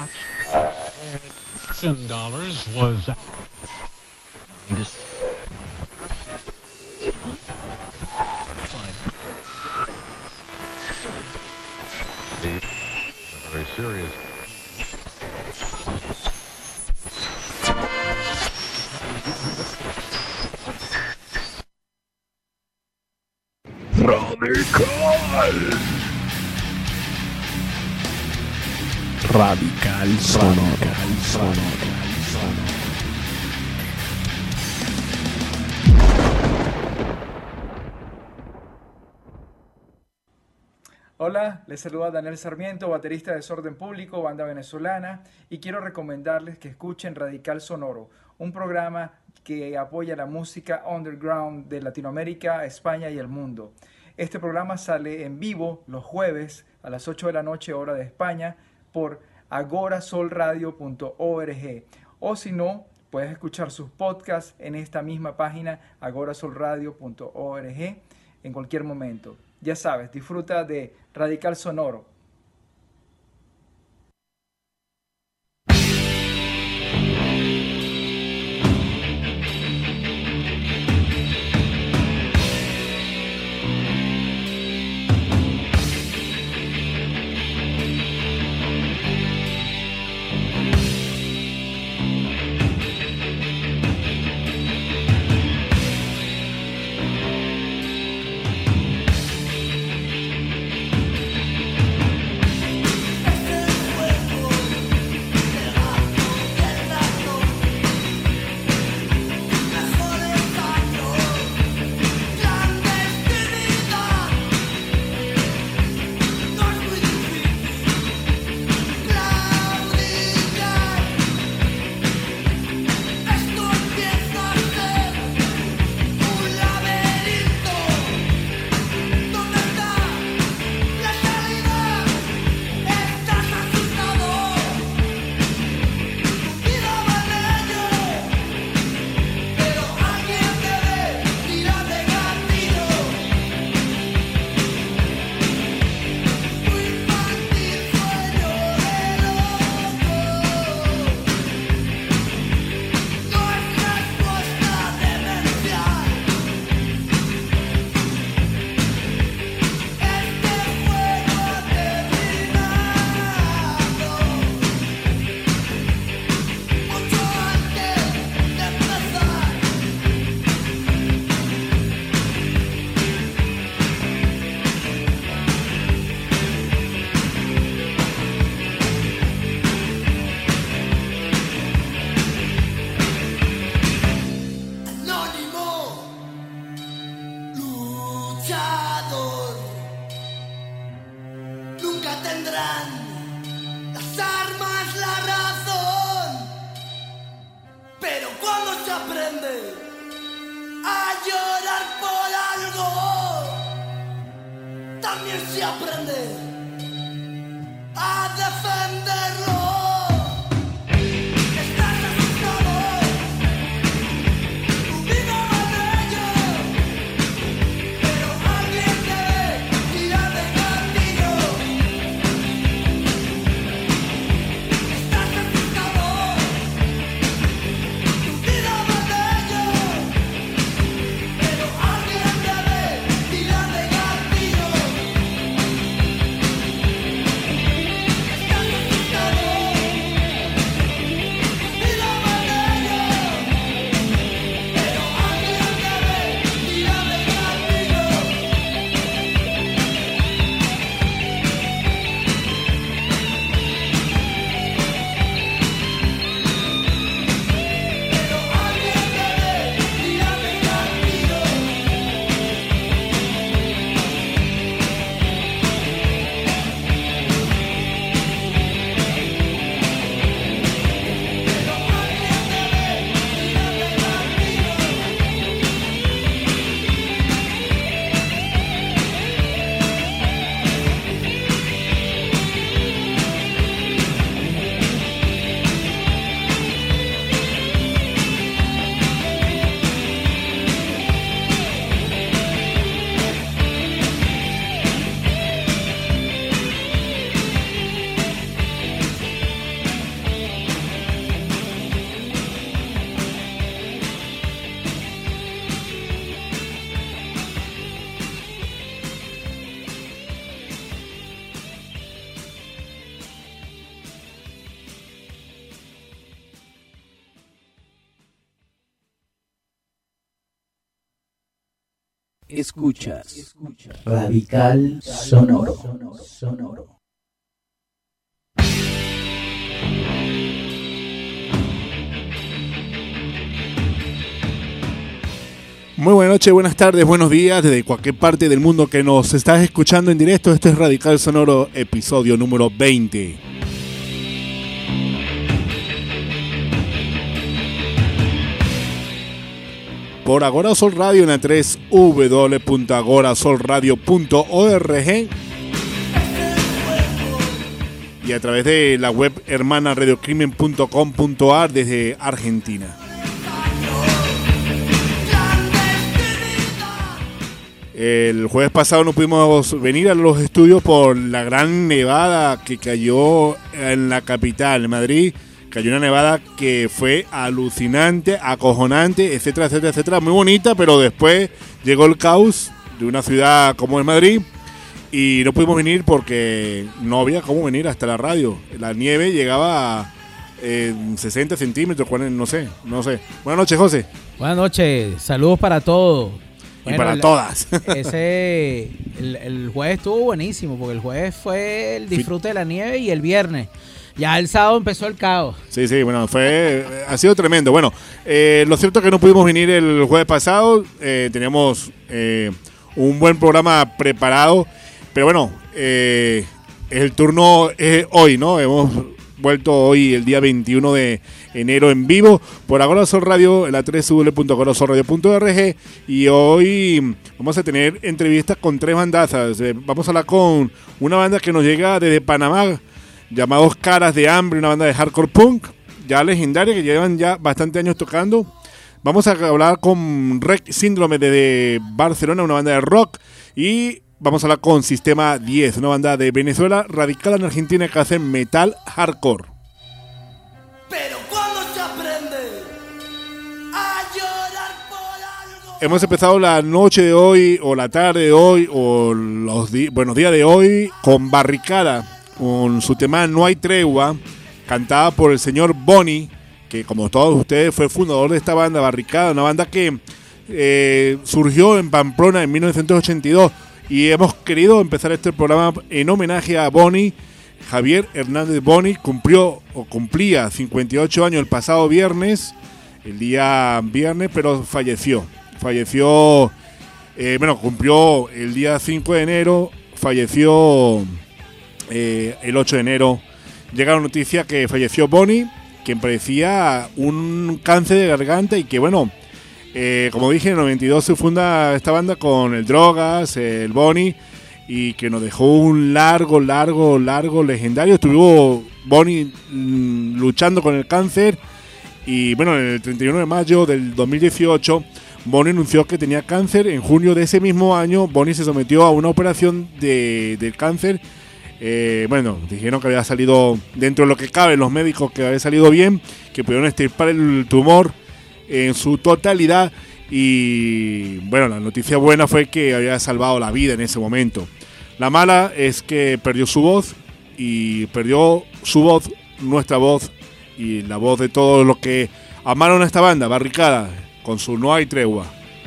$10 was very serious. Radical Sonoro. Hola, les saluda Daniel Sarmiento, baterista de Desorden Público, banda venezolana, y quiero recomendarles que escuchen Radical Sonoro, un programa que apoya la música underground de Latinoamérica, España y el mundo. Este programa sale en vivo los jueves a las 8 de la noche, hora de España, por agorasolradio.org, o si no, puedes escuchar sus podcasts en esta misma página, agorasolradio.org, en cualquier momento. Ya sabes, disfruta de Radical Sonoro. Escuchas Radical Sonoro. Muy buenas noches, buenas tardes, buenos días desde cualquier parte del mundo que nos estás escuchando en directo. Esto es Radical Sonoro, episodio número 20. Por Agora Sol Radio en la 3 www.agorasolradio.org y a través de la web hermana radiocrimen.com.ar desde Argentina. El jueves pasado no pudimos venir a los estudios por la gran nevada que cayó en la capital, en Madrid. Cayó una nevada que fue alucinante, acojonante, etcétera, etcétera, etcétera. Muy bonita, pero después llegó el caos de una ciudad como es Madrid y no pudimos venir porque no había cómo venir hasta la radio. La nieve llegaba a 60 centímetros, no sé. Buenas noches, José. Buenas noches, saludos para todos. Y para todas. El jueves estuvo buenísimo, porque el jueves fue el disfrute de la nieve y el viernes. Ya el sábado empezó el caos. Sí, bueno, ha sido tremendo. Bueno, lo cierto es que no pudimos venir el jueves pasado. Teníamos un buen programa preparado. Pero bueno, el turno es hoy, ¿no? Hemos vuelto hoy, el día 21 de enero, en vivo por Agora Sol Radio, en la www.agorasolradio.org, y hoy vamos a tener entrevistas con tres bandazas. Vamos a hablar con una banda que nos llega desde Panamá, llamados Caras de Hambre, una banda de hardcore punk ya legendaria que llevan ya bastante años tocando. Vamos a hablar con Rec Síndrome desde Barcelona, una banda de rock, y vamos a hablar con Sistema 10, una banda de Venezuela radicada en Argentina que hace metal hardcore. Pero ¿cuándo se aprende a llorar por algo? Hemos empezado la noche de hoy, o la tarde de hoy, o los buenos días de hoy, con Barricada, con su tema No Hay Tregua, cantada por el señor Bonnie, que como todos ustedes fue fundador de esta banda, Barricada, una banda que surgió en Pamplona en 1982. Y hemos querido empezar este programa en homenaje a Bonnie. Javier Hernández Bonnie cumplía 58 años el pasado viernes, el día viernes, pero falleció. Cumplió el día 5 de enero, falleció el 8 de enero. Llega la noticia que falleció Bonnie, quien padecía un cáncer de garganta y que, bueno, como dije, en el 92 se funda esta banda con el Drogas, el Bonnie, y que nos dejó un largo legendario. Estuvo Bonnie luchando con el cáncer y, bueno, en el 31 de mayo del 2018 Bonnie anunció que tenía cáncer. En junio de ese mismo año Bonnie se sometió a una operación del cáncer. Dijeron que había salido, dentro de lo que cabe, los médicos, que había salido bien, que pudieron extirpar el tumor en su totalidad. Y bueno, la noticia buena fue que había salvado la vida en ese momento. La mala es que perdió su voz, y perdió su voz, nuestra voz, y la voz de todos los que amaron a esta banda, Barricada, con su No Hay Tregua.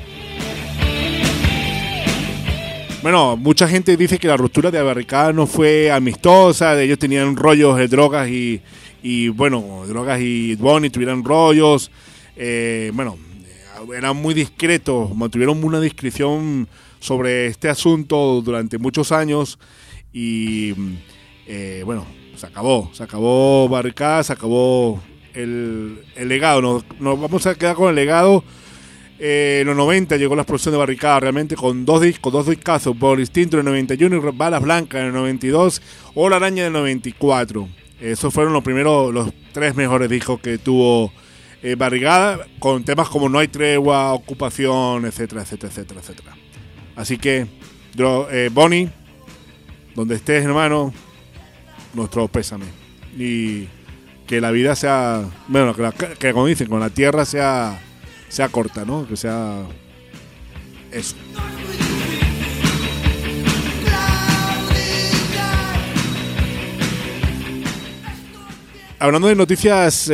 Bueno, mucha gente dice que la ruptura de Barricada no fue amistosa, ellos tenían rollos de drogas y Drogas y Bonnie tuvieron rollos. Eran muy discretos, mantuvieron una discreción sobre este asunto durante muchos años y se acabó Barricada, se acabó el legado. Nos vamos a quedar con el legado. En los 90 llegó la explosión de Barricada, realmente, con dos discazos, Por Instinto en el 91 y Balas Blancas en el 92, o La Araña en el 94. Esos fueron los tres mejores discos que tuvo Barricada, con temas como No Hay Tregua, Ocupación, etcétera. Así que, Bonnie, donde estés, hermano, nuestro pésame. Y que la vida sea, que como dicen, con la tierra sea corta, ¿no? Que sea eso. Hablando de noticias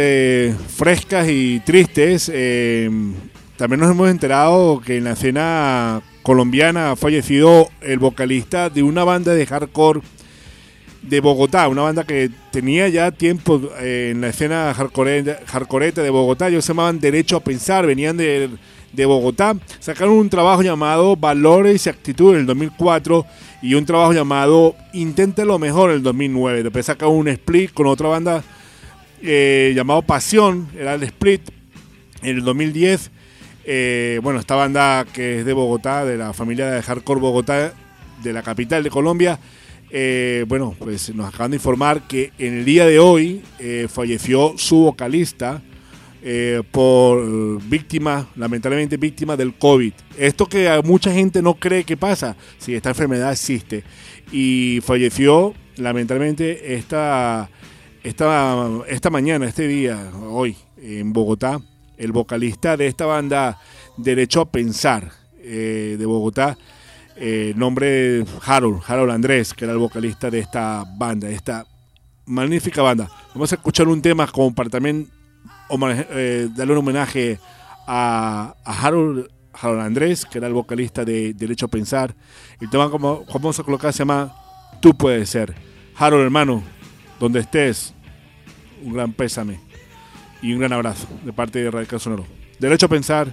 frescas y tristes, también nos hemos enterado que en la escena colombiana, ha fallecido el vocalista de una banda de hardcore de Bogotá, una banda que tenía ya tiempo en la escena hardcoreta de Bogotá. Ellos se llamaban Derecho a Pensar, venían de Bogotá. Sacaron un trabajo llamado Valores y Actitud en el 2004 y un trabajo llamado Inténtalo Mejor en el 2009. Después sacaron un split con otra banda llamado Pasión, era el split en el 2010. Bueno, esta banda que es de Bogotá, de la familia de hardcore Bogotá, de la capital de Colombia. Bueno, pues nos acaban de informar que en el día de hoy falleció su vocalista por lamentablemente víctima del COVID. Esto que a mucha gente no cree que pasa, si esta enfermedad existe. Y falleció lamentablemente esta mañana, este día, hoy, en Bogotá, el vocalista de esta banda Derecho a Pensar de Bogotá. Nombre Harold Andrés, que era el vocalista de esta banda, de esta magnífica banda. Vamos a escuchar un tema como para también darle un homenaje a Harold Andrés, que era el vocalista de Derecho a Pensar. El tema como vamos a colocar se llama Tú Puedes Ser. Harold, hermano, donde estés, un gran pésame y un gran abrazo de parte de Radical Sonoro. Derecho a Pensar,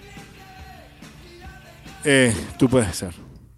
tú puedes ser.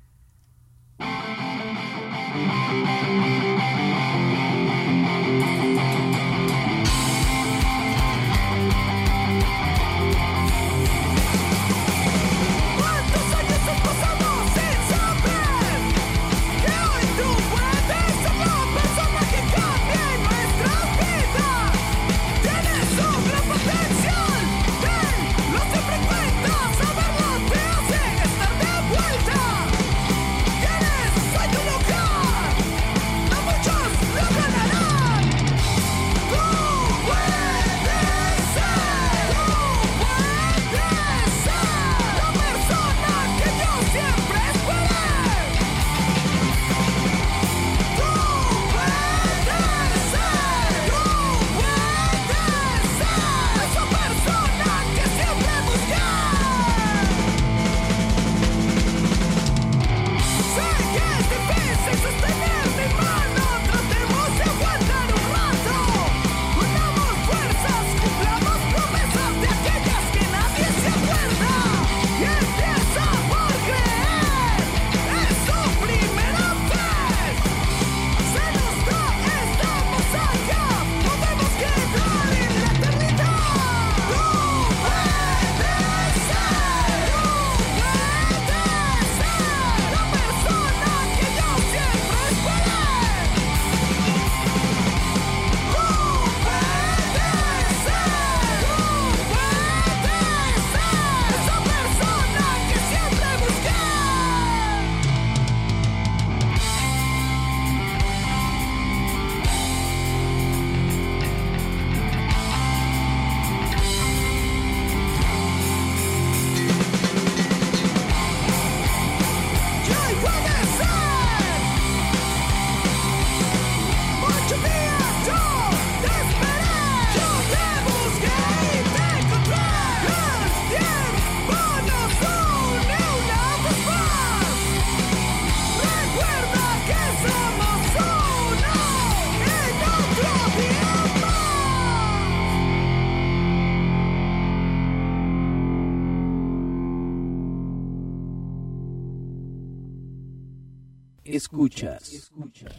Escuchas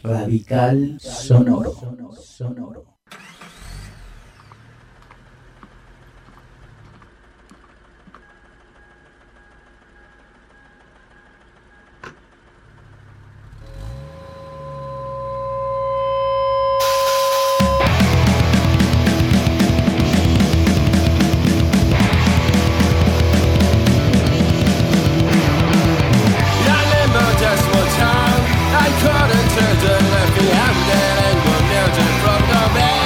Radical Sonoro. Couldn't turn to left and handed and one music from the bed.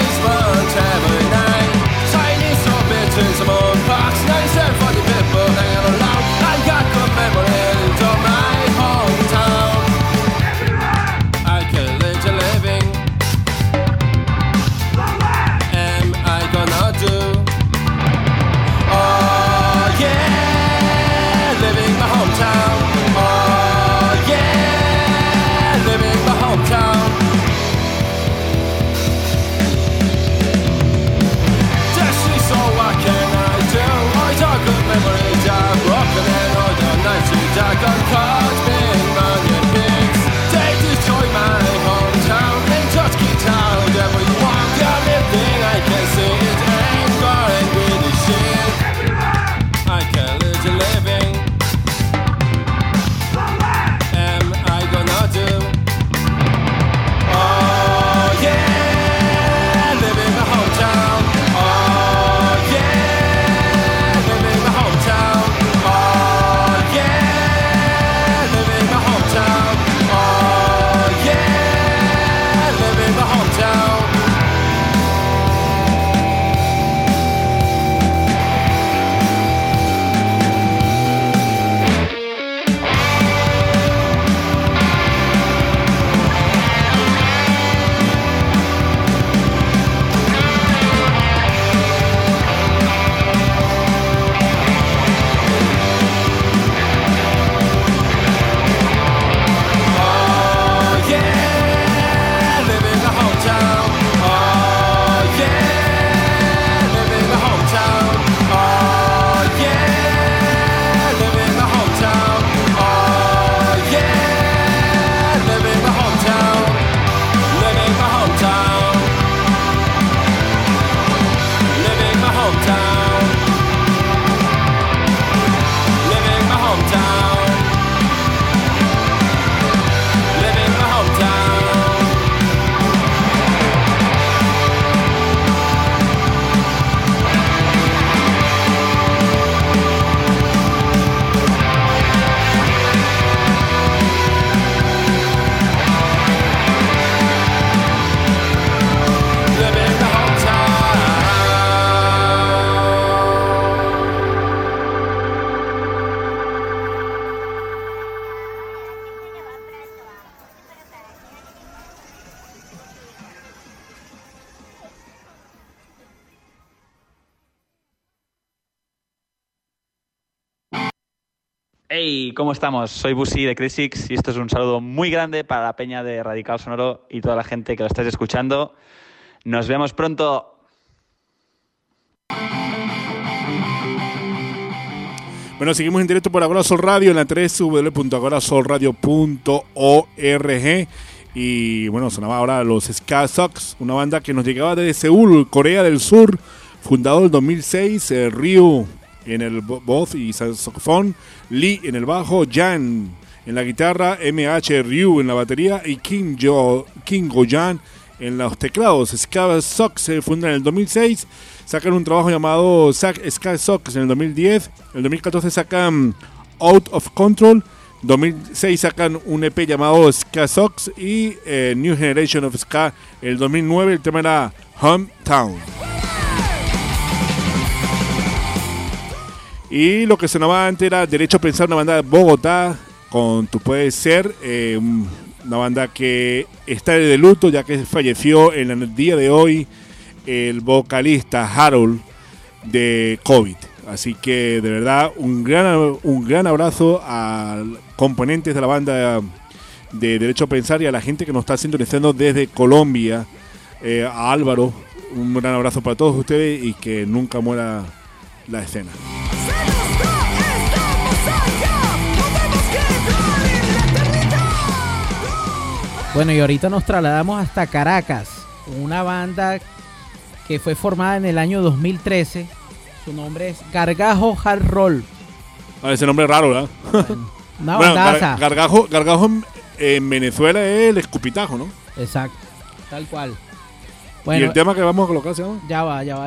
Hey, ¿cómo estamos? Soy Busi de Chris Six y esto es un saludo muy grande para la peña de Radical Sonoro y toda la gente que lo estáis escuchando. Nos vemos pronto. Bueno, seguimos en directo por Agora Sol Radio en la www.agorasolradio.org. Y bueno, sonaba ahora los Ska Sox, una banda que nos llegaba desde Seúl, Corea del Sur, fundado en el 2006, Ryu en el voz y saxofón, Lee en el bajo, Jan en la guitarra, MH Ryu en la batería y Kim Go-jan en los teclados. Ska Sox se fundan en el 2006, sacan un trabajo llamado Ska Sox en el 2010, en el 2014 sacan Out of Control, 2006 sacan un EP llamado Ska Sox y New Generation of Ska. El 2009 el tema era Hometown. Y lo que sonaba antes era Derecho a Pensar, una banda de Bogotá con Tu Puedes Ser, una banda que está de luto ya que falleció en el día de hoy el vocalista Harold de COVID. Así que de verdad un gran abrazo a componentes de la banda de Derecho a Pensar y a la gente que nos está sintonizando desde Colombia, a Álvaro, un gran abrazo para todos ustedes y que nunca muera la escena. Bueno, y ahorita nos trasladamos hasta Caracas, una banda que fue formada en el año 2013. Su nombre es Gargajo Hard Roll. Ese nombre es raro, ¿verdad? Una Bueno, bandaza. Gargajo en Venezuela es el escupitajo, ¿no? Exacto, tal cual. ¿Y Bueno, el tema que vamos a colocar se llama? ya va. Habla.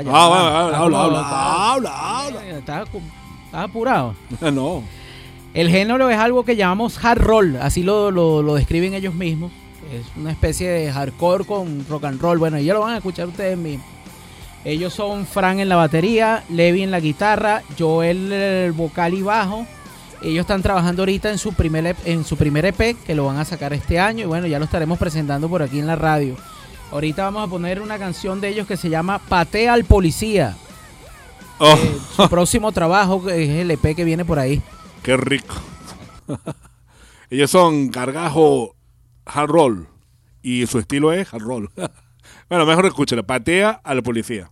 ¿Estás apurado? No. El género es algo que llamamos hard roll, así lo describen ellos mismos. Es una especie de hardcore con rock and roll. Bueno, ya lo van a escuchar ustedes mismos. Ellos son Fran en la batería, Levi en la guitarra, Joel el vocal y bajo. Ellos están trabajando ahorita en su primer EP, que lo van a sacar este año. Y bueno, ya lo estaremos presentando por aquí en la radio. Ahorita vamos a poner una canción de ellos que se llama Patea al Policía. Su próximo trabajo es el EP que viene por ahí. Qué rico. Ellos son Gargajo Hard Roll y su estilo es Hard Roll. Bueno, mejor escúchalo. Patea al Policía.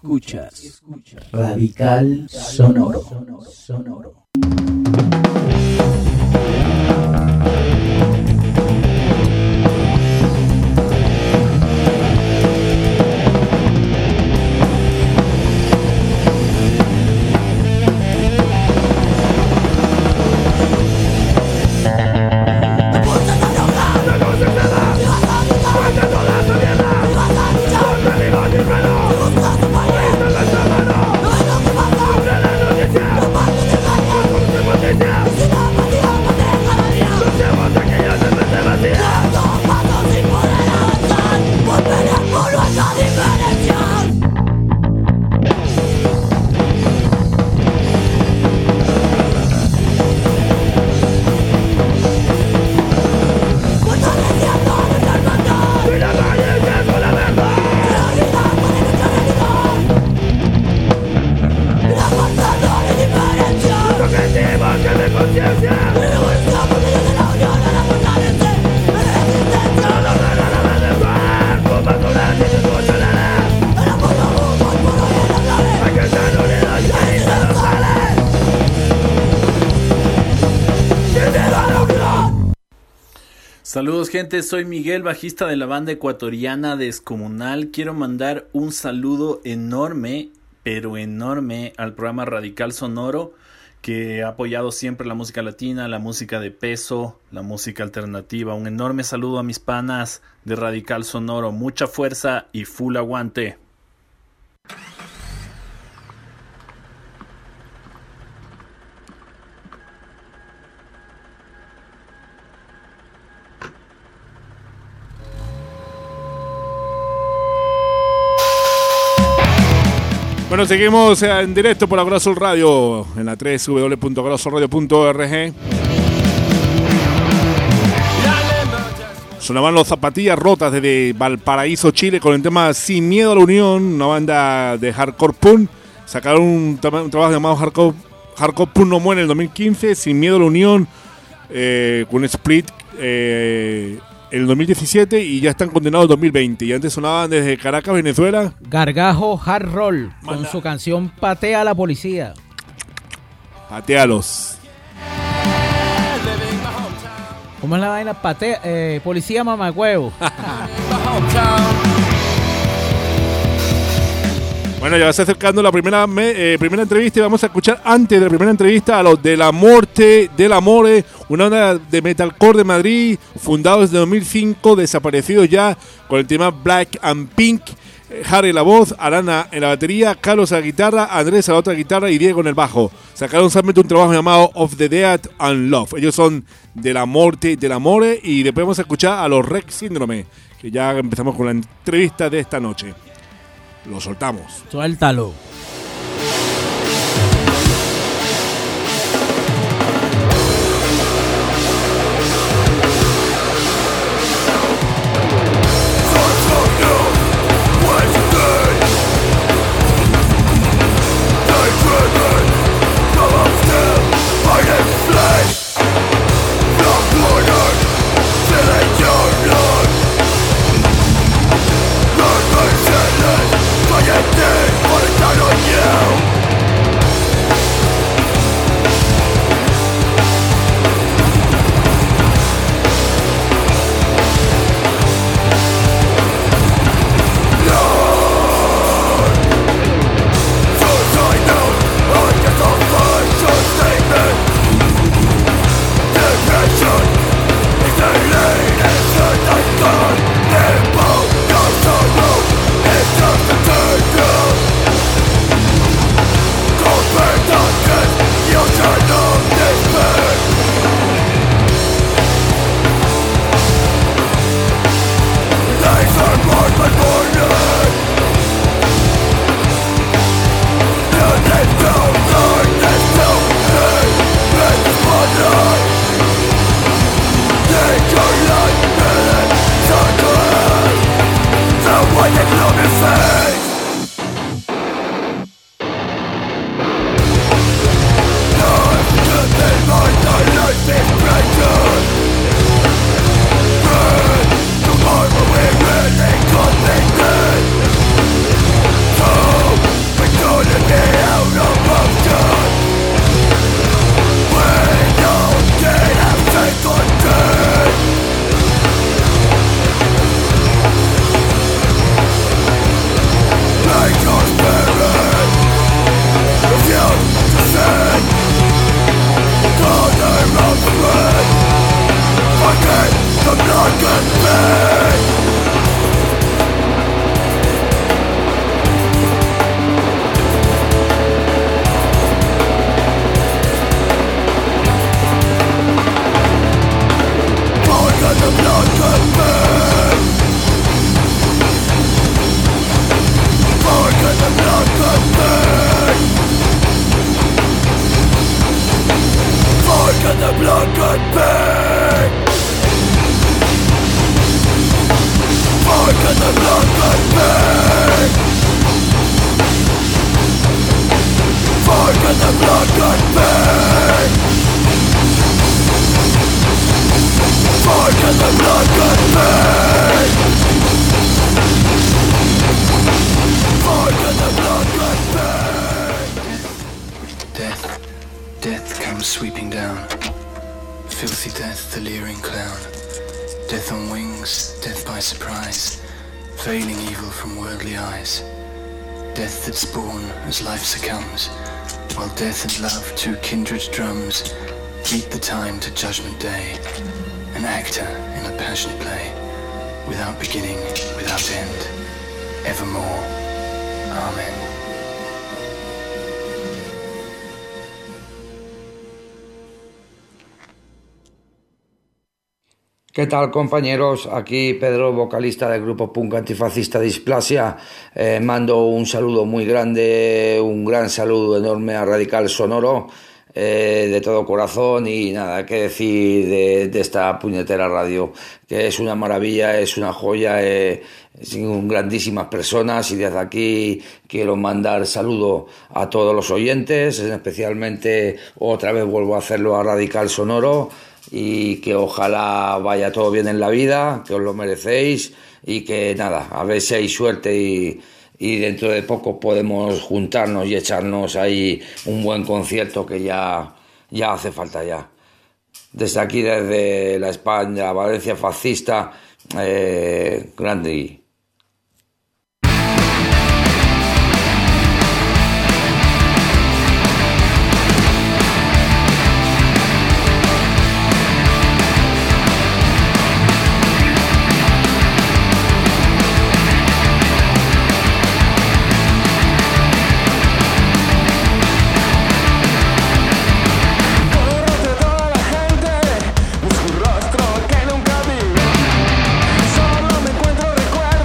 Escuchas Radical Sonoro. Saludos gente, soy Miguel, bajista de la banda ecuatoriana Descomunal. Quiero mandar un saludo enorme, pero enorme al programa Radical Sonoro, que ha apoyado siempre la música latina, la música de peso, la música alternativa. Un enorme saludo a mis panas de Radical Sonoro, mucha fuerza y full aguante. Bueno, seguimos en directo por Agrosul Radio, en la www.agrosulradio.org. Sonaban los Zapatillas Rotas desde Valparaíso, Chile, con el tema Sin Miedo a la Unión, una banda de hardcore punk. Sacaron un trabajo llamado Hardcore Punk No Muere en el 2015, Sin Miedo a la Unión, con un split en el 2017 y ya están condenados en 2020. Y antes sonaban desde Caracas, Venezuela, Gargajo Hard Roll, con su canción Patea a la Policía. Patealos. ¿Cómo es la vaina? Policía mamacuevo. Bueno, ya va se acercando la primera entrevista y vamos a escuchar antes de la primera entrevista a los de La Morte del Amore, una banda de metalcore de Madrid, fundados desde 2005, desaparecidos ya, con el tema Black and Pink. Harry en la voz, Arana en la batería, Carlos a la guitarra, Andrés a la otra guitarra y Diego en el bajo. Sacaron solamente un trabajo llamado Of the Dead and Love. Ellos son de La Morte del Amore y después vamos a escuchar a los Rex Síndrome, que ya empezamos con la entrevista de esta noche. Lo soltamos. Suéltalo. Cállate, por estar hoy. Death comes sweeping down. Filthy death, the leering clown. Death on wings, death by surprise, veiling evil from worldly eyes. Death that's born as life succumbs, while death and love, two kindred drums, beat the time to judgment day. An actor in a passion play, without beginning, without end, evermore. Amen. ¿Qué tal, compañeros? Aquí Pedro, vocalista del grupo punk antifascista Displasia. Mando un saludo muy grande, un gran saludo enorme a Radical Sonoro, de todo corazón, y nada que decir de esta puñetera radio, que es una maravilla, es una joya, son grandísimas personas, y desde aquí quiero mandar saludo a todos los oyentes, especialmente otra vez vuelvo a hacerlo a Radical Sonoro, y que ojalá vaya todo bien en la vida, que os lo merecéis, y que nada, a ver si hay suerte y dentro de poco podemos juntarnos y echarnos ahí un buen concierto que ya hace falta ya. Desde aquí, desde la España, Valencia fascista, grande. Busco un rostro que nunca vi. Solo me encuentro recuerdos.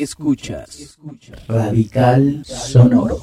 Escuchas Radical Sonoro.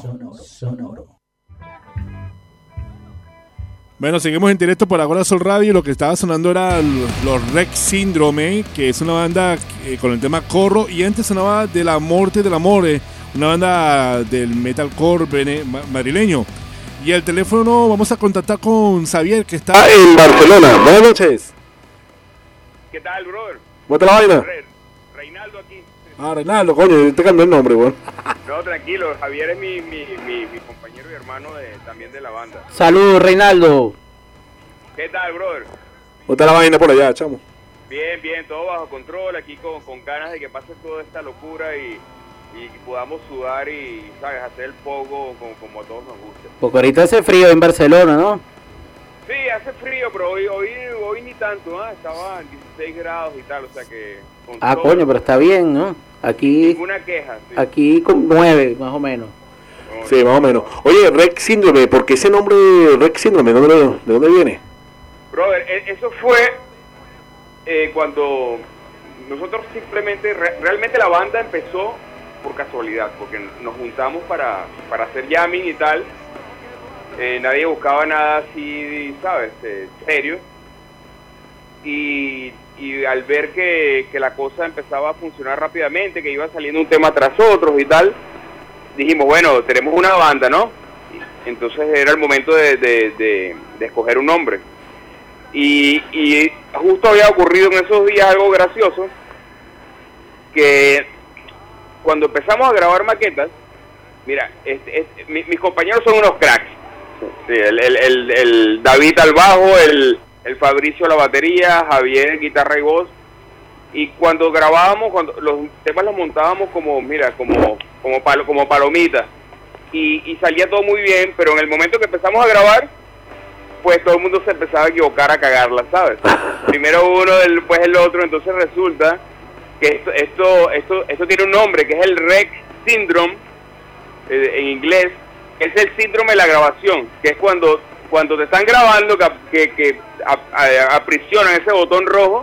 Bueno, seguimos en directo por Agora Sol Radio. Lo que estaba sonando era los Rex Syndrome, que es una banda con el tema Corro. Y antes sonaba De la Morte del Amor, una banda del metalcore madrileño. Y el teléfono, vamos a contactar con Xavier, que está en Barcelona. Buenas noches. ¿Qué tal, brother? ¿Cómo está la vaina? Reinaldo aquí. Ah, Reinaldo, coño, te cambié el nombre, weón. No, tranquilo, Javier es mi compañero y hermano también de la banda. Saludos, Reinaldo. ¿Qué tal, brother? ¿Cómo está la vaina por allá, chamo? Bien, todo bajo control, aquí con ganas de que pase toda esta locura y podamos sudar y, ¿sabes?, hacer el pogo como a todos nos gusta. Porque ahorita hace frío en Barcelona, ¿no? Sí, hace frío, pero hoy ni tanto, ¿eh? Estaba en 16 grados y tal, o sea que... Coño, pero está bien, ¿no? Aquí... Ninguna queja, sí. Aquí con 9, más o menos. Sí, más o menos. Oye, Rex Syndrome, ¿por qué ese nombre Rex Syndrome? ¿De dónde viene? Brother, eso fue cuando nosotros simplemente, realmente la banda empezó por casualidad, porque nos juntamos para hacer jamming y tal. Nadie buscaba nada así, ¿sabes?, serio. Y al ver que la cosa empezaba a funcionar rápidamente, que iba saliendo un tema tras otro y tal, dijimos, bueno, tenemos una banda, ¿no? Entonces era el momento de escoger un nombre. Y justo había ocurrido en esos días algo gracioso, que cuando empezamos a grabar maquetas, mira, mis compañeros son unos cracks. Sí, el David al bajo, el Fabricio a la batería, Javier guitarra y voz. Y cuando grabábamos, cuando los temas los montábamos como palomitas. Y salía todo muy bien, pero en el momento que empezamos a grabar, pues todo el mundo se empezaba a equivocar, a cagarla, ¿sabes? Primero uno, después el otro, entonces resulta que esto tiene un nombre, que es el Rex Syndrome, en inglés, que es el síndrome de la grabación, que es cuando te están grabando, que aprisionan ese botón rojo,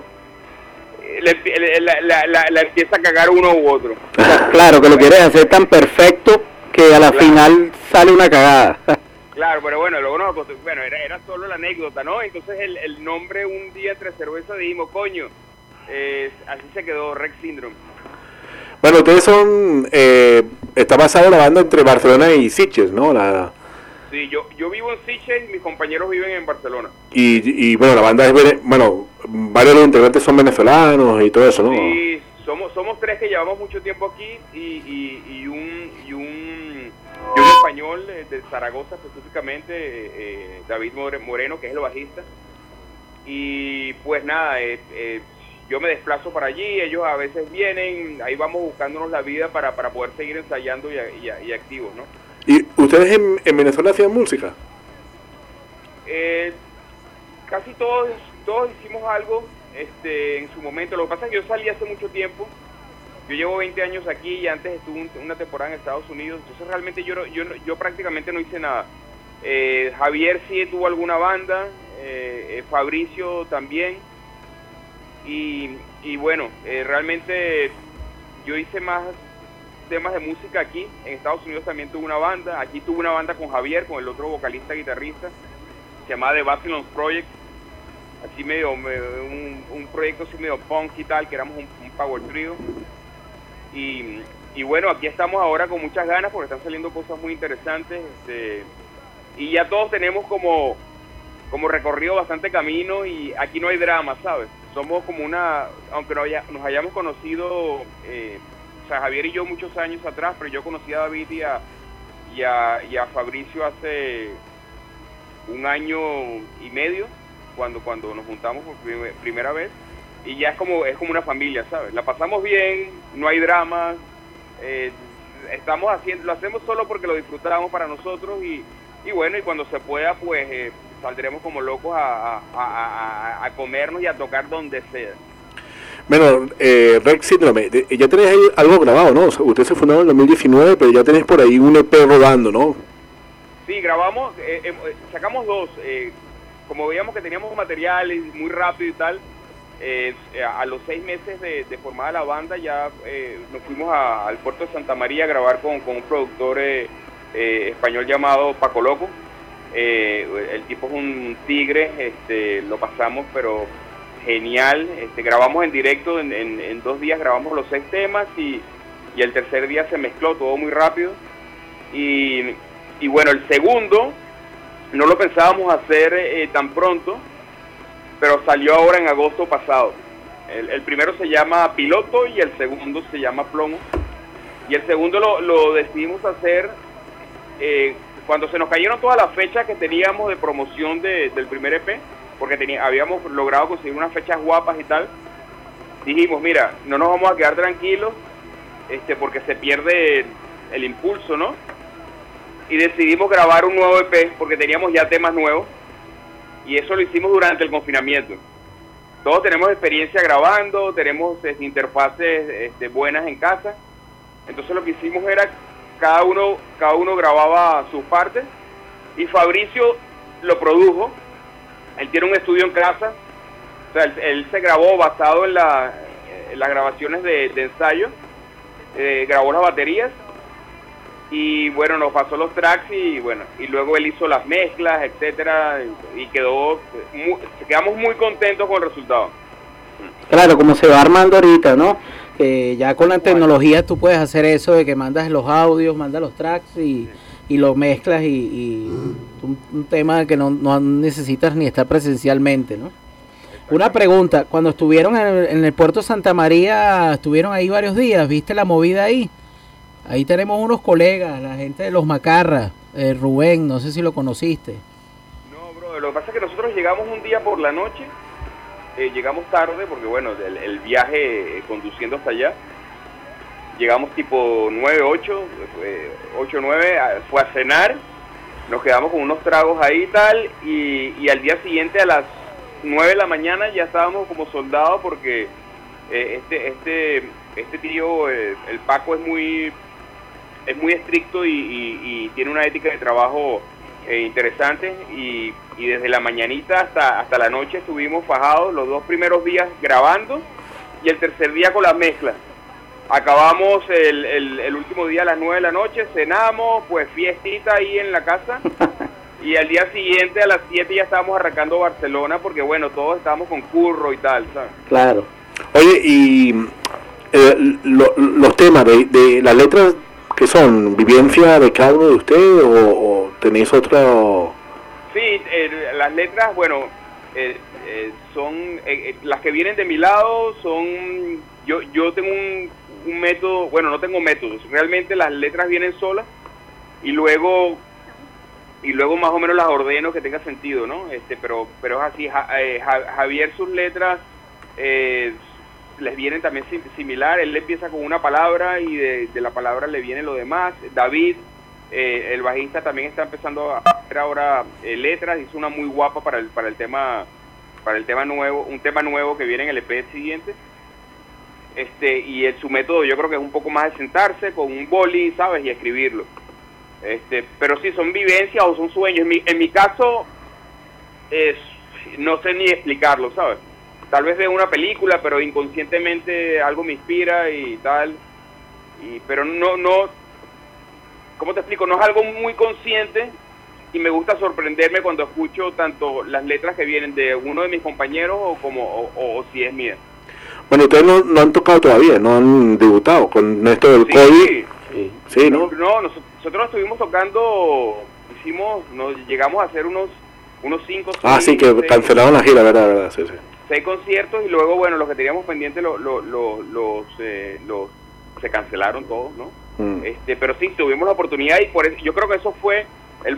la empieza a cagar uno u otro. Claro, que lo quieres hacer tan perfecto que a la final sale una cagada. Claro, pero bueno, luego era solo la anécdota, ¿no? Entonces el nombre, un día entre cerveza dijimos, coño, así se quedó Rex Syndrome. Bueno, ustedes son, está basado la banda entre Barcelona y Sitges, ¿no? Sí, yo vivo en Sitges y mis compañeros viven en Barcelona. Y bueno, la banda es, bueno, varios de los integrantes son venezolanos y todo eso, ¿no? Sí, somos tres que llevamos mucho tiempo aquí y un español de Zaragoza específicamente, David Moreno, que es el bajista. Y pues nada, yo me desplazo para allí, ellos a veces vienen, ahí vamos buscándonos la vida para poder seguir ensayando y activos, ¿no? ¿Y ustedes en Venezuela hacían música? Casi todos hicimos algo en su momento. Lo que pasa es que yo salí hace mucho tiempo. Yo llevo 20 años aquí y antes estuve una temporada en Estados Unidos. Entonces realmente yo prácticamente no hice nada. Javier sí tuvo alguna banda, Fabricio también. Y bueno, realmente yo hice más temas de música aquí. En Estados Unidos también tuve una banda. Aquí tuve una banda con Javier, con el otro vocalista guitarrista, se llamaba The Babylon Project. Así medio un proyecto así medio punk y tal, que éramos un power trio. Y bueno, aquí estamos ahora con muchas ganas porque están saliendo cosas muy interesantes. Y ya todos tenemos como recorrido bastante camino y aquí no hay drama, ¿sabes? Somos como aunque nos hayamos conocido, o sea, Javier y yo muchos años atrás, pero yo conocí a David y a Fabricio hace 1 año y medio, cuando nos juntamos por primera vez, y ya es como una familia, ¿sabes? La pasamos bien, no hay drama, lo hacemos solo porque lo disfrutamos para nosotros y bueno, y cuando se pueda, pues saldremos como locos a comernos y a tocar donde sea. Bueno, Rex Syndrome, ya tenés ahí algo grabado, ¿no? O sea, usted se fundó en el 2019, pero ya tenés por ahí un EP rodando, ¿no? Sí, grabamos, sacamos 2, como veíamos que teníamos materiales muy rápido y tal, a los 6 meses de formada la banda ya nos fuimos al puerto de Santa María a grabar con un productor español llamado Paco Loco. El tipo es un tigre, lo pasamos pero genial. Grabamos en directo, en 2 días grabamos los 6 temas y el tercer día se mezcló todo muy rápido. Y bueno, el segundo no lo pensábamos hacer tan pronto, pero salió ahora en agosto pasado. El primero se llama Piloto y el segundo se llama Plomo. Y el segundo lo decidimos hacer cuando se nos cayeron todas las fechas que teníamos de promoción del primer EP, porque habíamos logrado conseguir unas fechas guapas y tal. Dijimos, mira, no nos vamos a quedar tranquilos porque se pierde el impulso, ¿no? Y decidimos grabar un nuevo EP porque teníamos ya temas nuevos. Y eso lo hicimos durante el confinamiento. Todos tenemos experiencia grabando, tenemos interfaces buenas en casa. Entonces lo que hicimos era cada uno grababa sus partes y Fabricio lo produjo. Él tiene un estudio en casa. O sea, él se grabó basado en las grabaciones de ensayo. Grabó las baterías y bueno, nos pasó los tracks y bueno, y luego él hizo las mezclas, etcétera, y quedamos muy contentos con el resultado. Claro, como se va armando ahorita, ¿no? Ya con la tecnología tú puedes hacer eso de que mandas los audios, mandas los tracks y lo mezclas y un tema que no necesitas ni estar presencialmente, ¿no? Una pregunta, cuando estuvieron en el puerto Santa María, estuvieron ahí varios días, ¿viste la movida ahí? Ahí tenemos unos colegas, la gente de los Macarras, Rubén, no sé si lo conociste. No, bro, lo que pasa es que nosotros llegamos un día por la noche, llegamos tarde porque bueno, el viaje conduciendo hasta allá, llegamos tipo 9, 8, 9, fue a cenar, nos quedamos con unos tragos ahí y tal, y al día siguiente a las 9 de la mañana ya estábamos como soldados porque este tío, el Paco, es muy estricto y tiene una ética de trabajo interesante y desde la mañanita hasta la noche estuvimos fajados los 2 primeros días grabando y el tercer día con las mezclas. Acabamos el último día a las 9 de la noche, cenamos, pues fiestita ahí en la casa y al día siguiente a las 7 ya estábamos arrancando Barcelona porque bueno, todos estábamos con curro y tal, ¿sabes? Claro. Oye, y los temas de las letras, ¿qué son? ¿Vivencia de cada uno de ustedes o tenéis otro? Sí, las letras, bueno, son las que vienen de mi lado, son yo tengo un método, bueno, no tengo métodos, realmente las letras vienen solas y luego más o menos las ordeno que tenga sentido, ¿no? Pero es así. Javier, sus letras les vienen también similar. Él empieza con una palabra y de la palabra le viene lo demás. David, el bajista, también está empezando a hacer ahora letras. Hizo una muy guapa para el tema nuevo, un tema nuevo que viene en el EP siguiente. Y su método yo creo que es un poco más de sentarse con un boli, ¿sabes? Y escribirlo. Pero sí, son vivencias o son sueños. En mi caso, no sé ni explicarlo, ¿sabes? Tal vez veo una película, pero inconscientemente algo me inspira y tal. Pero no, ¿cómo te explico? No es algo muy consciente y me gusta sorprenderme cuando escucho tanto las letras que vienen de uno de mis compañeros o si es mía. Bueno, ustedes no han tocado todavía, no han debutado con esto del COVID. Sí, ¿no? No, nosotros estuvimos tocando, llegamos a hacer unos 5 Ah, sí, que cancelaron la gira, verdad, sí. 6 conciertos y luego, bueno, los que teníamos pendientes se cancelaron todos, ¿no? Pero sí, tuvimos la oportunidad y por eso, yo creo que eso fue el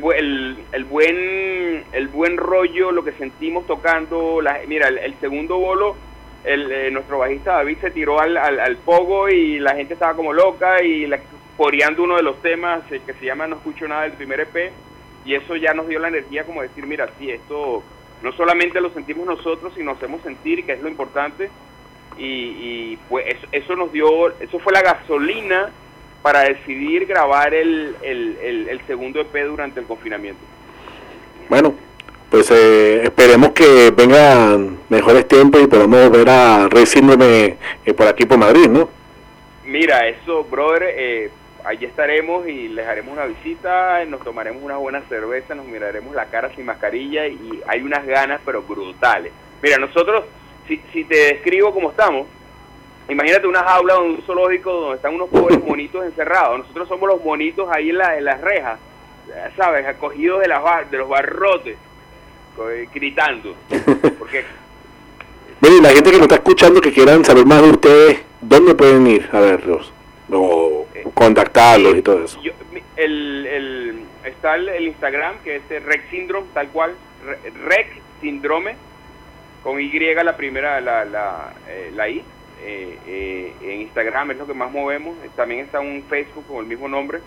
buen rollo, lo que sentimos tocando. Mira, el segundo bolo, nuestro bajista David se tiró al pogo y la gente estaba como loca y coreando uno de los temas que se llama No Escucho Nada del primer EP, y eso ya nos dio la energía como decir, mira, sí, esto no solamente lo sentimos nosotros, sino hacemos sentir, que es lo importante, y pues eso fue la gasolina para decidir grabar el segundo EP durante el confinamiento. Bueno, pues esperemos que vengan mejores tiempos y podamos ver a Rey Síndrome por aquí por Madrid, ¿no? Mira, eso, brother, allí estaremos y les haremos una visita, nos tomaremos una buena cerveza, nos miraremos la cara sin mascarilla y hay unas ganas pero brutales. Mira, nosotros, si te describo cómo estamos, imagínate una jaula de un zoológico donde están unos pobres monitos encerrados. Nosotros somos los monitos ahí en las rejas, ¿sabes? Acogidos de los barrotes, gritando. Porque Bueno, y la gente que nos está escuchando, que quieran saber más de ustedes, ¿dónde pueden ir a verlos? O contactarlos y todo eso. Está el Instagram, que es Rec Syndrome, tal cual, Rec Síndrome, con Y la primera, la I. En Instagram es lo que más movemos. También está un Facebook con el mismo nombre.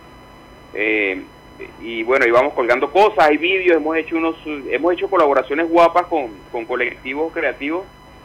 Y bueno, y vamos colgando cosas, hay vídeos, hemos hecho colaboraciones guapas con colectivos creativos.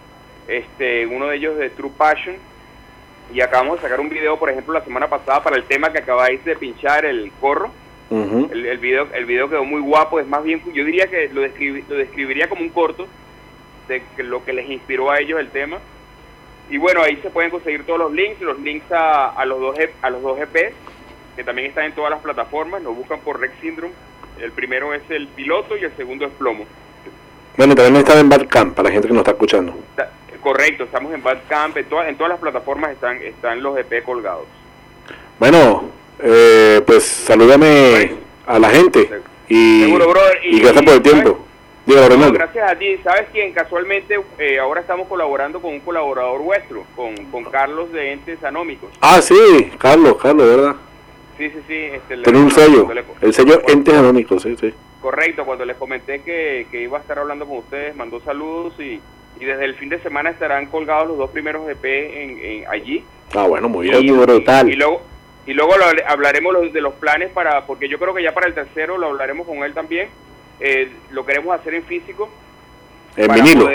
Uno de ellos de True Passion, y acabamos de sacar un video, por ejemplo, la semana pasada para el tema que acabáis de pinchar, el corro. Uh-huh. El video quedó muy guapo, es más bien, yo diría que lo describiría como un corto de lo que les inspiró a ellos el tema. Y bueno, ahí se pueden conseguir todos los links a los dos EPs, que también están en todas las plataformas. Nos buscan por Rec Syndrome. El primero es el piloto y el segundo es Plomo. Bueno, también están en Bandcamp, para la gente que nos está escuchando. Correcto, estamos en Bandcamp, en todas las plataformas están los EP colgados. Bueno, pues salúdame a la gente y, seguro, brother, y gracias por el tiempo. Dígalo, Reinaldo. Gracias a ti. ¿Sabes quién? Casualmente ahora estamos colaborando con un colaborador vuestro, con Carlos de Entes Anómicos. Ah, sí, Carlos, ¿verdad? Sí. Tiene un sello, el sello Entes Anómicos, sí. Correcto, cuando les comenté que iba a estar hablando con ustedes, mandó saludos y desde el fin de semana estarán colgados los dos primeros EP allí. Ah, bueno, muy bien, brutal. Y luego hablaremos de los planes porque yo creo que ya para el tercero lo hablaremos con él también. Lo queremos hacer en físico. En vinilo.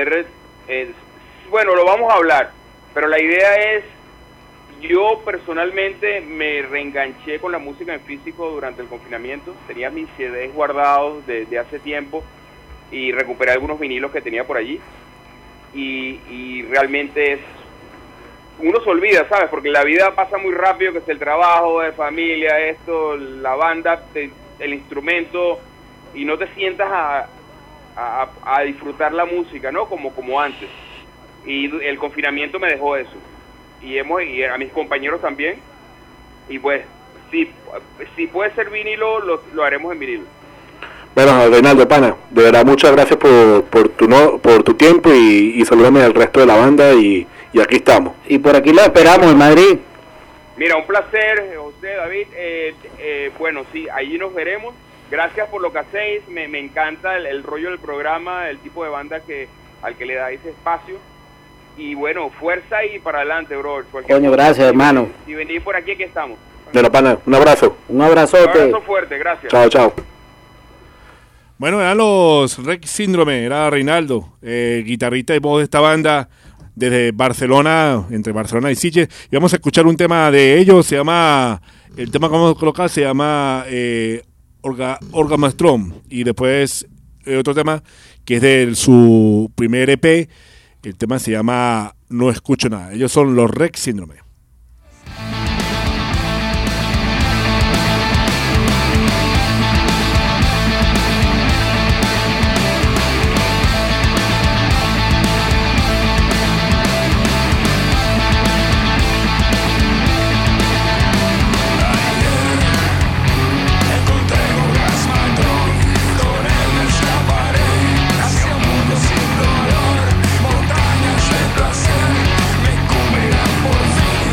Bueno, lo vamos a hablar, pero la idea es, yo personalmente me reenganché con la música en físico durante el confinamiento. Tenía mis CDs guardados de hace tiempo y recuperé algunos vinilos que tenía por allí. Y realmente uno se olvida, ¿sabes? Porque la vida pasa muy rápido, que es el trabajo, de familia, la banda, el instrumento, y no te sientas a disfrutar la música, ¿no? Como antes. Y el confinamiento me dejó eso. Y a mis compañeros también. Y pues, si puede ser vinilo, lo haremos en vinilo. Bueno, Reinaldo, pana, de verdad muchas gracias por tu tiempo y salúdame al resto de la banda y aquí estamos. Y por aquí lo esperamos en Madrid. Mira, un placer, José, David. Bueno, sí, allí nos veremos. Gracias por lo que hacéis, me encanta el rollo del programa, el tipo de banda al que le dais espacio. Y bueno, fuerza y para adelante, bro. Coño, gracias, hermano. Si venís por aquí estamos. Bueno, pana, un abrazo. Un abrazote. Un abrazo fuerte, gracias. Chao. Bueno, eran los Rec Síndrome, era Reinaldo, guitarrista y voz de esta banda desde Barcelona, entre Barcelona y Sitges. Y vamos a escuchar un tema de ellos, el tema que vamos a colocar se llama Orgasmastrom. Y después otro tema que es de su primer EP, el tema se llama No Escucho Nada. Ellos son los Rec Síndrome. Montañas de placer me cubrirán por fin.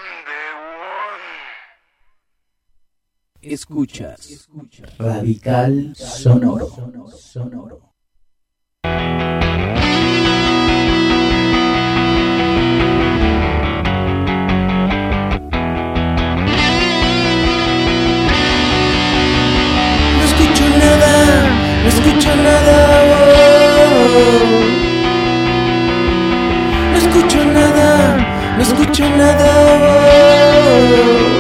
Escuchas Radical Sonoro. No escucho nada, no escucho nada, oh. No escucho nada, no escucho nada, oh.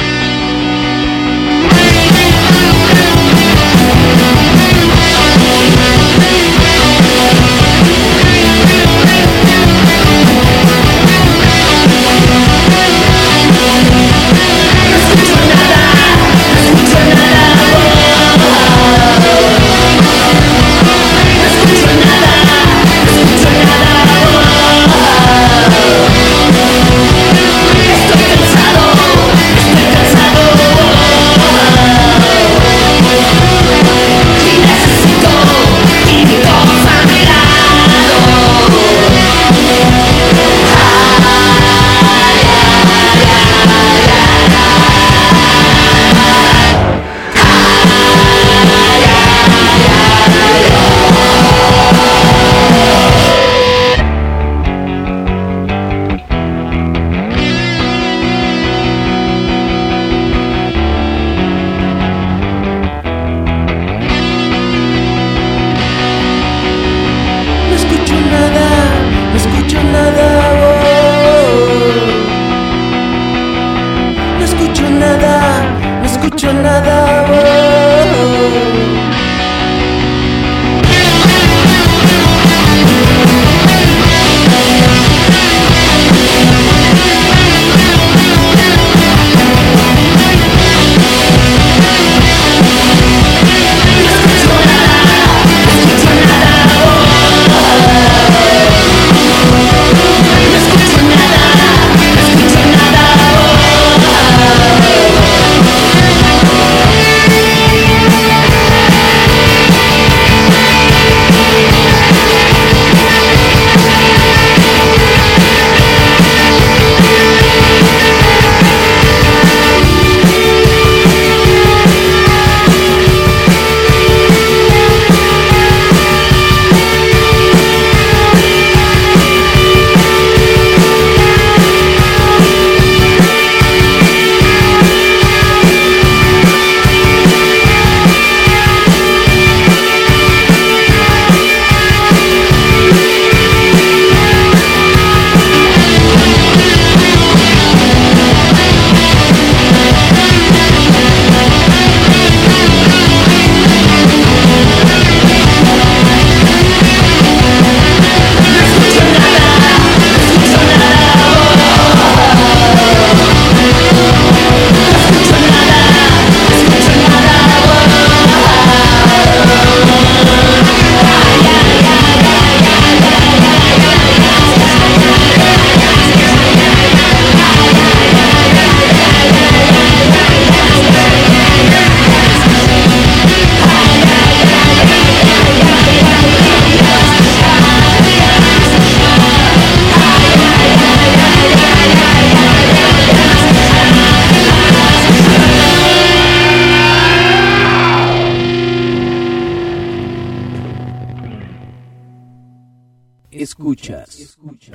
Escuchas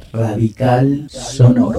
Radical Sonoro.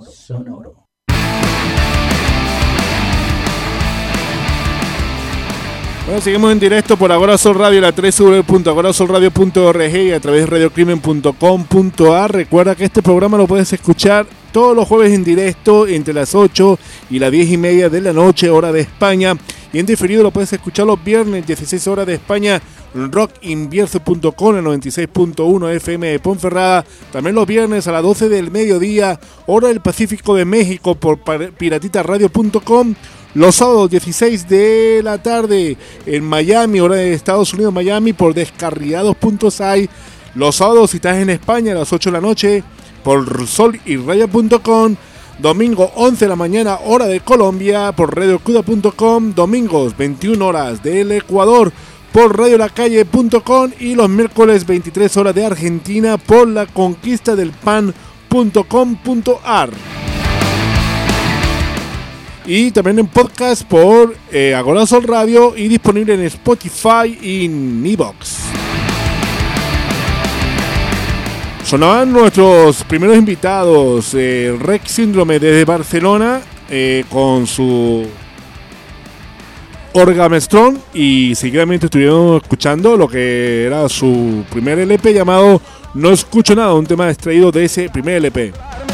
Bueno, seguimos en directo por Agora Sol Radio, la www.agorasolradio.org y a través de radiocrimen.com.ar. Recuerda que este programa lo puedes escuchar todos los jueves en directo entre las 8 y las 10 y media de la noche, hora de España. Y en diferido lo puedes escuchar los viernes, 16 horas de España, rockinvierzo.com, el 96.1 FM de Ponferrada. También los viernes a las 12 del mediodía, hora del Pacífico de México, por piratitaradio.com. Los sábados 16 de la tarde en Miami, hora de Estados Unidos, Miami, por descarriados.site. Los sábados, si estás en España, a las 8 de la noche, por solirradio.com. Domingo 11 de la mañana, hora de Colombia, por radiocuda.com. Domingos 21 horas del Ecuador, por radiolacalle.com. Y los miércoles 23 horas de Argentina, por laconquistadelpan.com.ar. y también en podcast por Agora Sol Radio y disponible en Spotify y en iVoox. Sonaban nuestros primeros invitados, Rex Síndrome desde Barcelona, con su Orgamestrón, y seguidamente estuvieron escuchando lo que era su primer LP llamado No Escucho Nada, un tema extraído de ese primer LP.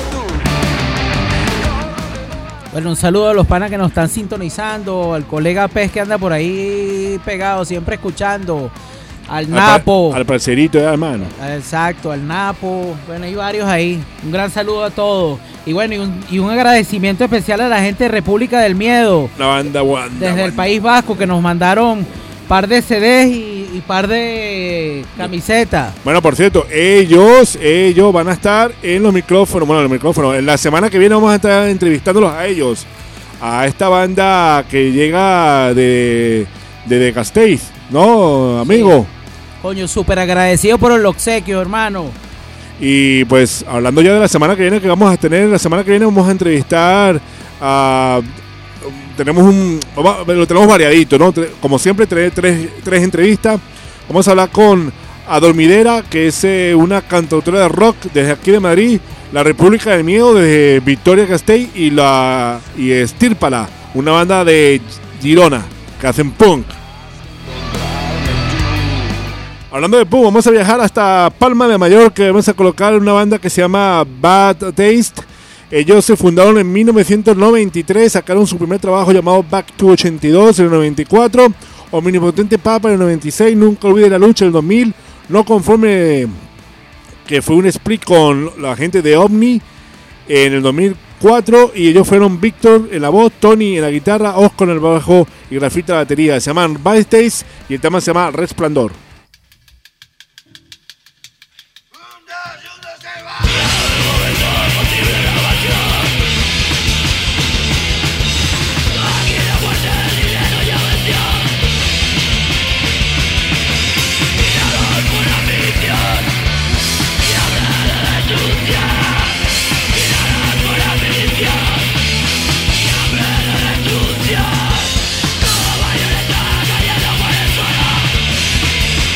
Bueno, un saludo a los panas que nos están sintonizando, al colega Pez que anda por ahí pegado, siempre escuchando, al Napo. Al parcerito, hermano. Exacto, al Napo. Bueno, hay varios ahí. Un gran saludo a todos. Y bueno, y un agradecimiento especial a la gente de República del Miedo. La banda Wanda. Desde el País Vasco, que nos mandaron par de CDs y par de camisetas. Bueno, por cierto, ellos van a estar en los micrófonos. Bueno, los micrófonos. En la semana que viene vamos a estar entrevistándolos a ellos. A esta banda que llega de Gasteiz, ¿no, amigo? Sí. Coño, súper agradecido por el obsequio, hermano. Y pues, hablando ya de la semana que viene, que vamos a tener, la semana que viene vamos a entrevistar a... lo tenemos variadito, ¿no? Como siempre, tres entrevistas. Vamos a hablar con Adormidera, que es una cantautora de rock desde aquí de Madrid, la República del Miedo desde Vitoria-Gasteiz y Estírpala, una banda de Girona que hacen punk. Hablando de punk, vamos a viajar hasta Palma de Mallorca, vamos a colocar una banda que se llama Bad Taste. Ellos se fundaron en 1993, sacaron su primer trabajo llamado Back to 82 en el 94, Omnipotente Papa en el 96, Nunca Olvide la Lucha en el 2000, No Conforme, que fue un split con la gente de Omni en el 2004, y ellos fueron Víctor en la voz, Tony en la guitarra, Oscar en el bajo y Grafita en la batería. Se llaman Bad Taste y el tema se llama Resplandor. Cayendo por el suelo.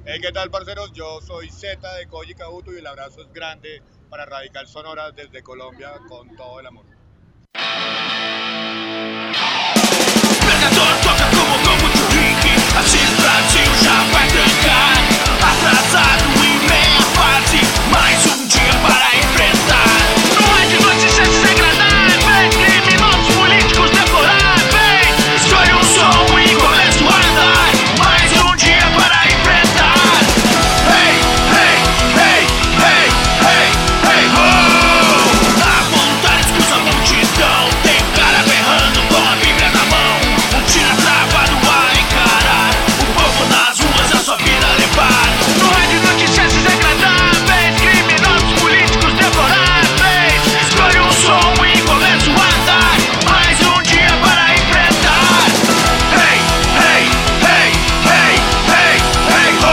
Hey, ¿qué tal, parceros? Yo soy Z de Koji Kabuto y el abrazo es grande para Radical Sonora desde Colombia con todo el amor. Predador toca como Goku Churinki, assim o Brasil já vai trancar. Atrasado em meia fase, mais dia para enfrentar. Não é de notícias desagradáveis, criminosos políticos deploráveis. Escolha som e começa a andar, mais dia para enfrentar. Hey, hey, hey, hey, hey, hey, ho! A vontade escusa a multidão, tem cara berrando com a Bíblia na mão. Tira travado a encarar, o povo nas ruas a sua vida levar. Não é de notícias desagradáveis, criminosos políticos deploráveis. Escolhe som e começa a andar, mais dia para enfrentar. Hey, hey, hey, hey, hey, hey, ho!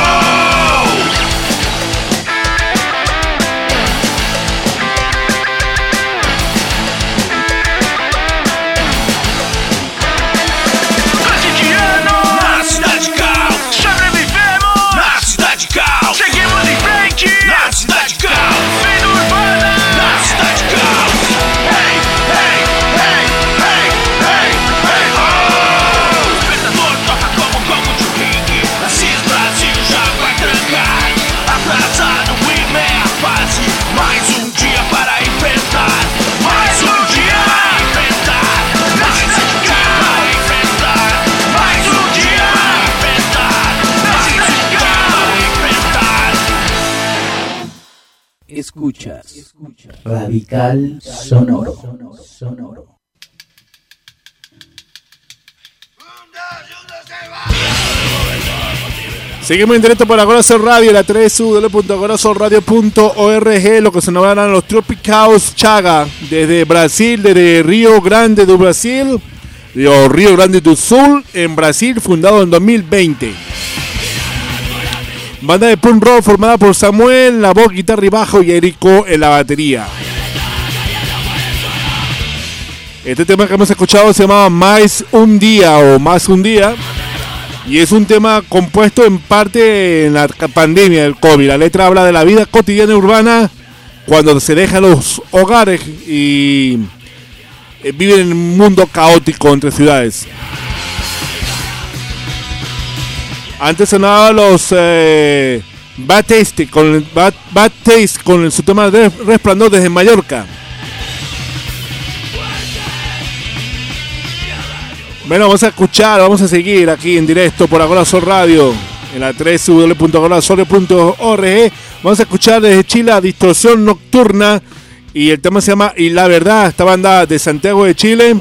Cotidiano, na cidade caos, sobrevivemos, na cidade caos, seguimos em frente, na cidade caos, vida urbana, na cidade caos. Hey, hey, hey, hey, hey, hey, oh! O despertador toca como Goku Churinki, assim o Brasil já vai trancar. Atrasado em meia fase, mais dia para enfrentar. Mais dia para enfrentar. Mais dia para enfrentar. Mais dia para enfrentar. Mais dia para enfrentar. Escuchas Radical Sonoro. Seguimos en directo por Agorasol Radio, la www.agorasolradio.org, lo que se nos van a los Tropicaos Chaga, desde Brasil, desde Río Grande do Brasil, Río Grande do Sul, en Brasil, fundado en 2020. Banda de punk rock formada por Samuel en la voz, guitarra y bajo y Erico en la batería. Este tema que hemos escuchado se llamaba Más un Día o Más un Día. Y es un tema compuesto en parte en la pandemia del COVID. La letra habla de la vida cotidiana y urbana cuando se dejan los hogares y viven en un mundo caótico entre ciudades. Antes sonaba los Bad Taste con su tema de Resplandor desde Mallorca. Bueno, vamos a seguir aquí en directo por Agorasol Radio, en la www.agorasolradio.org. Vamos a escuchar desde Chile a Distorsión Nocturna y el tema se llama Y la Verdad, esta banda de Santiago de Chile.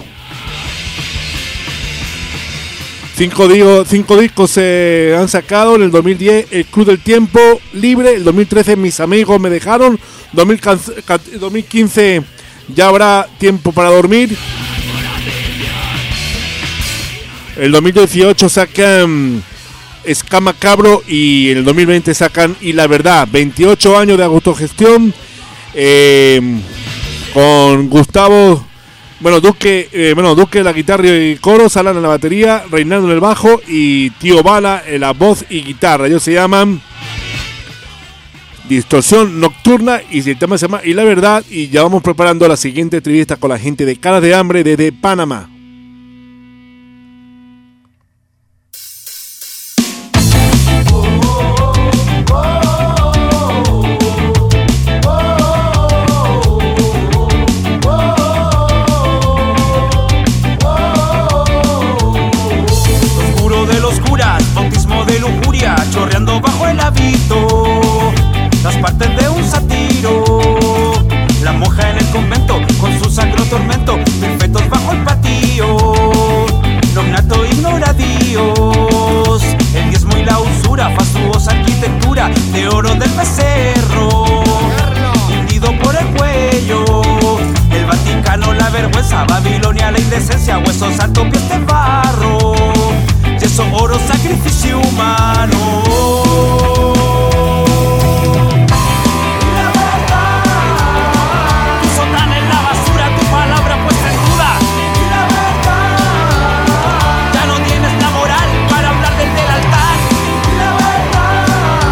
5 discos se han sacado. En el 2010 El Club del Tiempo Libre, el 2013 Mis Amigos Me Dejaron, 2015 Ya Habrá Tiempo para Dormir. El 2018 sacan Escama Cabro y en el 2020 sacan Y la Verdad. 28 años de autogestión con Gustavo, Duque la guitarra y coro, Salan en la batería, Reinaldo en el bajo y Tío Bala en la voz y guitarra. Ellos se llaman Distorsión Nocturna y el tema se llama Y la Verdad. Y ya vamos preparando la siguiente entrevista con la gente de Caras de Hambre desde Panamá. Chorreando bajo el hábito, las partes de un sátiro. La monja en el convento con su sacro tormento, perfectos bajo el patio. Nomnato ignora a Dios, el diezmo y la usura, fastuosa arquitectura de oro del becerro, hundido por el cuello. El Vaticano, la vergüenza, Babilonia, la indecencia, huesos altos, pies de barro. Yeso, oro, sacrificio humano. La verdad, tu sotana en la basura, tu palabra puesta en duda. La verdad, ya no tienes la moral para hablar del altar. La verdad,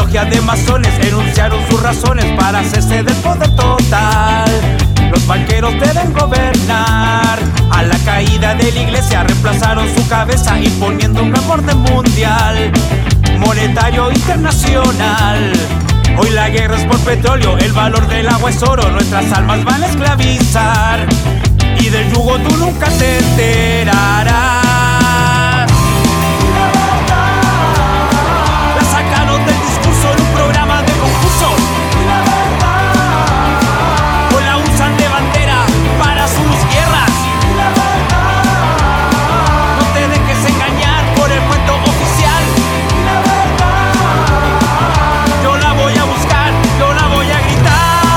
logias de masones enunciaron sus razones para hacerse del poder total. Los banqueros deben gobernar. A la caída de la iglesia reemplazaron su cabeza imponiendo un nuevo orden mundial monetario internacional. Hoy la guerra es por petróleo, el valor del agua es oro. Nuestras almas van a esclavizar y del yugo tú nunca te enterarás. La sacaron del discurso en un programa de concurso. O la usan de bandera para sus guerras. No te dejes engañar por el cuento oficial. Yo la voy a buscar, yo la voy a gritar.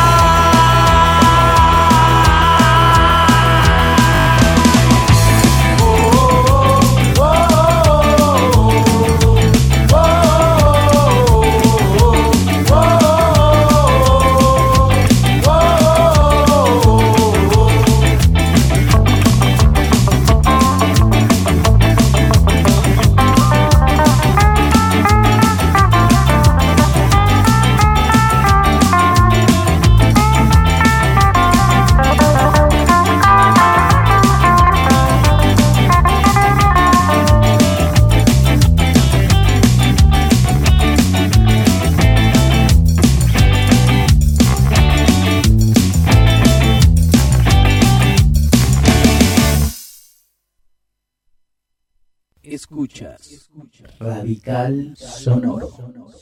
Escuchas Radical Sonoro.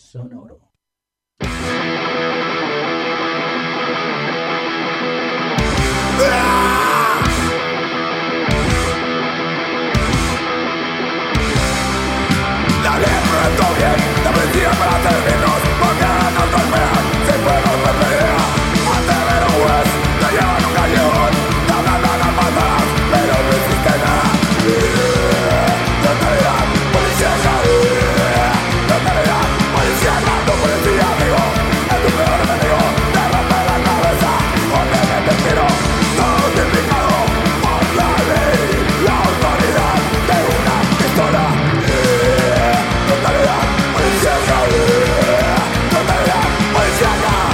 La guerra está bien, la policía para términos, porque nos golpean, sin poder perder. Antes ver un juez, te llevan un callejón, te hablan a las patas, pero no existe nada. Totalidad, policía, totalidad, policía, tu policía, amigo, es tu peor enemigo, te rompe la cabeza, o te mete el tiro, todo justificado por la ley, la autoridad de una pistola. Totalidad, policía, totalidad, policía.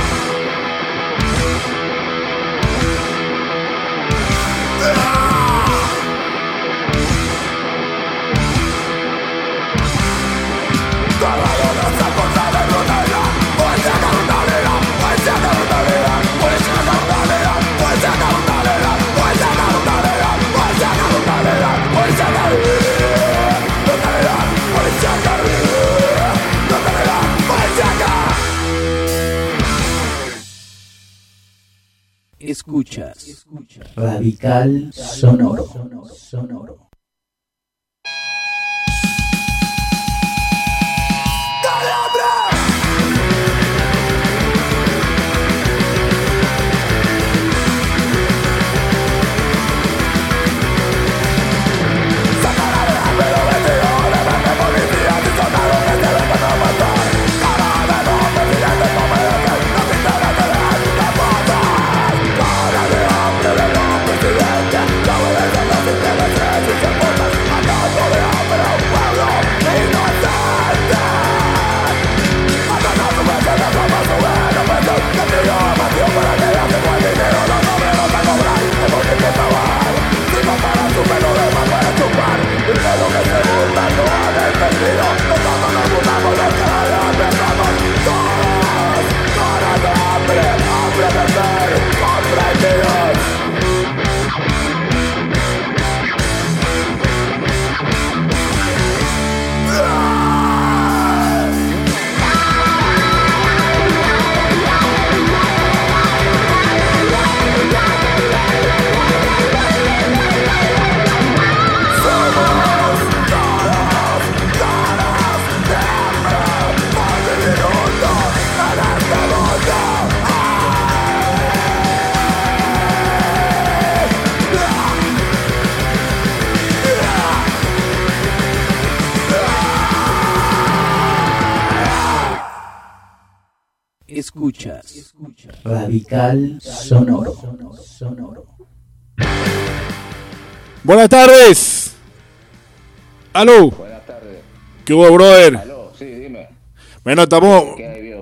Escuchas Radical Sonoro. Escuchas Radical Sonoro. Buenas tardes. Aló. Buenas tardes. ¿Qué hubo, brother? Aló, sí, dime. Bueno, estamos. ¿Qué hay,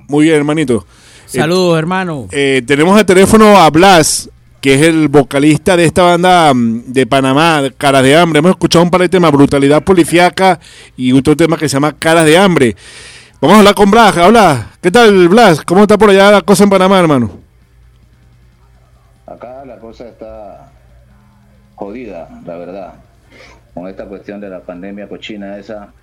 están? Muy bien, hermanito. Saludos, hermano. Tenemos al teléfono a Blas, que es el vocalista de esta banda de Panamá, Caras de Hambre. Hemos escuchado un par de temas, Brutalidad Policíaca y otro tema que se llama Caras de Hambre. Vamos a hablar con Blas. Habla. ¿Qué tal, Blas? ¿Cómo está por allá la cosa en Panamá, hermano? Acá la cosa está jodida, la verdad. Con esta cuestión de la pandemia cochina esa,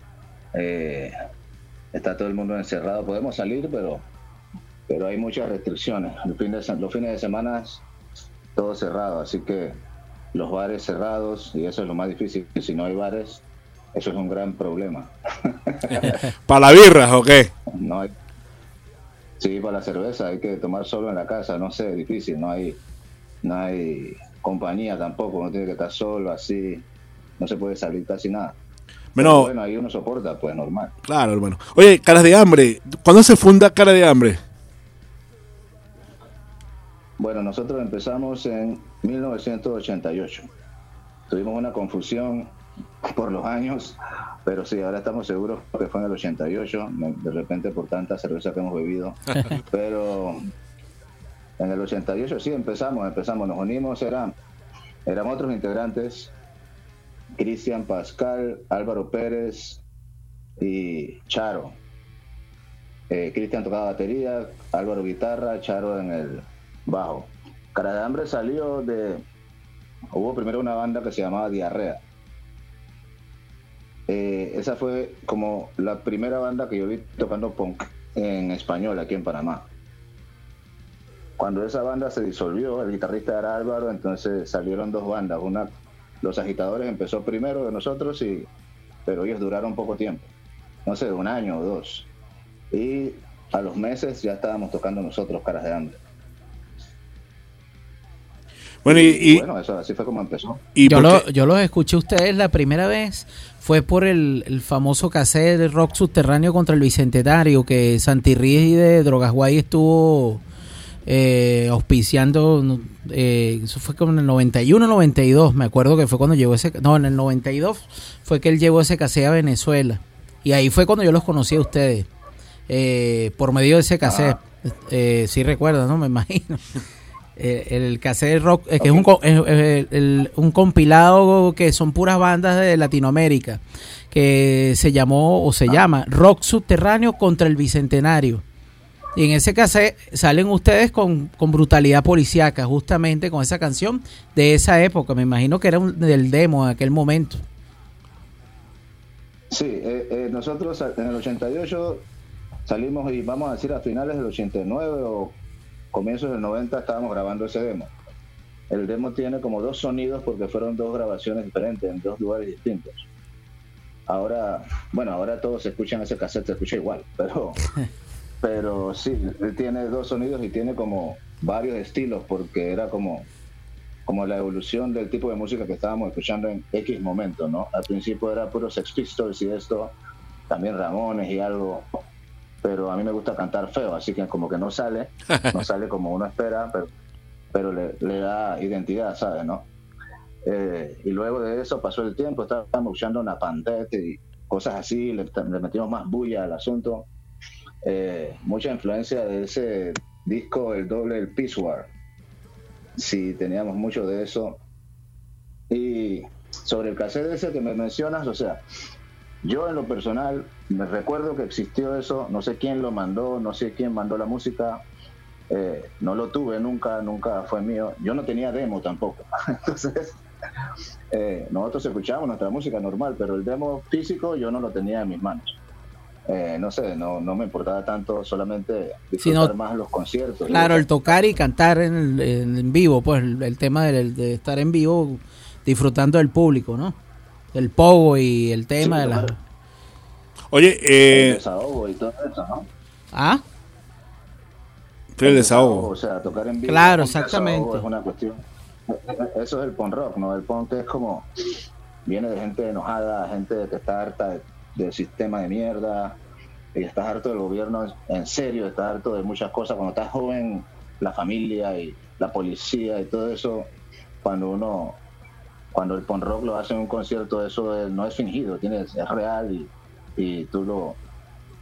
está todo el mundo encerrado. Podemos salir, pero hay muchas restricciones. Los fines de semana todo cerrado, así que los bares cerrados, y eso es lo más difícil. Si no hay bares, eso es un gran problema. ¿Para la birra o qué? No hay. Sí, para la cerveza hay que tomar solo en la casa, no sé, difícil, no hay compañía tampoco, no tiene que estar solo, así, no se puede salir casi nada. Bueno, ahí uno soporta, pues normal. Claro, hermano. Oye, Caras de Hambre, ¿cuándo se funda Cara de Hambre? Bueno, nosotros empezamos en 1988. Tuvimos una confusión por los años, pero sí, ahora estamos seguros que fue en el 88, de repente por tanta cerveza que hemos bebido. Pero en el 88 sí empezamos, nos unimos, éramos otros integrantes, Cristian Pascal, Álvaro Pérez y Charo. Cristian tocaba batería, Álvaro guitarra, Charo en el bajo. Cara de Hambre hubo primero una banda que se llamaba Diarrea. Esa fue como la primera banda que yo vi tocando punk en español aquí en Panamá. Cuando esa banda se disolvió, el guitarrista era Álvaro, entonces salieron dos bandas. Una, Los Agitadores, empezó primero de nosotros, pero ellos duraron poco tiempo, no sé, 1 año o 2. Y a los meses ya estábamos tocando nosotros Caras de Hambre. Bueno, bueno, eso así fue como empezó. Yo los escuché a ustedes la primera vez, fue por el famoso cassette de Rock Subterráneo contra el Bicentenario, que Santi Ríos de Drogas Guay estuvo auspiciando, eso fue como en el 91-92, me acuerdo que fue cuando llegó en el 92 fue que él llevó ese cassette a Venezuela, y ahí fue cuando yo los conocí a ustedes, por medio de ese cassette. Sí recuerdas, ¿no? Me imagino. El cassette rock, que es un compilado que son puras bandas de Latinoamérica, que se llama Rock Subterráneo contra el Bicentenario. Y en ese cassette salen ustedes con Brutalidad Policíaca, justamente con esa canción de esa época. Me imagino que era del demo en aquel momento. Sí, nosotros en el 88 salimos, y vamos a decir a finales del 89 o comienzos del 90 estábamos grabando ese demo. El demo tiene como 2 sonidos porque fueron 2 grabaciones diferentes en 2 lugares distintos. Ahora todos escuchan ese cassette, se escucha igual, pero sí, él tiene 2 sonidos y tiene como varios estilos, porque era como la evolución del tipo de música que estábamos escuchando en X momento, ¿no? Al principio era puro Sex Pistols y esto, también Ramones y algo, pero a mí me gusta cantar feo, así que como que no sale como uno espera, pero le da identidad, ¿sabes, no? Y luego de eso pasó el tiempo, estábamos escuchando una Pantet y cosas así, le metimos más bulla al asunto. Mucha influencia de ese disco, el doble, el Peace War. Sí, teníamos mucho de eso. Y sobre el cassette ese que me mencionas, o sea, yo en lo personal me recuerdo que existió eso, no sé quién lo mandó, no sé quién mandó la música, no lo tuve nunca fue mío, yo no tenía demo tampoco. Entonces nosotros escuchábamos nuestra música normal, pero el demo físico yo no lo tenía en mis manos. No sé, no me importaba tanto, solamente disfrutar más los conciertos. Claro, el tocar y cantar en vivo, pues el tema de estar en vivo disfrutando del público, ¿no? El pogo y el tema, sí, de la... Oye, el desahogo y todo eso, ¿no? ¿Ah? El desahogo. O sea, tocar en vivo. Claro, exactamente. Es una cuestión. Eso es el punk rock, ¿no? El punk es como... Viene de gente enojada, gente que está harta del sistema de mierda, y estás harto del gobierno, en serio, estás harto de muchas cosas. Cuando estás joven, la familia y la policía y todo eso, cuando el punk rock lo hace en un concierto, eso no es fingido, es real, y tú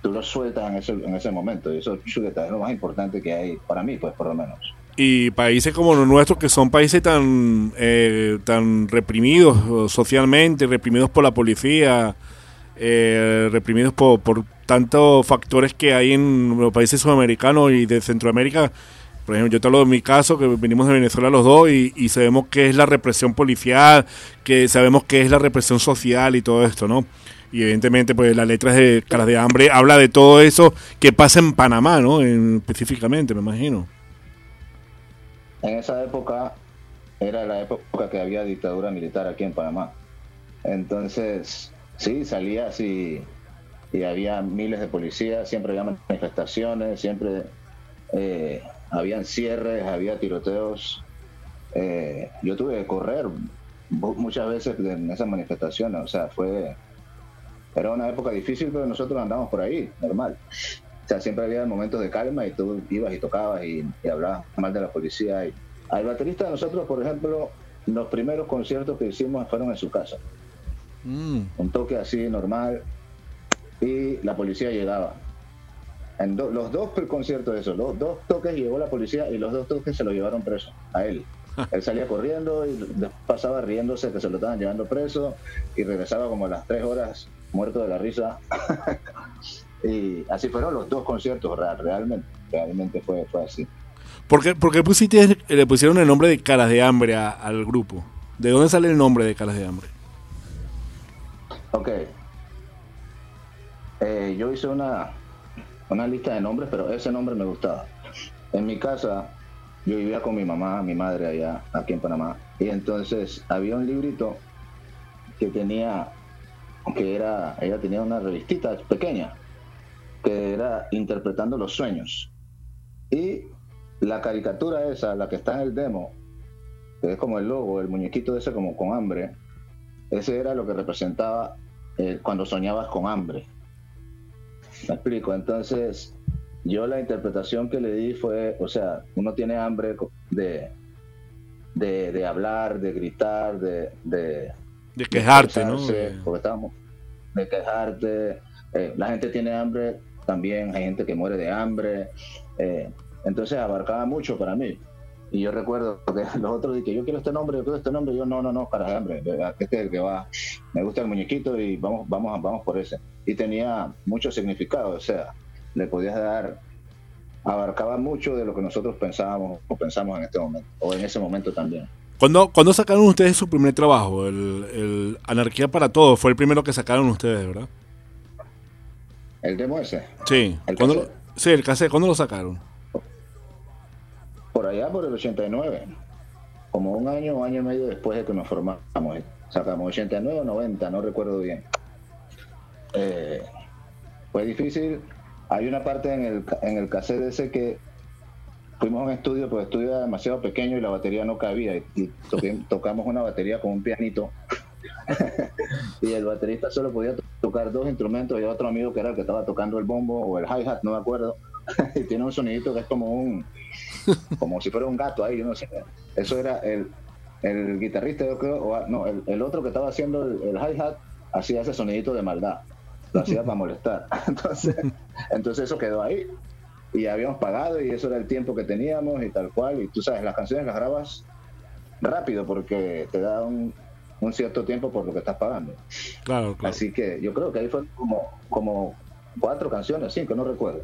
tú lo sueltas en ese momento, y eso chuleta es lo más importante que hay para mí, pues por lo menos. Y países como los nuestros, que son países tan reprimidos socialmente, reprimidos por la policía, reprimidos por tantos factores que hay en los países sudamericanos y de Centroamérica. Por ejemplo, yo te hablo de mi caso, que venimos de Venezuela los dos y sabemos qué es la represión policial, que sabemos qué es la represión social y todo esto, ¿no? Y evidentemente, pues las letras de Caras de Hambre habla de todo eso que pasa en Panamá, ¿no? Específicamente, me imagino. En esa época era la época que había dictadura militar aquí en Panamá. Entonces, sí, salía así y había miles de policías, siempre había manifestaciones, siempre habían cierres, había tiroteos. Yo tuve que correr muchas veces en esas manifestaciones, o sea, era una época difícil, pero nosotros andamos por ahí, normal. O sea, siempre había momentos de calma y tú ibas y tocabas y hablabas mal de la policía. Al baterista de nosotros, por ejemplo, los primeros conciertos que hicimos fueron en su casa. Un toque así, normal, y la policía llegaba. Los dos conciertos de esos, los dos toques llegó la policía y los dos toques se lo llevaron preso, a él. Él salía corriendo y pasaba riéndose que se lo estaban llevando preso y regresaba como a las 3 horas muerto de la risa. Y así fueron los dos conciertos, realmente fue así. ¿Por qué le pusieron el nombre de Caras de Hambre al grupo? ¿De dónde sale el nombre de Caras de Hambre? Ok. Yo hice una lista de nombres, pero ese nombre me gustaba. En mi casa, yo vivía con mi mamá, mi madre allá, aquí en Panamá, y entonces había un librito que ella tenía una revistita pequeña, que era Interpretando los Sueños. Y la caricatura esa, la que está en el demo, que es como el logo, el muñequito ese como con hambre, ese era lo que representaba cuando soñabas con hambre. ¿Me explico? Entonces, yo la interpretación que le di fue, o sea, uno tiene hambre de hablar, de gritar, de quejarte, ¿no? Porque estábamos, de quejarte. La gente tiene hambre también, hay gente que muere de hambre. Entonces abarcaba mucho para mí. Y yo recuerdo que los otros dije, yo quiero este nombre, yo no, Caras de Hambre, este es el que va, me gusta el muñequito y vamos por ese. Y tenía mucho significado, o sea, le podías dar, abarcaba mucho de lo que nosotros pensábamos o pensamos en este momento, o en ese momento también. ¿Cuándo sacaron ustedes su primer trabajo? El Anarquía para Todos, fue el primero que sacaron ustedes, ¿verdad? ¿El demo ese? Sí. El cassette, ¿cuándo lo sacaron? Por allá, por el 89, como un año y medio después de que nos formamos. Sacamos 89 o 90, no recuerdo bien. Fue difícil. Hay una parte en el cassette ese que fuimos a un estudio, pero el estudio era demasiado pequeño y la batería no cabía. Y tocamos una batería con un pianito. Y el baterista solo podía tocar 2 instrumentos y otro amigo que era el que estaba tocando el bombo o el hi-hat, no me acuerdo. Y tiene un sonidito que es como si fuera un gato ahí, yo no sé. Eso era el guitarrista, yo creo, el otro que estaba haciendo el hi-hat hacía ese sonidito de maldad, lo hacía para molestar. Entonces eso quedó ahí y habíamos pagado y eso era el tiempo que teníamos y tal cual. Y tú sabes, las canciones las grabas rápido porque te da un cierto tiempo por lo que estás pagando. Claro. Así que yo creo que ahí fue como 4 canciones, 5, no recuerdo.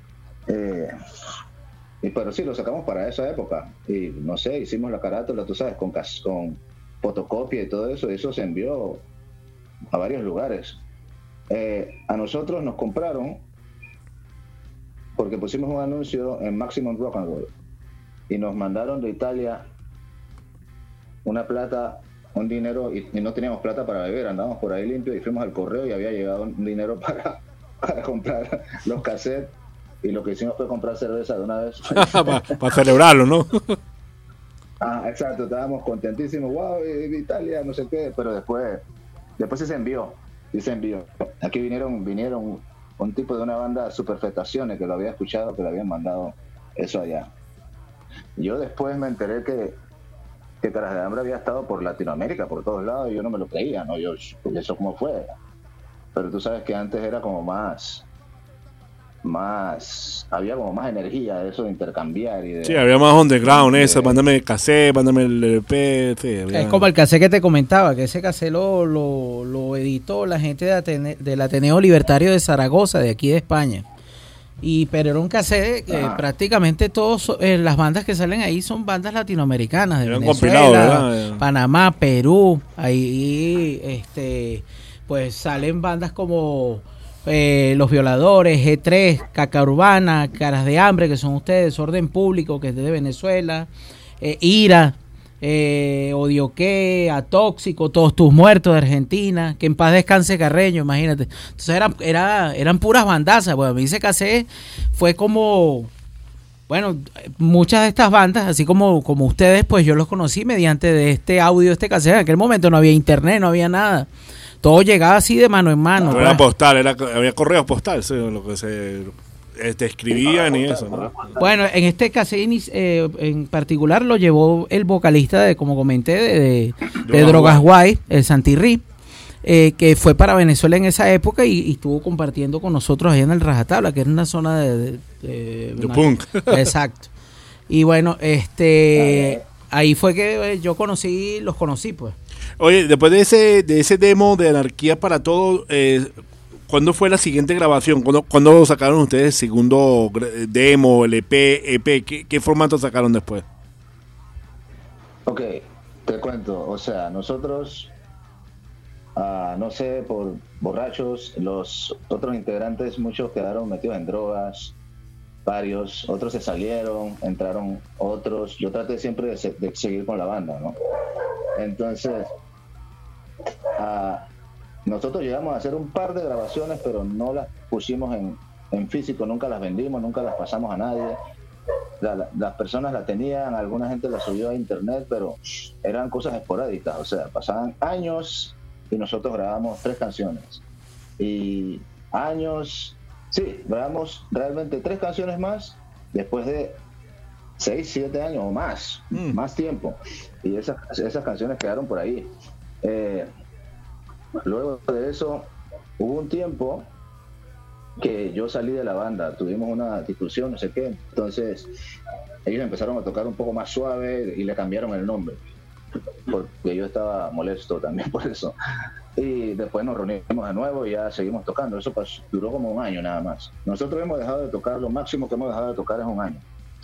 Pero sí, lo sacamos para esa época y no sé, hicimos la carátula, tú sabes, con fotocopia y todo eso, y eso se envió a varios lugares. A nosotros nos compraron porque pusimos un anuncio en Maximum Rock and Roll y nos mandaron de Italia una plata, un dinero, y no teníamos plata para beber, andábamos por ahí limpios y fuimos al correo y había llegado un dinero para comprar los cassettes. Y lo que hicimos fue comprar cerveza de una vez. Para celebrarlo, ¿no? Exacto, estábamos contentísimos. Wow, Italia, no sé qué. Pero después se envió. Aquí vinieron un tipo de una banda, Superfetaciones, que lo había escuchado, que le habían mandado eso allá. Yo después me enteré que Caras de Hambre había estado por Latinoamérica, por todos lados, y yo no me lo creía, ¿no? Porque eso cómo fue. Pero tú sabes que antes era como más había como más energía de eso de intercambiar y de, Sí, había más underground eso, mándame el cassette, mándame el LP, sí, había- Es como el cassette que te comentaba, que ese cassette lo editó la gente del Ateneo Libertario de Zaragoza, de aquí de España. Pero era un cassette que prácticamente todas las bandas que salen ahí son bandas latinoamericanas, de Eran Venezuela, compilados, ¿verdad? Panamá, Perú. Ahí pues salen bandas como Los Violadores, G3, Caca Urbana, Caras de Hambre, que son ustedes, Orden Público, que es de Venezuela, Ira, Odio Que, Atóxico, Todos Tus Muertos de Argentina, que en paz descanse Carreño, imagínate. Entonces eran puras bandazas. Bueno, a mí ese cassette fue como, bueno, muchas de estas bandas, así como ustedes, pues yo los conocí mediante de este audio, este cassette. En aquel momento no había internet, no había nada. Todo llegaba así de mano en mano. No era postal, había correos postal, sí, lo que se te escribían y eso, ¿no? Bueno, en este cassette en particular lo llevó el vocalista como comenté, de Drogas Guay, el Santirri, que fue para Venezuela en esa época y estuvo compartiendo con nosotros allá en el Rajatabla, que era una zona de punk. Exacto. Y bueno, ahí fue que los conocí, pues. Oye, después de ese demo de Anarquía para Todo, ¿cuándo fue la siguiente grabación? ¿Cuándo sacaron ustedes el segundo demo, el EP? ¿Qué formato sacaron después? Ok, te cuento. O sea, nosotros, no sé, por borrachos, los otros integrantes, muchos quedaron metidos en drogas, varios, otros se salieron, entraron otros. Yo traté siempre de seguir con la banda, ¿no? Entonces, nosotros llegamos a hacer un par de grabaciones, pero no las pusimos en físico, nunca las vendimos, nunca las pasamos a nadie. Las personas la tenían, alguna gente la subió a internet, pero eran cosas esporádicas, o sea, pasaban años y nosotros grabamos 3 canciones. Y grabamos realmente 3 canciones más después de 6, 7 años o más tiempo. Y esas canciones quedaron por ahí. Luego de eso, hubo un tiempo que yo salí de la banda, tuvimos una discusión, no sé qué, entonces ellos empezaron a tocar un poco más suave y le cambiaron el nombre, porque yo estaba molesto también por eso. Y después nos reunimos de nuevo y ya seguimos tocando. Eso duró como un año nada más. Nosotros hemos dejado de tocar, lo máximo que hemos dejado de tocar es un año.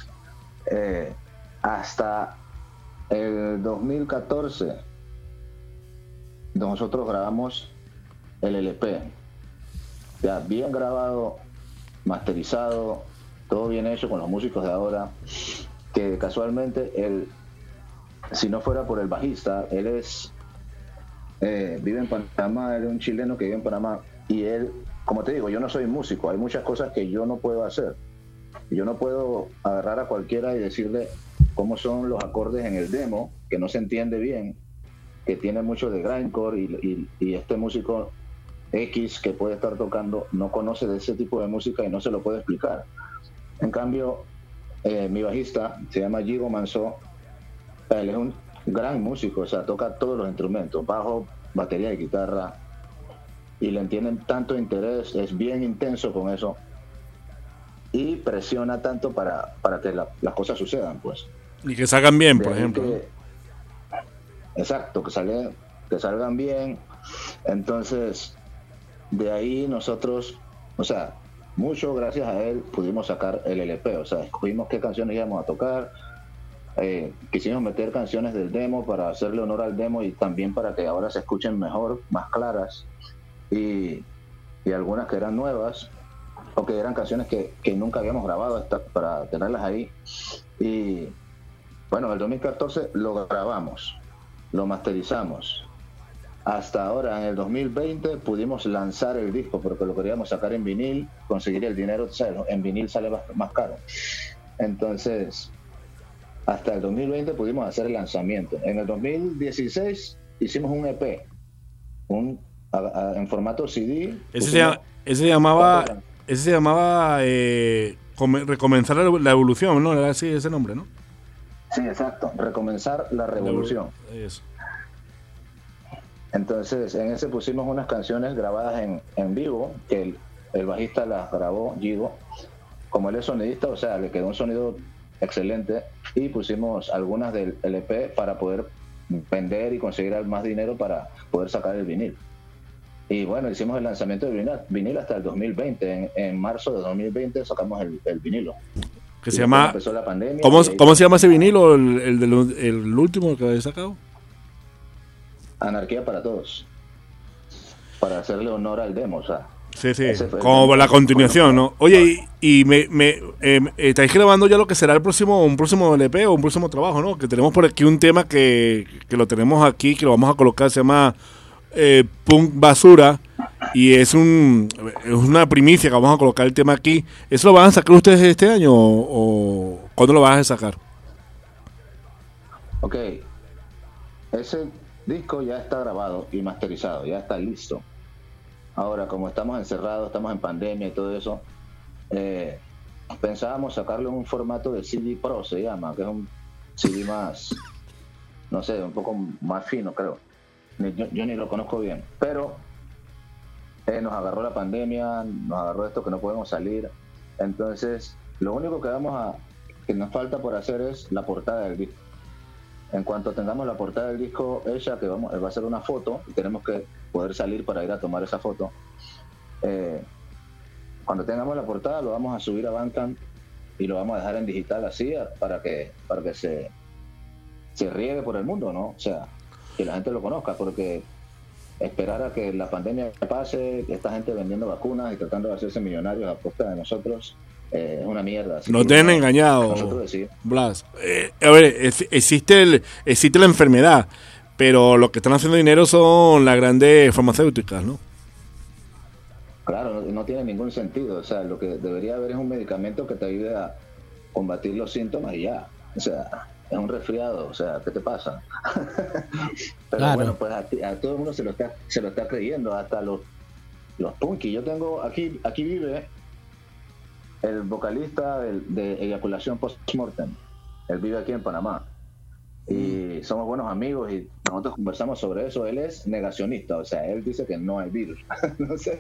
Hasta el 2014 nosotros grabamos el LP, ya bien grabado, masterizado, todo bien hecho con los músicos de ahora, que casualmente si no fuera por el bajista, él vive en Panamá, él es un chileno que vive en Panamá, y él, como te digo, yo no soy músico, hay muchas cosas que yo no puedo hacer. Yo no puedo agarrar a cualquiera y decirle cómo son los acordes en el demo, que no se entiende bien, que tiene mucho de grindcore y este músico X que puede estar tocando no conoce de ese tipo de música y no se lo puede explicar. En cambio, mi bajista se llama Gigo Manso, él es un gran músico, o sea, toca todos los instrumentos, bajo, batería y guitarra, y le entienden tanto interés, es bien intenso con eso y presiona tanto para que las cosas sucedan, pues. Y que salgan bien, por ejemplo. Exacto, que salgan bien. Entonces, de ahí nosotros, o sea, mucho gracias a él pudimos sacar el LP, o sea, escogimos qué canciones íbamos a tocar, quisimos meter canciones del demo para hacerle honor al demo y también para que ahora se escuchen mejor, más claras, y algunas que eran nuevas o que eran canciones que nunca habíamos grabado para tenerlas ahí. Y bueno, en el 2014 lo grabamos, lo masterizamos. Hasta ahora, en el 2020, pudimos lanzar el disco porque lo queríamos sacar en vinil, conseguir el dinero, en vinil sale más caro. Entonces, hasta el 2020 pudimos hacer el lanzamiento. En el 2016 hicimos un EP, en formato CD. Ese se llamaba Recomenzar la Evolución, ¿no? Era así ese nombre, ¿no? Sí, exacto. Recomenzar la Revolución. Eso. Entonces, en ese pusimos unas canciones grabadas en vivo, que el bajista las grabó, Gigo. Como él es sonidista, o sea, le quedó un sonido excelente y pusimos algunas del LP para poder vender y conseguir más dinero para poder sacar el vinil. Y bueno, hicimos el lanzamiento del vinil hasta el 2020. En marzo de 2020 sacamos el vinilo. Que se llama... Empezó la pandemia. ¿Cómo se llama ese vinilo, el último que habéis sacado? Anarquía para Todos. Para hacerle honor al demo, o sea. Sí, como la continuación, ¿no? Oye, y estáis grabando ya lo que será un próximo LP o un próximo trabajo, ¿no? Que tenemos por aquí un tema que lo tenemos aquí, que lo vamos a colocar, se llama Punk Basura, y es una primicia que vamos a colocar el tema aquí. ¿Eso lo van a sacar ustedes este año o cuándo lo van a sacar? Ok, ese disco ya está grabado y masterizado, ya está listo. Ahora, como estamos encerrados, estamos en pandemia y todo eso, pensábamos sacarlo en un formato de CD Pro, se llama, que es un CD más, no sé, un poco más fino, creo. Yo ni lo conozco bien, pero nos agarró la pandemia, nos agarró esto que no podemos salir. Entonces, lo único que nos falta por hacer es la portada del disco. En cuanto tengamos la portada del disco hecha, que va a ser una foto, y tenemos que poder salir para ir a tomar esa foto. Cuando tengamos la portada lo vamos a subir a Bandcamp y lo vamos a dejar en digital así para que se riegue por el mundo, ¿no? O sea, que la gente lo conozca, porque esperar a que la pandemia pase, que esta gente vendiendo vacunas y tratando de hacerse millonarios a costa de nosotros, es una mierda. No te han engañado, Blas. A ver, existe la enfermedad, pero lo que están haciendo dinero son las grandes farmacéuticas, ¿no? Claro, no tiene ningún sentido. O sea, lo que debería haber es un medicamento que te ayude a combatir los síntomas y ya. O sea, es un resfriado, o sea, ¿qué te pasa? Pero claro. Bueno, pues a todo el mundo se lo está creyendo, hasta los punky. Yo tengo, aquí vive el vocalista de Eyaculación Postmortem. Él vive aquí en Panamá. Y somos buenos amigos y nosotros conversamos sobre eso. Él es negacionista, o sea, él dice que no hay virus. No sé.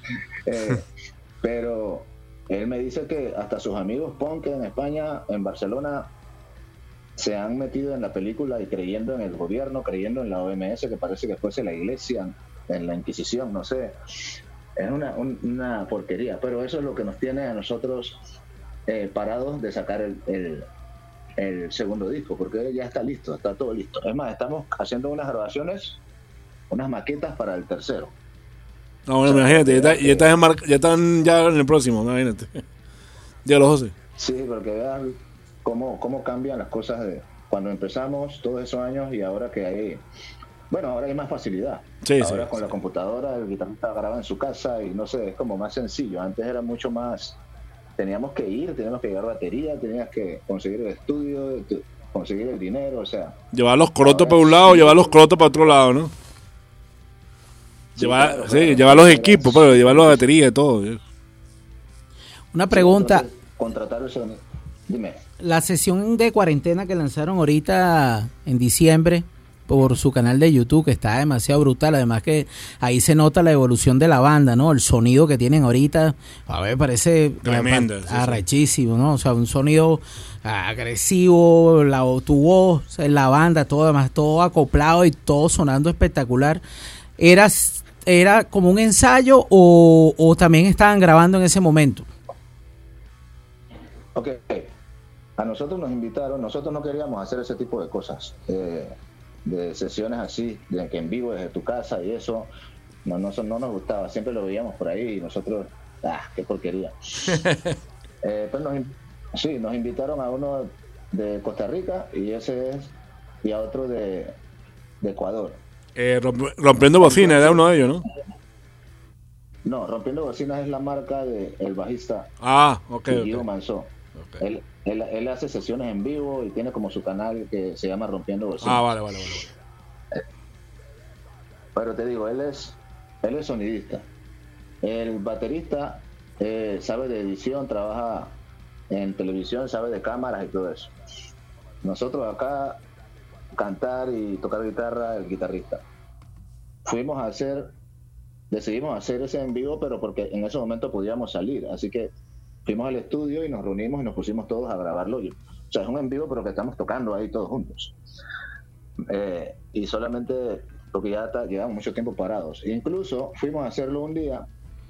Pero él me dice que hasta sus amigos punk en España, en Barcelona, se han metido en la película y creyendo en el gobierno, creyendo en la OMS, que parece que fuese la iglesia, en la Inquisición, no sé. Es una porquería, pero eso es lo que nos tiene a nosotros parados de sacar el segundo disco, porque ya está listo, está todo listo. Es más, estamos haciendo unas grabaciones, unas maquetas para el tercero. No, bueno, imagínate, ya están en el próximo, imagínate. Ya los 12. Sí, porque vean cómo cambian las cosas de cuando empezamos todos esos años y ahora que hay... Bueno, ahora hay más facilidad. Sí, ahora sí, con la computadora, el guitarrista graba en su casa y no sé, es como más sencillo. Antes era mucho más... Teníamos que llevar batería, tenías que conseguir el estudio, conseguir el dinero, o sea... Llevar los corotos para un lado, llevar los corotos para otro lado, ¿no? Llevar los equipos, pero llevar la batería y todo. Una pregunta. Entonces, contratar el sonido. Dime. La sesión de cuarentena que lanzaron ahorita en diciembre por su canal de YouTube, que está demasiado brutal, además que ahí se nota la evolución de la banda, ¿no? El sonido que tienen ahorita, a ver, parece tremendo, arrechísimo, ¿no? O sea, un sonido agresivo, tu voz, la banda, todo además, todo acoplado y todo sonando espectacular. ¿Era como un ensayo o también estaban grabando en ese momento? Ok, a nosotros nos invitaron, nosotros no queríamos hacer ese tipo de cosas, de sesiones así, de que en vivo desde tu casa y eso, no nos gustaba, siempre lo veíamos por ahí y nosotros, qué porquería. Pues nos invitaron a uno de Costa Rica y a otro de Ecuador. Rompiendo Bocinas era uno de ellos, ¿no? No, Rompiendo Bocinas es la marca del bajista Guido Manzó. Okay. Él hace sesiones en vivo y tiene como su canal que se llama Rompiendo Bocinas. Vale. Pero te digo, él es sonidista. El baterista sabe de edición, trabaja en televisión, sabe de cámaras y todo eso. Nosotros acá, cantar y tocar guitarra, el guitarrista. Fuimos a hacer decidimos hacer ese en vivo, pero porque en ese momento podíamos salir. Así que fuimos al estudio y nos reunimos y nos pusimos todos a grabarlo. O sea, es un en vivo, pero que estamos tocando ahí todos juntos. Y solamente porque ya llevamos mucho tiempo parados. Incluso fuimos a hacerlo un día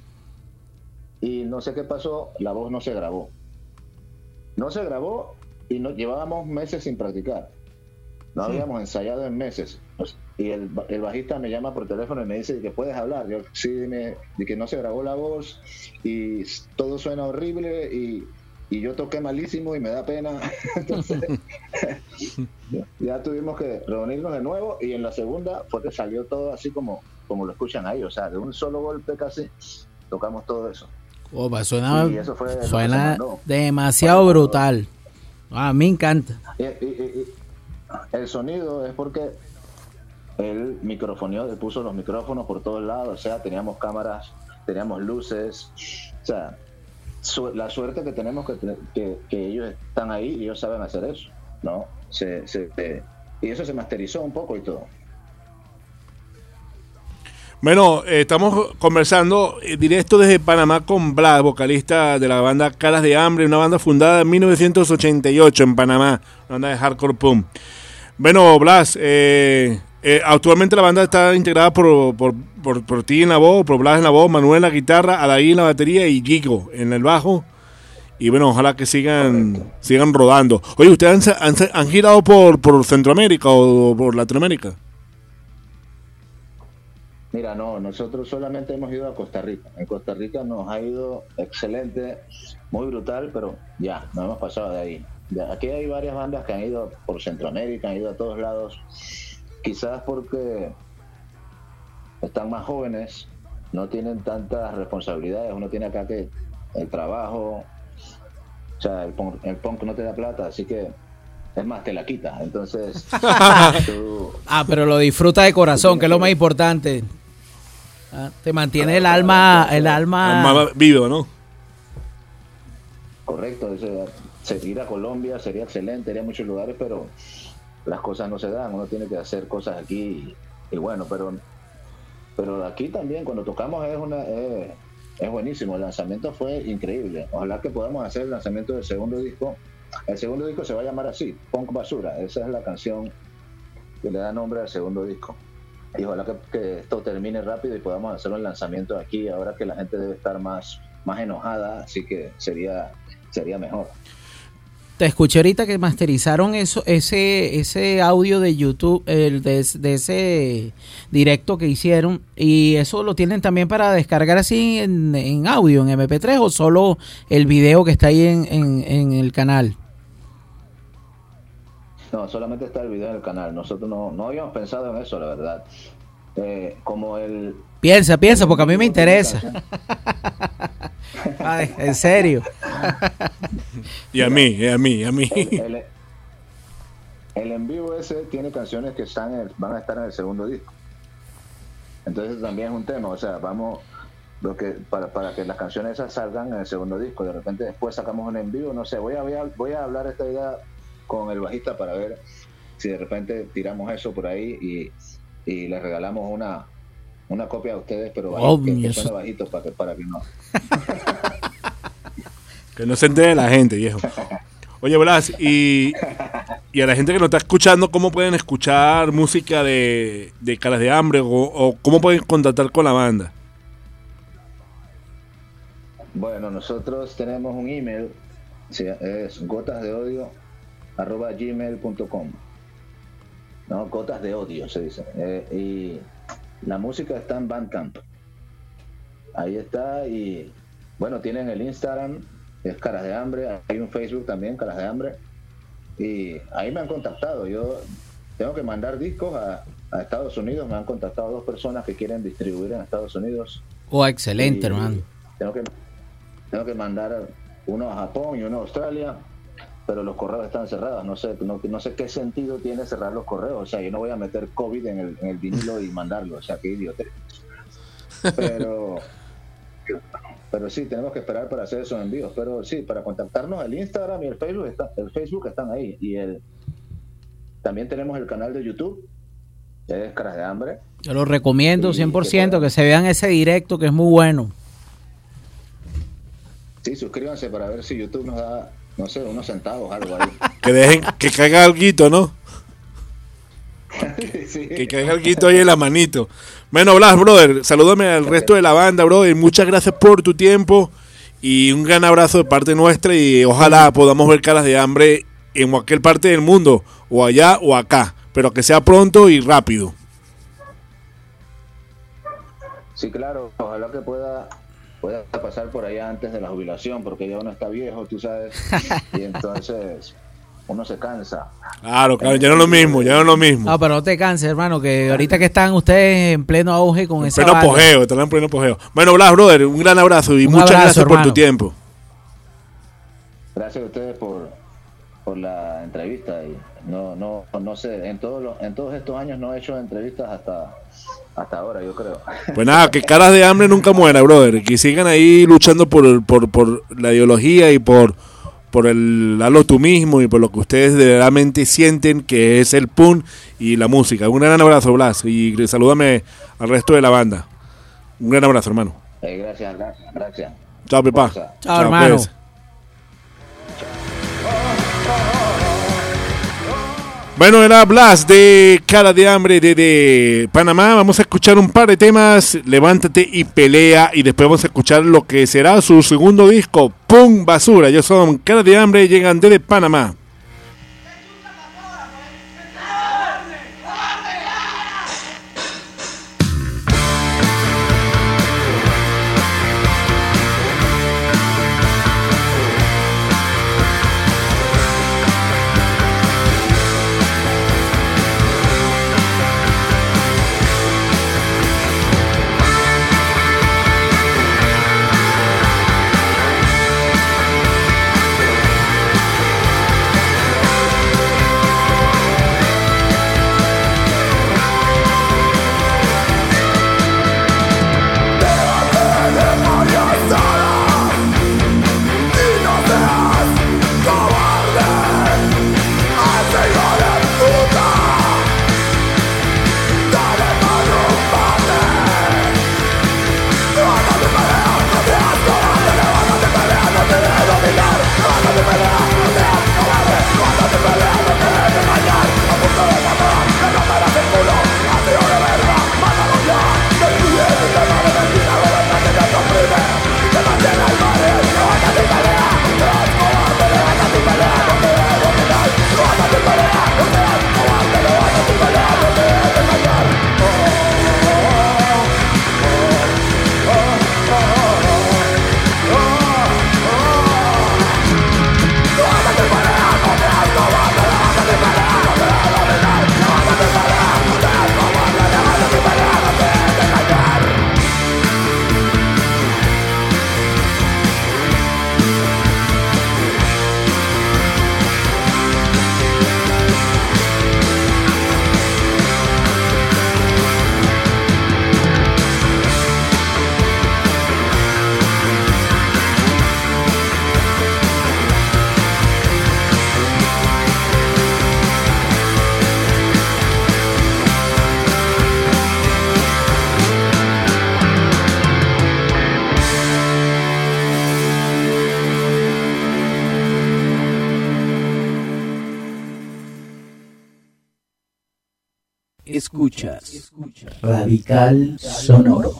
y no sé qué pasó, la voz no se grabó. No se grabó y llevábamos meses sin practicar. No habíamos ensayado en meses. Y el bajista me llama por teléfono y me dice que puedes hablar. Yo sí, dime, de que no se grabó la voz y todo suena horrible y yo toqué malísimo y me da pena. Entonces ya tuvimos que reunirnos de nuevo y en la segunda fue que salió todo así como lo escuchan ahí. O sea, de un solo golpe casi tocamos todo eso. Opa, Y eso fue lo que se suena mandó. demasiado brutal. A mí me encanta. Y el sonido es porque él microfoneó, le puso los micrófonos por todos lados, o sea, teníamos cámaras, teníamos luces, o sea, la suerte que tenemos que ellos están ahí y ellos saben hacer eso, ¿no? Y eso se masterizó un poco y todo. Bueno, estamos conversando directo desde Panamá con Blas, vocalista de la banda Caras de Hambre, una banda fundada en 1988 en Panamá, una banda de hardcore punk. Bueno, Blas, actualmente la banda está integrada por ti en la voz, por Blas en la voz, Manuel en la guitarra, Adaí en la batería y Gigo en el bajo. Y bueno, ojalá que sigan rodando. Oye, ¿ustedes han girado por Centroamérica o por Latinoamérica? Mira, no, nosotros solamente hemos ido a Costa Rica. En Costa Rica nos ha ido excelente, muy brutal, pero ya, nos hemos pasado de ahí. Aquí hay varias bandas que han ido por Centroamérica, han ido a todos lados, quizás porque están más jóvenes, no tienen tantas responsabilidades, uno tiene acá que el trabajo, o sea, el punk no te da plata, así que es más, te la quita, entonces pero lo disfruta de corazón, que es lo más importante. Te mantiene el alma vivo, ¿no? Correcto, ir a Colombia sería excelente, iría a muchos lugares, pero las cosas no se dan, uno tiene que hacer cosas aquí y bueno, pero aquí también cuando tocamos es buenísimo, el lanzamiento fue increíble, ojalá que podamos hacer el lanzamiento del segundo disco. El segundo disco se va a llamar así, Punk Basura, esa es la canción que le da nombre al segundo disco. Y ojalá que esto termine rápido y podamos hacer un lanzamiento aquí, ahora que la gente debe estar más enojada, así que sería mejor. Te escuché ahorita que masterizaron ese audio de YouTube, de ese directo que hicieron, y eso lo tienen también para descargar así en audio, en MP3, o solo el video que está ahí en el canal. No, solamente está el video en el canal. Nosotros no habíamos pensado en eso, la verdad. Piensa, porque a mí me interesa. Ay, en serio. Y a mí. El en vivo ese tiene canciones que van a estar en el segundo disco. Entonces también es un tema, o sea, para que las canciones esas salgan en el segundo disco. De repente después sacamos un en vivo, no sé, voy a hablar esta idea con el bajista para ver si de repente tiramos eso por ahí y les regalamos una copia a ustedes, pero que suene bajito para que no. Que no se entere la gente, viejo. Oye, Blas, y a la gente que nos está escuchando, ¿cómo pueden escuchar música de Caras de Hambre o cómo pueden contactar con la banda? Bueno, nosotros tenemos un email, es gotasdeodio@gmail.com. No, Gotas de Odio se dice. Y la música está en Bandcamp. Ahí está. Y bueno, tienen el Instagram, es Caras de Hambre. Hay un Facebook también, Caras de Hambre. Y ahí me han contactado. Yo tengo que mandar discos a Estados Unidos. Me han contactado 2 personas que quieren distribuir en Estados Unidos. Excelente, hermano. Tengo que mandar uno a Japón y uno a Australia. Pero los correos están cerrados, no sé qué sentido tiene cerrar los correos, o sea, yo no voy a meter COVID en el vinilo y mandarlo, o sea, qué idiota. Pero sí, tenemos que esperar para hacer esos envíos, pero sí, para contactarnos el Instagram y el Facebook están ahí, y también tenemos el canal de YouTube, es Caras de Hambre. Yo lo recomiendo 100%, que se vean ese directo, que es muy bueno. Sí, suscríbanse para ver si YouTube nos da, no sé, unos centavos, algo ahí. Que dejen, que caiga alguito, ¿no? Sí. Que caiga alguito ahí en la manito. Bueno, Blas, brother, salúdame al resto de la banda, brother. Muchas gracias por tu tiempo y un gran abrazo de parte nuestra y ojalá podamos ver Caras de Hambre en cualquier parte del mundo, o allá o acá, pero que sea pronto y rápido. Sí, claro, ojalá que pueda pasar por allá antes de la jubilación, porque ya uno está viejo, tú sabes, y entonces uno se cansa. Claro, ya no es lo mismo, No, pero no te canses, hermano, que ahorita que están ustedes en pleno auge con esa pleno banda. apogeo, están en pleno apogeo. Bueno, Blas, brother, un gran abrazo y muchas gracias por tu tiempo. Gracias a ustedes por la entrevista. Y no sé, en todos estos años no he hecho entrevistas hasta ahora, yo creo. Pues nada, que Caras de Hambre nunca muera, brother. Que sigan ahí luchando por la ideología y por el hazlo tú mismo y por lo que ustedes realmente sienten que es el punk y la música. Un gran abrazo, Blas, y salúdame al resto de la banda. Un gran abrazo, hermano. Gracias. Chao, papá. Chao, hermano. Pues. Bueno, era Blas de Caras de Hambre de Panamá. Vamos a escuchar un par de temas, Levántate y Pelea, y después vamos a escuchar lo que será su segundo disco, Punk Basura. Ellos son Caras de Hambre, llegan desde Panamá. Escuchas Radical Sonoro.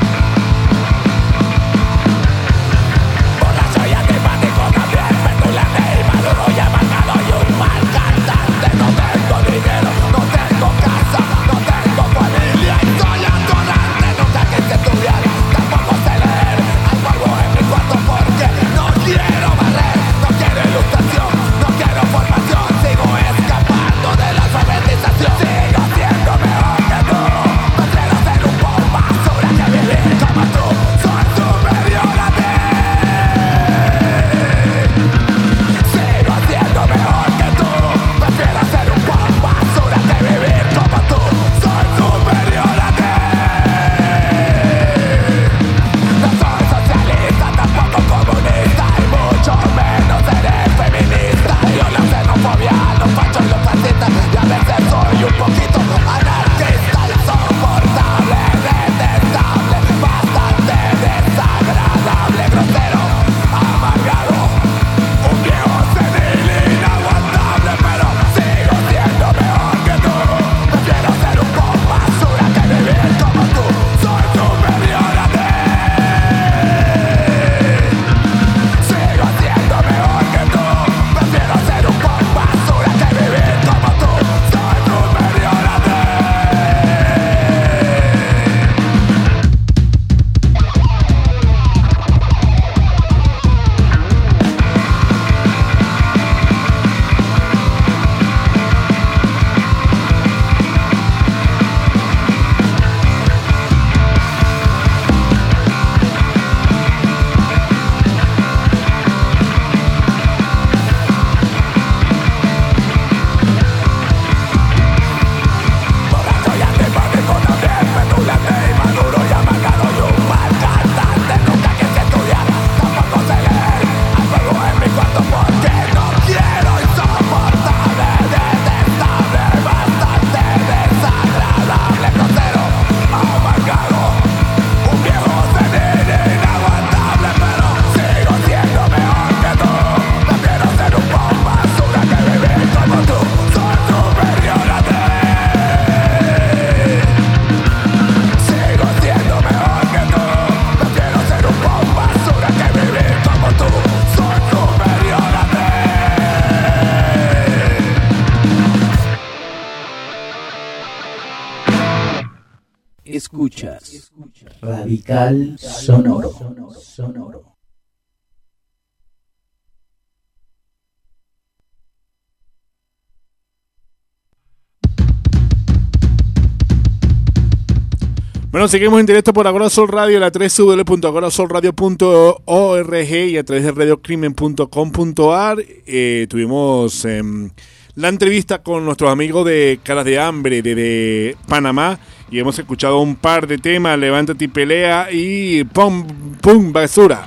Borracho y antipático también, petulante Escuchas Radical Sonoro. Bueno, seguimos en directo por Agora Sol Radio, la www.agorasolradio.org y a través de radiocrimen.com.ar. Tuvimos la entrevista con nuestros amigos de Caras de Hambre desde Panamá y hemos escuchado un par de temas, Levántate y Pelea y Pum Pum Basura.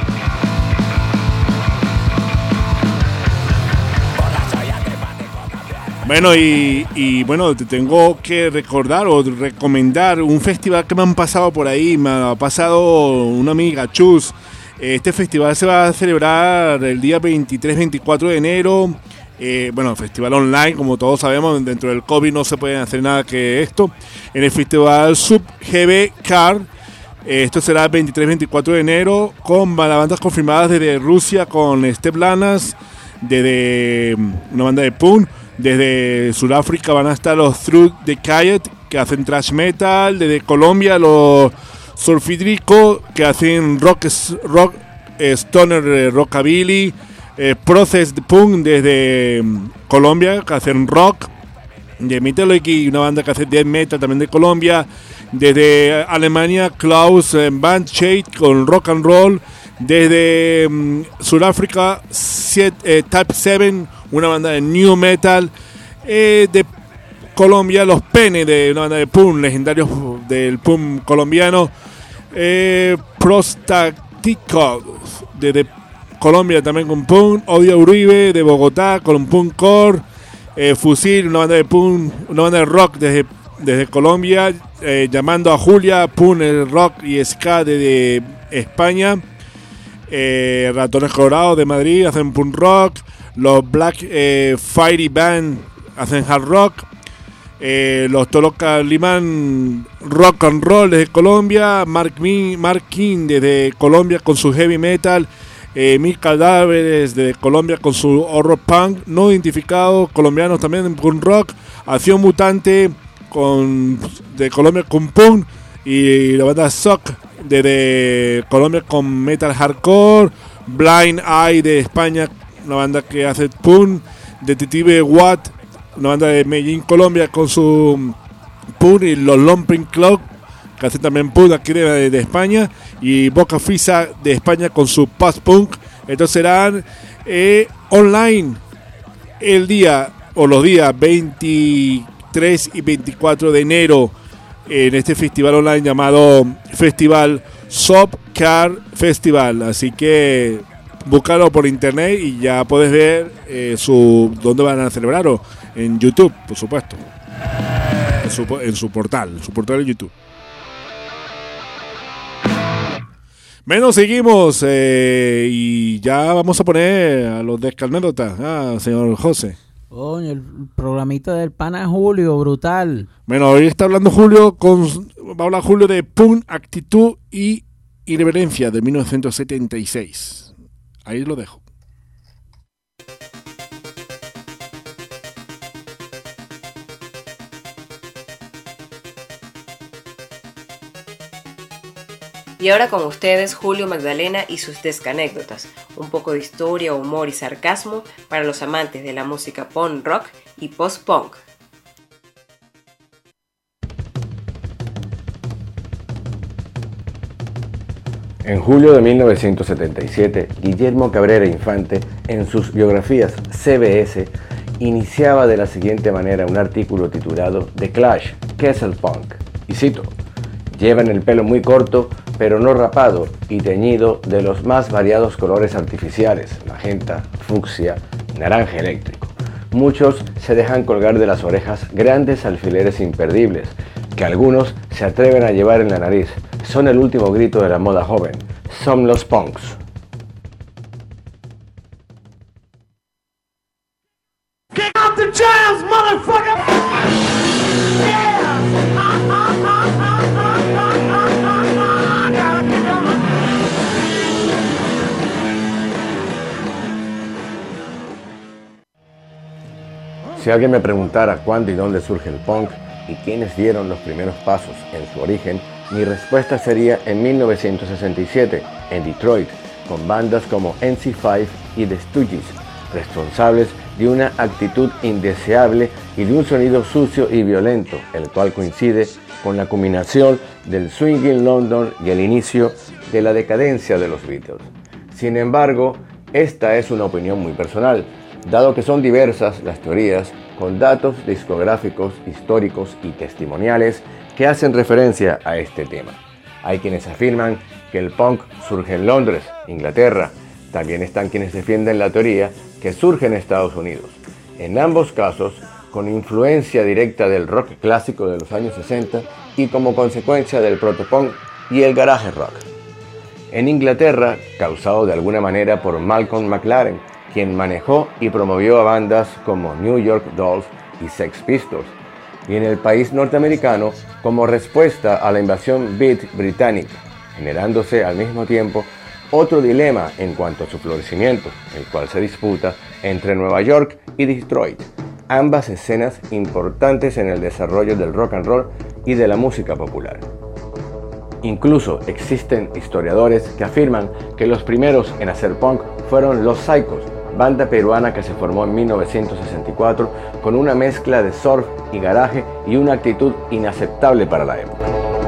Bueno, y bueno, te tengo que recordar o recomendar un festival que me han pasado por ahí. Me ha pasado una amiga, Chus. Este festival se va a celebrar el día 23-24 de enero. Bueno, festival online, como todos sabemos, dentro del COVID no se puede hacer nada que esto. En el festival Sub-GB Car. Esto será el 23-24 de enero con bandas confirmadas desde Rusia con Steplanas, desde una banda de punk. Desde Sudáfrica van a estar los Through the Kayak, que hacen thrash metal. Desde Colombia los Surfidrico, que hacen rock stoner, rockabilly. Processed Punk desde Colombia, que hacen rock. De Mythology, una banda que hace death metal también de Colombia. Desde Alemania, Klaus Band Shade con rock and roll. Desde Sudáfrica, Type 7, una banda de new metal. De Colombia, Los Penes, de una banda de punk, legendarios del punk colombiano. Prostacticos, desde Colombia también con punk. Odio Uribe, de Bogotá, con punk core. Fusil, una banda de punk, una banda de rock desde Colombia. Llamando a Julia, punk, rock y ska desde España. Ratones Colorados de Madrid hacen punk rock. Los Black Fiery Band hacen hard rock. Los Toloca Limán rock and roll desde Colombia. Mark King desde Colombia con su heavy metal. Mil Cadáveres de Colombia con su horror punk no identificado, colombianos también en punk rock. Acción Mutante de Colombia con punk, y la banda Sock de Colombia con metal hardcore. Blind Eye de España, una banda que hace punk. Detective Watt, una banda de Medellín, Colombia, con su punk. Y los Lumping Club, que hace también punk aquí de España. Y Boca Fisa de España con su post-punk. Estos serán online el día o los días 23 y 24 de enero en este festival online llamado Festival Subcar Festival. Así que búscalo por internet y ya puedes ver dónde van a celebrarlo. En YouTube, por supuesto. En su portal de YouTube. Bueno, seguimos y ya vamos a poner a los descarnédotas. Señor José. Coño, el programita del pana Julio, brutal. Bueno, hoy está hablando Julio va a hablar Julio de Punk, Actitud y Irreverencia de 1976. Ahí lo dejo. Y ahora con ustedes Julio Magdalena y sus descanécdotas, un poco de historia, humor y sarcasmo para los amantes de la música punk rock y post-punk. En julio de 1977, Guillermo Cabrera Infante, en sus biografías CBS, iniciaba de la siguiente manera un artículo titulado The Clash, ¿qué es el punk? Y cito: llevan el pelo muy corto, pero no rapado y teñido de los más variados colores artificiales, magenta, fucsia, naranja eléctrico. Muchos se dejan colgar de las orejas grandes alfileres imperdibles, que algunos se atreven a llevar en la nariz. Son el último grito de la moda joven. Son los punks. Kick off the jams, motherfucker! Si alguien me preguntara cuándo y dónde surge el punk, y quiénes dieron los primeros pasos en su origen, mi respuesta sería en 1967, en Detroit, con bandas como NC5 y The Stooges, responsables de una actitud indeseable y de un sonido sucio y violento, el cual coincide con la culminación del swing in London y el inicio de la decadencia de los Beatles. Sin embargo, esta es una opinión muy personal, dado que son diversas las teorías con datos discográficos, históricos y testimoniales que hacen referencia a este tema. Hay quienes afirman que el punk surge en Londres, Inglaterra. También están quienes defienden la teoría que surge en Estados Unidos. En ambos casos, con influencia directa del rock clásico de los años 60 y como consecuencia del protopunk y el garage rock. En Inglaterra, causado de alguna manera por Malcolm McLaren, quien manejó y promovió a bandas como New York Dolls y Sex Pistols, y en el país norteamericano como respuesta a la invasión beat británica, generándose al mismo tiempo otro dilema en cuanto a su florecimiento, el cual se disputa entre Nueva York y Detroit, ambas escenas importantes en el desarrollo del rock and roll y de la música popular. Incluso existen historiadores que afirman que los primeros en hacer punk fueron Los Psychos, banda peruana que se formó en 1964 con una mezcla de surf y garaje y una actitud inaceptable para la época.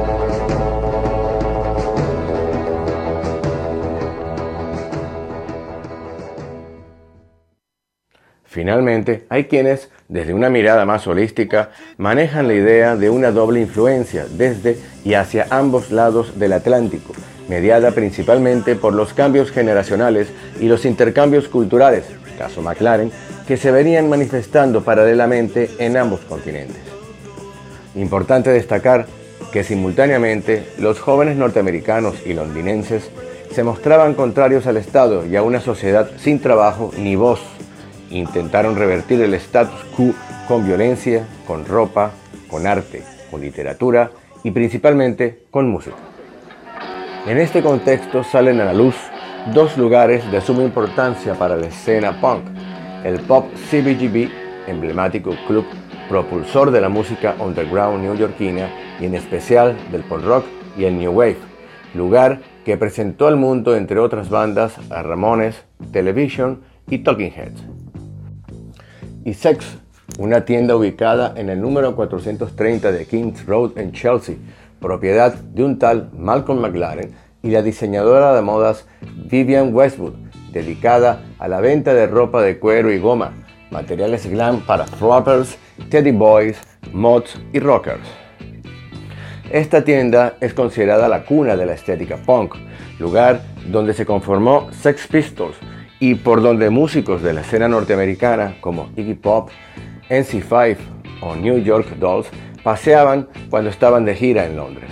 Finalmente, hay quienes, desde una mirada más holística, manejan la idea de una doble influencia desde y hacia ambos lados del Atlántico, mediada principalmente por los cambios generacionales y los intercambios culturales, caso McLaren, que se venían manifestando paralelamente en ambos continentes. Importante destacar que simultáneamente los jóvenes norteamericanos y londinenses se mostraban contrarios al Estado y a una sociedad sin trabajo ni voz. Intentaron revertir el status quo con violencia, con ropa, con arte, con literatura y principalmente con música. En este contexto salen a la luz dos lugares de suma importancia para la escena punk: el Pop CBGB, emblemático club propulsor de la música underground neoyorquina y en especial del punk rock y el new wave, lugar que presentó al mundo, entre otras bandas, a Ramones, Television y Talking Heads. Y Sex, una tienda ubicada en el número 430 de King's Road en Chelsea, propiedad de un tal Malcolm McLaren y la diseñadora de modas Vivienne Westwood, dedicada a la venta de ropa de cuero y goma, materiales glam para flappers, teddy boys, mods y rockers. Esta tienda es considerada la cuna de la estética punk, lugar donde se conformó Sex Pistols y por donde músicos de la escena norteamericana como Iggy Pop, NC5 o New York Dolls paseaban cuando estaban de gira en Londres.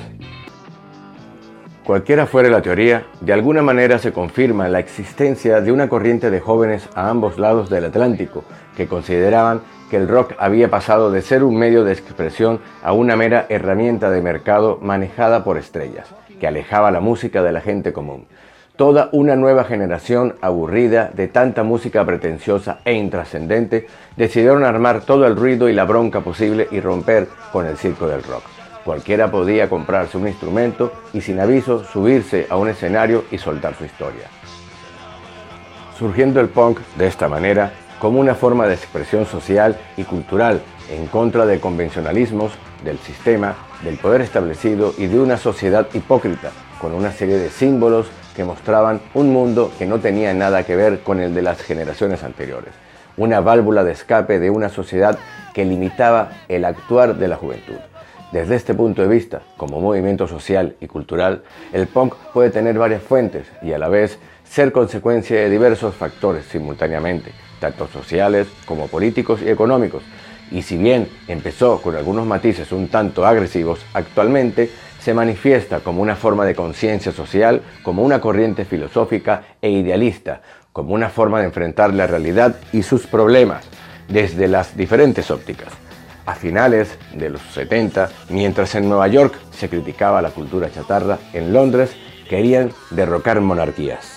Cualquiera fuera la teoría, de alguna manera se confirma la existencia de una corriente de jóvenes a ambos lados del Atlántico que consideraban que el rock había pasado de ser un medio de expresión a una mera herramienta de mercado manejada por estrellas, que alejaba la música de la gente común. Toda una nueva generación aburrida de tanta música pretenciosa e intrascendente decidieron armar todo el ruido y la bronca posible y romper con el circo del rock. Cualquiera podía comprarse un instrumento y sin aviso subirse a un escenario y soltar su historia. Surgiendo el punk de esta manera como una forma de expresión social y cultural en contra de convencionalismos, del sistema, del poder establecido y de una sociedad hipócrita, con una serie de símbolos que mostraban un mundo que no tenía nada que ver con el de las generaciones anteriores. Una válvula de escape de una sociedad que limitaba el actuar de la juventud. Desde este punto de vista, como movimiento social y cultural, el punk puede tener varias fuentes y a la vez ser consecuencia de diversos factores simultáneamente, tanto sociales como políticos y económicos. Y si bien empezó con algunos matices un tanto agresivos, actualmente se manifiesta como una forma de conciencia social, como una corriente filosófica e idealista, como una forma de enfrentar la realidad y sus problemas desde las diferentes ópticas. A finales de los 70, mientras en Nueva York se criticaba la cultura chatarra, en Londres querían derrocar monarquías.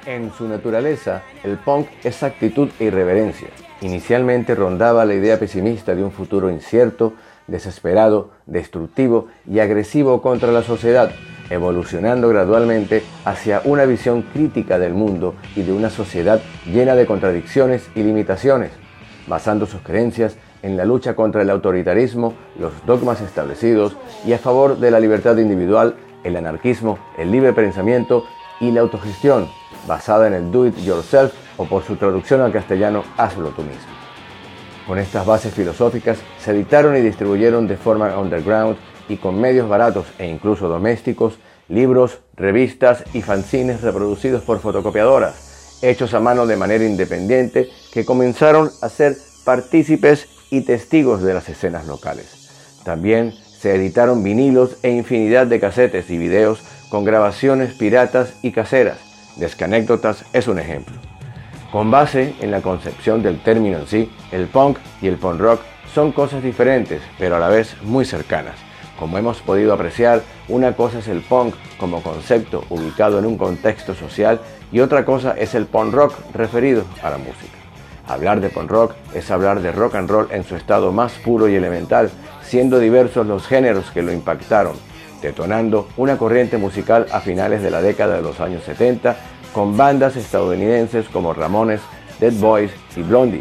En su naturaleza, el punk es actitud e irreverencia. Inicialmente rondaba la idea pesimista de un futuro incierto, desesperado, destructivo y agresivo contra la sociedad, evolucionando gradualmente hacia una visión crítica del mundo y de una sociedad llena de contradicciones y limitaciones, basando sus creencias en la lucha contra el autoritarismo, los dogmas establecidos y a favor de la libertad individual, el anarquismo, el libre pensamiento y la autogestión, basada en el do it yourself o por su traducción al castellano, hazlo tú mismo. Con estas bases filosóficas se editaron y distribuyeron de forma underground y con medios baratos e incluso domésticos, libros, revistas y fanzines reproducidos por fotocopiadoras, hechos a mano de manera independiente, que comenzaron a ser partícipes y testigos de las escenas locales. También se editaron vinilos e infinidad de casetes y videos con grabaciones piratas y caseras. Descanécdotas es un ejemplo. Con base en la concepción del término en sí, el punk y el punk rock son cosas diferentes, pero a la vez muy cercanas. Como hemos podido apreciar, una cosa es el punk como concepto ubicado en un contexto social y otra cosa es el punk rock referido a la música. Hablar de punk rock es hablar de rock and roll en su estado más puro y elemental, siendo diversos los géneros que lo impactaron, detonando una corriente musical a finales de la década de los años 70 con bandas estadounidenses como Ramones, Dead Boys y Blondie,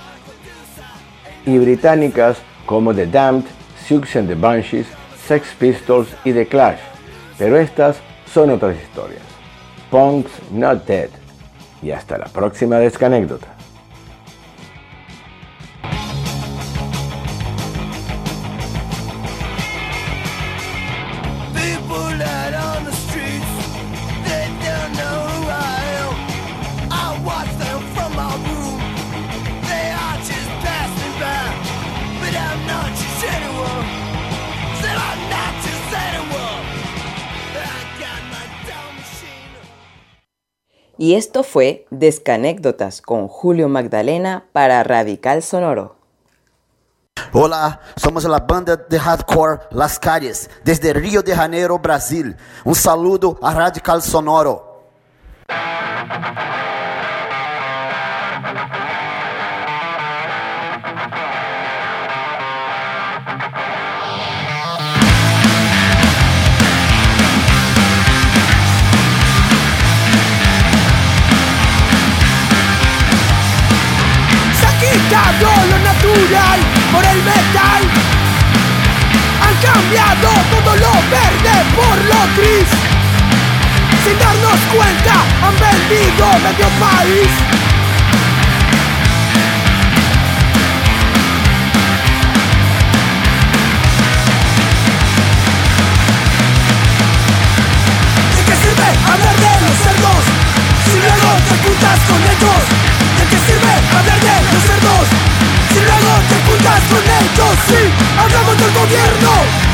y británicas como The Damned, Siouxsie and the Banshees, Sex Pistols y The Clash, pero estas son otras historias. Punk's not dead. Y hasta la próxima Descanécdota. Y esto fue Descanécdotas con Julio Magdalena para Radical Sonoro. Hola, somos la banda de hardcore Las Calles, desde Río de Janeiro, Brasil. Un saludo a Radical Sonoro. Lo natural por el metal. Han cambiado todo lo verde por lo gris. Sin darnos cuenta han vendido medio país. ¿De qué sirve hablar de los cerdos si luego te juntas con ellos? ¿De qué sirve hablar de los cerdos si luego te juntas con ellos? Sí, hablamos del gobierno.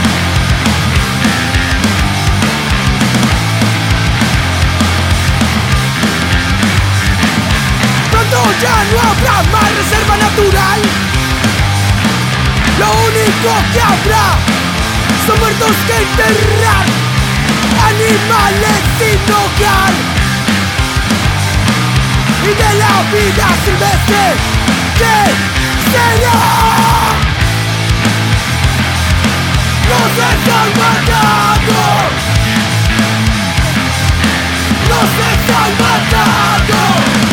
Pronto ya no habrá más reserva natural. Lo único que habrá son muertos que enterrar, animales sin hogar. Y de la vida silvestre, ¿qué será? Nos están matando. Nos están matando.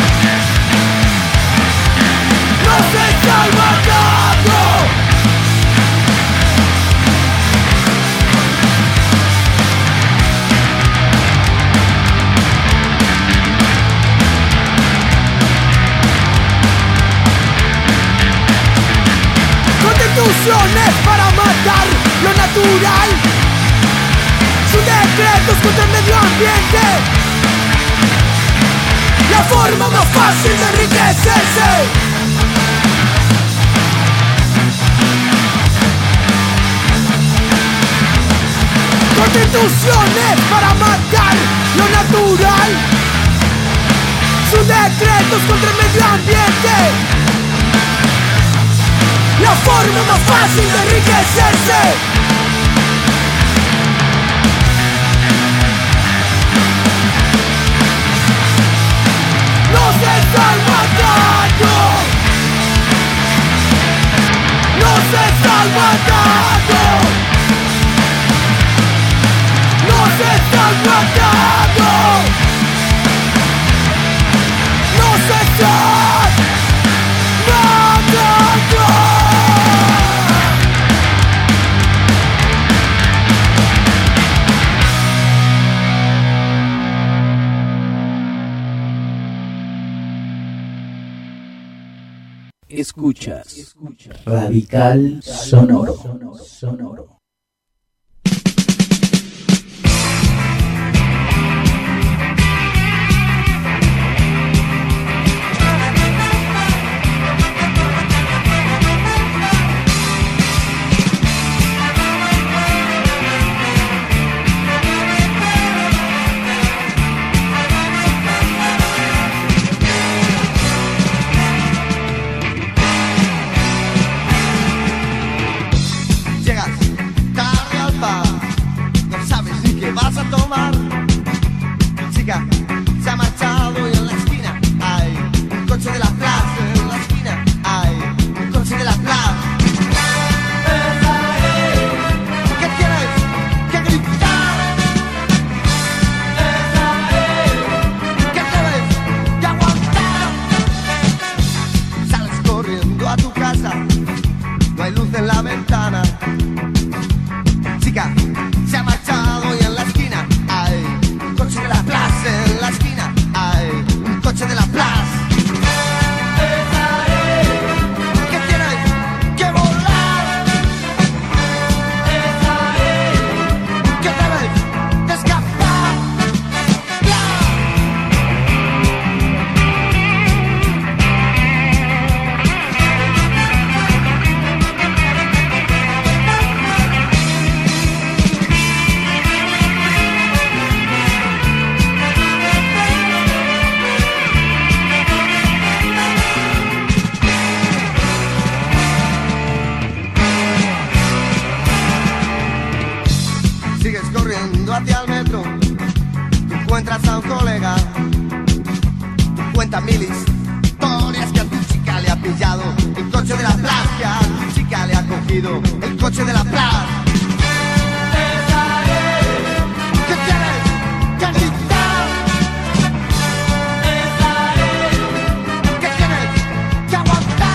Nos están matando. Constituciones para matar lo natural, sus decretos contra el medio ambiente, la forma más fácil de enriquecerse. Constituciones para matar lo natural, sus decretos contra el medio ambiente, la forma más fácil de enriquecerse. Escuchas Radical Sonoro. Vas a tomar, chica, se ha marchado y en la esquina hay un coche de la plaza, en la esquina hay un coche de la plaza. ¿Qué tienes que gritar? ¿Qué debes de aguantar? Sales corriendo a tu casa, no hay luz en la ventana, chica, se ha marchado y en la esquina hay un coche de la plaza, en la esquina hay un coche de la plaza. ¿Qué tienes que volar? ¿Qué debes de escapar? Sigues corriendo hacia el metro, te encuentras a un colega, te cuenta mil historias que a tu chica le ha pillado el coche de la plaza, que a tu chica le ha cogido el coche de la plaza. ¿Qué tienes que gritar? ¿Qué tienes que aguantar?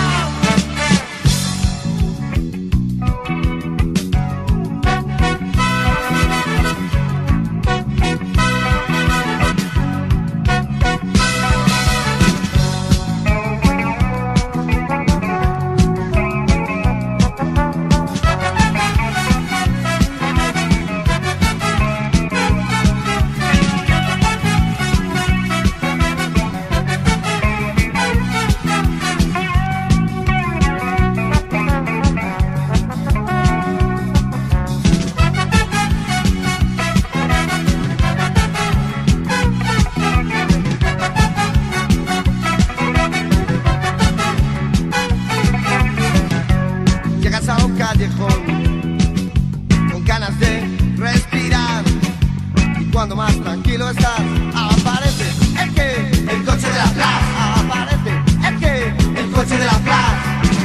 Llegas a un callejón con ganas de respirar y cuando más tranquilo estás aparece el coche de la plaza, aparece el coche de la plaza.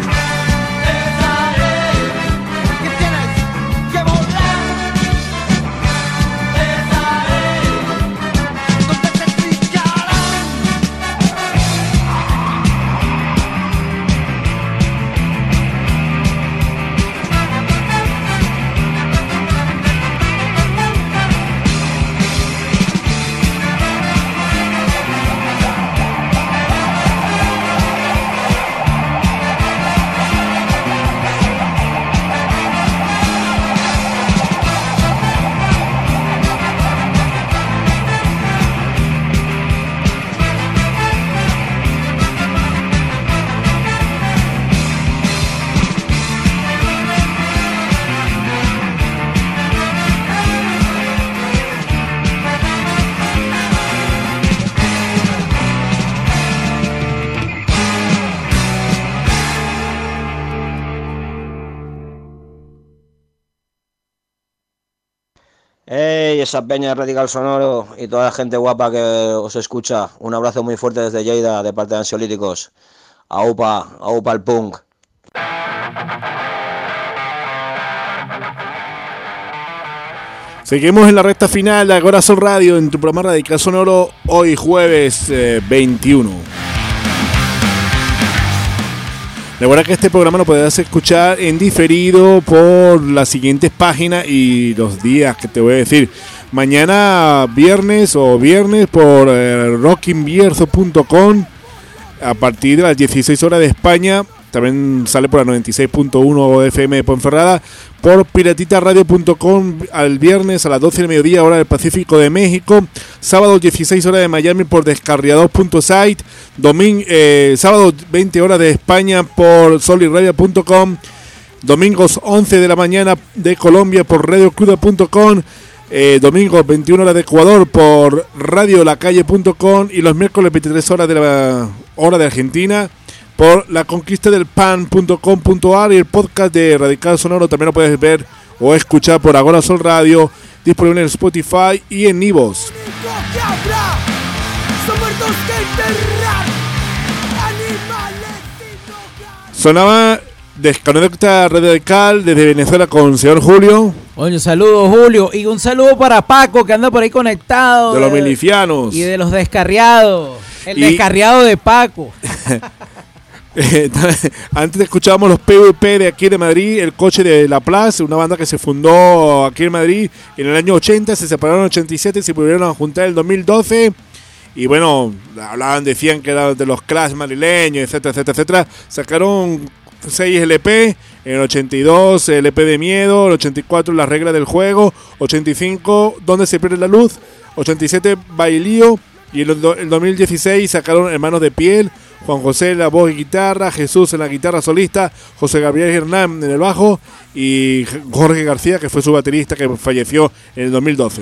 ¿Qué tienes que volar? ¿Dónde te explicarán? ¡Ey! Esa peña de Radical Sonoro y toda la gente guapa que os escucha. Un abrazo muy fuerte desde Lleida, de parte de Ansiolíticos. Aupa, aupa el punk. Seguimos en la recta final de Agora Sol Radio en tu programa Radical Sonoro, hoy jueves 21. Recuerda que este programa lo podrás escuchar en diferido por las siguientes páginas y los días que te voy a decir. Mañana viernes por rockinbierzo.com a partir de las 16 horas de España también sale por la 96.1 FM de Ponferrada, por piratitaradio.com al viernes a las 12 del mediodía, hora del Pacífico de México, sábado 16 horas de Miami por descarriador.site, sábado 20 horas de España por solirradio.com, domingos 11 de la mañana de Colombia por radiocruda.com, domingos 21 horas de Ecuador por radiolacalle.com y los miércoles 23 horas de la hora de Argentina por laconquistadelpan.com.ar, y el podcast de Radical Sonoro también lo puedes ver o escuchar por Agora Sol Radio, disponible en Spotify y en iVoox. Sonaba Desconecta Radical desde Venezuela con el señor Julio. Oye, saludos Julio, y un saludo para Paco que anda por ahí conectado. De los milicianos. Y de los descarriados. El descarriado de Paco. Antes escuchábamos los PvP de aquí de Madrid, el Coche de La Plaza, una banda que se fundó aquí en Madrid en el año 80, se separaron en el 87, se volvieron a juntar en el 2012 y bueno, decían que eran de los Clash madrileños, etcétera, etcétera, etcétera. Sacaron 6 LP, en el 82 el LP de Miedo, el 84 Las reglas del juego, 85 Donde se pierde la luz, 87 Bailío, y en el 2016 sacaron Hermanos de Piel, Juan José en la voz y guitarra, Jesús en la guitarra solista, José Gabriel Hernán en el bajo y Jorge García, que fue su baterista, que falleció en el 2012.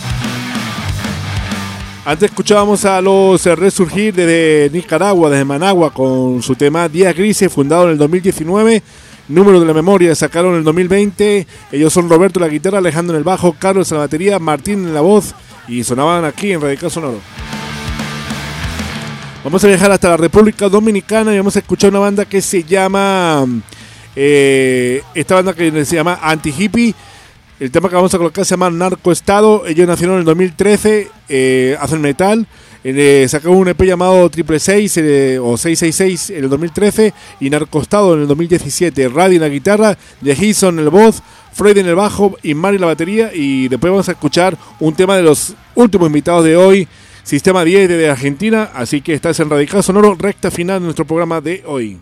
Antes escuchábamos a los Resurgir desde Nicaragua, desde Managua, con su tema Días Grises, fundado en el 2019. Número de la Memoria, sacaron en el 2020. Ellos son Roberto en la guitarra, Alejandro en el bajo, Carlos en la batería, Martín en la voz, y sonaban aquí en Radical Sonoro. Vamos a viajar hasta la República Dominicana y vamos a escuchar una banda que se llama esta banda que se llama Anti-Hippie. El tema que vamos a colocar se llama Narco Estado. Ellos nacieron en el 2013, hacen metal, sacaron un EP llamado 666 o 666 en el 2013 y Narco Estado en el 2017. Raddy en la guitarra, The Hison en el voz, Fred en el bajo y Mari en la batería, y después vamos a escuchar un tema de los últimos invitados de hoy, Sistema 10 de Argentina. Así que estás en Radical Sonoro, recta final de nuestro programa de hoy.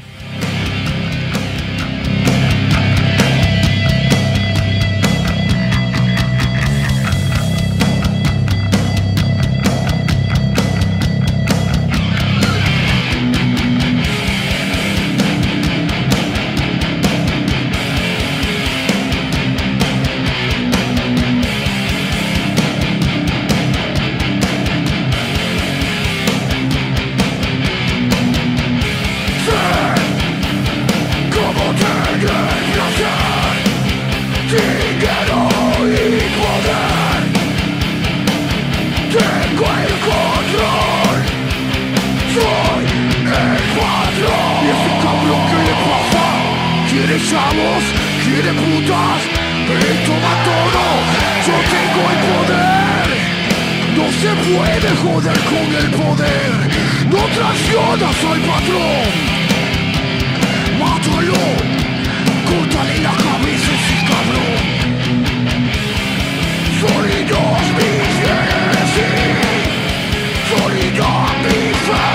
Quiere putas, él toma todo. Yo tengo el poder. No se puede joder con el poder. No traicionas al patrón. Mátalo, córtale la cabeza a ese cabrón. Sonidos mis bienes, sonidos mi fe.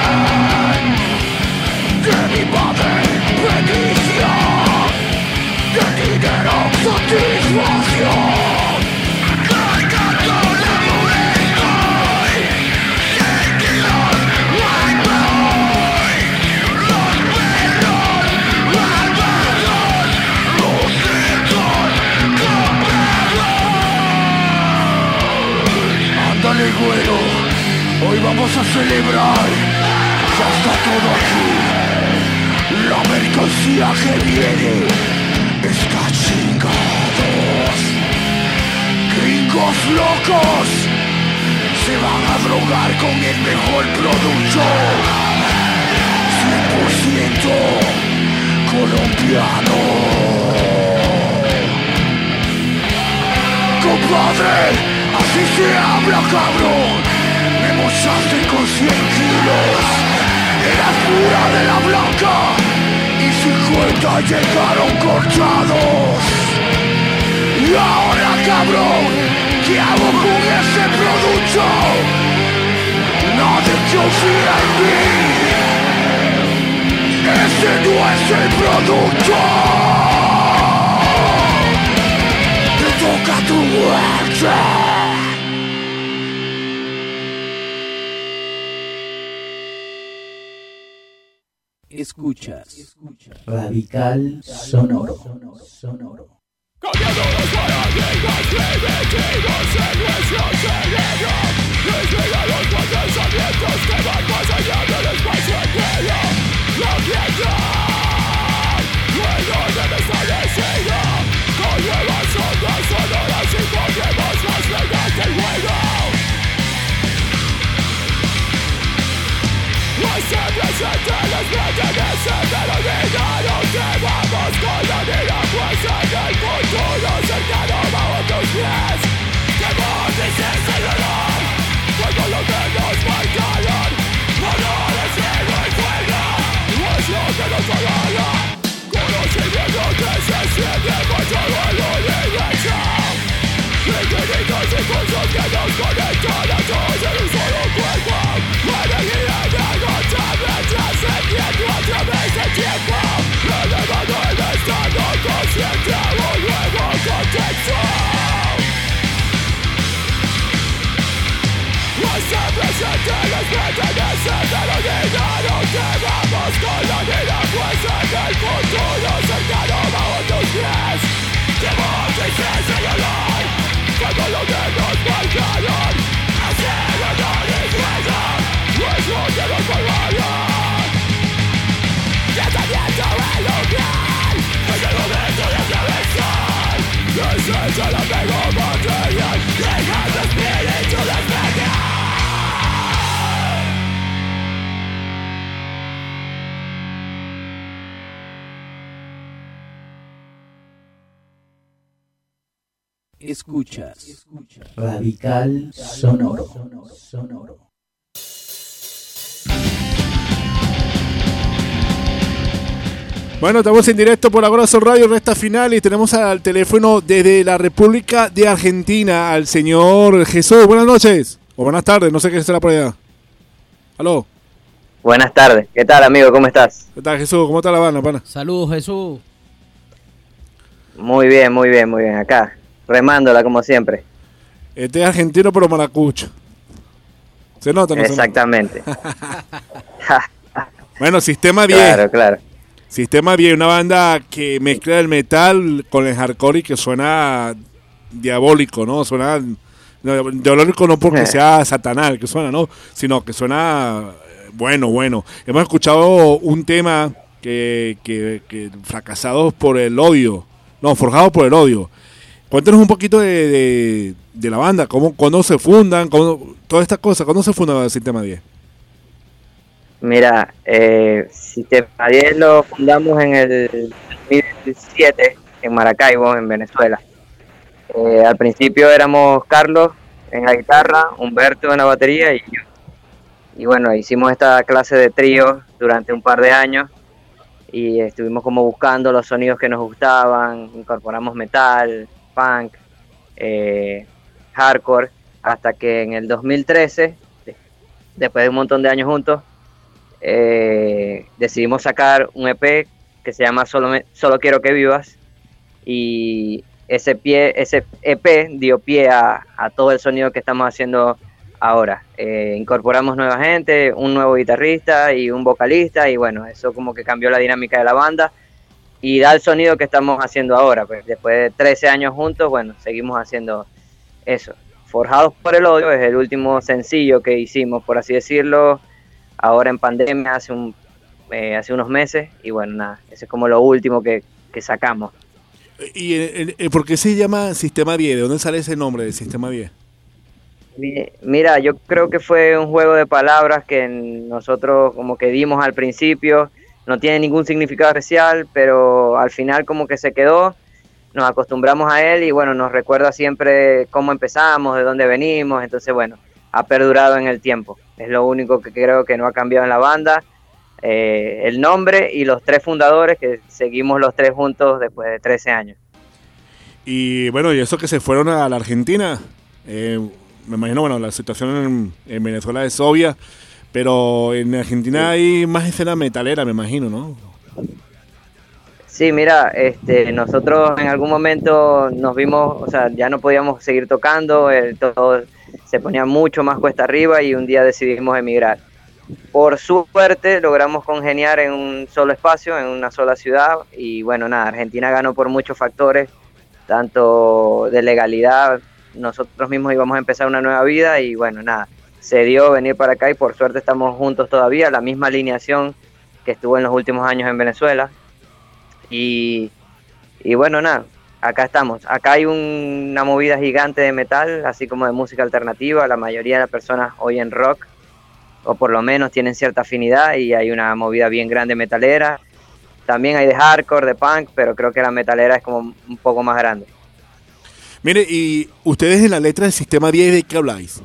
De mi padre, bendición. De dinero, satisfacción. Cargando la moneda. Taking on my boy. Los perros, al balón. Los dedos, ándale, güero. Hoy vamos a celebrar. Ya está todo aquí. La mercancía que viene está chingados. Gringos locos se van a drogar con el mejor producto. 100% colombiano. Compadre, así se habla, cabrón. Me mochaste con 100 kilos. Eras pura de la blanca y 50 llegaron cortados. Y ahora, cabrón, ¿qué hago con ese producto? Nadie confía en mí. Ese no es el producto. Enfoca tu muerte. Escuchas Radical Sonoro. Cambiando los paradigmas primitivos en nuestro cerebro. Desvela los pensamientos que van más allá del espacio entero. La piedad luego debe estar decidida con nuevas ondas sonoras y pondremos más reglas del juego. Nuestra presente les pertenece, pero olvidaron que vamos con la vida puesta en el futuro cercano bajo tus pies. Que vórtices el dolor, cuando lo que nos marcaron. Honor es ciego y fuego, no es lo que nos agarra. Conocimiento que se siente por todo el universo. Infinitos impulsos que nos conectan a todos en un solo cuerpo. Energía inagotable trascendiendo a través del tiempo. Elevando el estado consciente a un nuevo contexto. Nuestra presente les pertenece, pero olvidaron que vamos con la vida puesta en el futuro cercano bajo tus pies. Que vórtices el dolor, cuando lo que nos marcaron. Hacer honor y fuego, no es lo que nos colgaron. Tratamiento en lugar, es el momento de atravesar. Desecha el apego material, deja tu espíritu despegar. Escuchas Radical Sonoro. Bueno, estamos en directo por Abrazo Radio, recta final, y tenemos al teléfono desde la República de Argentina al señor Jesús. Buenas noches, o buenas tardes, no sé qué será por allá. ¿Aló? Buenas tardes, ¿qué tal, amigo? ¿Cómo estás? ¿Qué tal, Jesús? ¿Cómo está la banda, pana? Saludos, Jesús. Muy bien, acá, remándola como siempre. Este es argentino pero maracucho. ¿Se nota? No exactamente. Bueno, Sistema 10. Claro. Sistema 10, una banda que mezcla el metal con el hardcore y que suena diabólico, ¿no? Suena diabólico no porque sea satanal que suena, ¿no? Sino que suena bueno. Hemos escuchado un tema que fracasados por el odio, no, forjados por el odio. Cuéntanos un poquito de la banda, cuándo se fundan, todas estas cosas, ¿cuándo se funda el Sistema 10? Mira, Sistema 10 lo fundamos en el 2007 en Maracaibo, en Venezuela. Al principio éramos Carlos en la guitarra, Humberto en la batería y yo. Y bueno, hicimos esta clase de trío durante un par de años y estuvimos como buscando los sonidos que nos gustaban, incorporamos metal, punk, hardcore, hasta que en el 2013, después de un montón de años juntos, decidimos sacar un EP que se llama Solo Quiero Que Vivas, y ese EP dio pie a todo el sonido que estamos haciendo ahora. Incorporamos nueva gente, un nuevo guitarrista y un vocalista, y bueno, eso como que cambió la dinámica de la banda y da el sonido que estamos haciendo ahora. Pues después de 13 años juntos, bueno, seguimos haciendo eso. Forjados por el Odio es el último sencillo que hicimos, por así decirlo, ahora en pandemia, hace unos meses, y bueno, nada, ese es como lo último que sacamos. ¿Y por qué se llama Sistema 10? ¿De dónde sale ese nombre de Sistema 10? Mira, yo creo que fue un juego de palabras que nosotros como que dimos al principio. No tiene ningún significado especial, pero al final como que se quedó, nos acostumbramos a él y bueno, nos recuerda siempre cómo empezamos, de dónde venimos. Entonces bueno, ha perdurado en el tiempo. Es lo único que creo que no ha cambiado en la banda. El nombre y los tres fundadores, que seguimos los tres juntos después de 13 años. Y bueno, y eso que se fueron a la Argentina, me imagino, bueno, la situación en Venezuela es obvia, pero en Argentina hay más escena metalera, me imagino, ¿no? Sí, mira, nosotros en algún momento nos vimos, o sea, ya no podíamos seguir tocando, todo se ponía mucho más cuesta arriba y un día decidimos emigrar. Por suerte logramos congeniar en un solo espacio, en una sola ciudad y bueno, nada, Argentina ganó por muchos factores, tanto de legalidad, nosotros mismos íbamos a empezar una nueva vida y bueno, nada, se dio venir para acá y por suerte estamos juntos todavía, la misma alineación que estuvo en los últimos años en Venezuela. Y bueno, nada, acá estamos. Acá hay una movida gigante de metal, así como de música alternativa. La mayoría de las personas oyen rock, o por lo menos tienen cierta afinidad, y hay una movida bien grande metalera. También hay de hardcore, de punk, pero creo que la metalera es como un poco más grande. Mire, y ustedes en la letra del Sistema 10, ¿de qué habláis?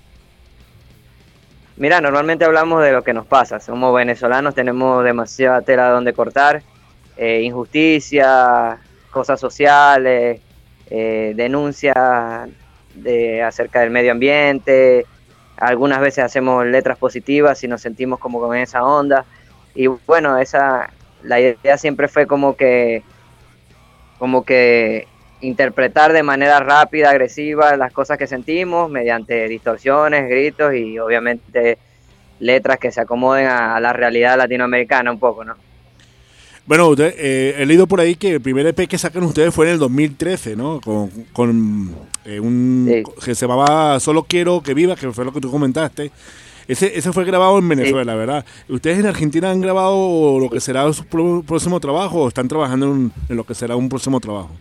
Mira, normalmente hablamos de lo que nos pasa. Somos venezolanos, tenemos demasiada tela donde cortar. Injusticia, cosas sociales, denuncias acerca del medio ambiente. Algunas veces hacemos letras positivas y nos sentimos como con esa onda. Y bueno, la idea siempre fue como que interpretar de manera rápida, agresiva las cosas que sentimos mediante distorsiones, gritos y obviamente letras que se acomoden a la realidad latinoamericana un poco, ¿no? Bueno, he leído por ahí que el primer EP que sacan ustedes fue en el 2013, ¿no? Con que se llamaba Solo Quiero Que Viva, que fue lo que tú comentaste. Ese fue grabado en Venezuela, sí. ¿Verdad? ¿Ustedes en Argentina han grabado lo que será su próximo trabajo o están trabajando en lo que será un próximo trabajo?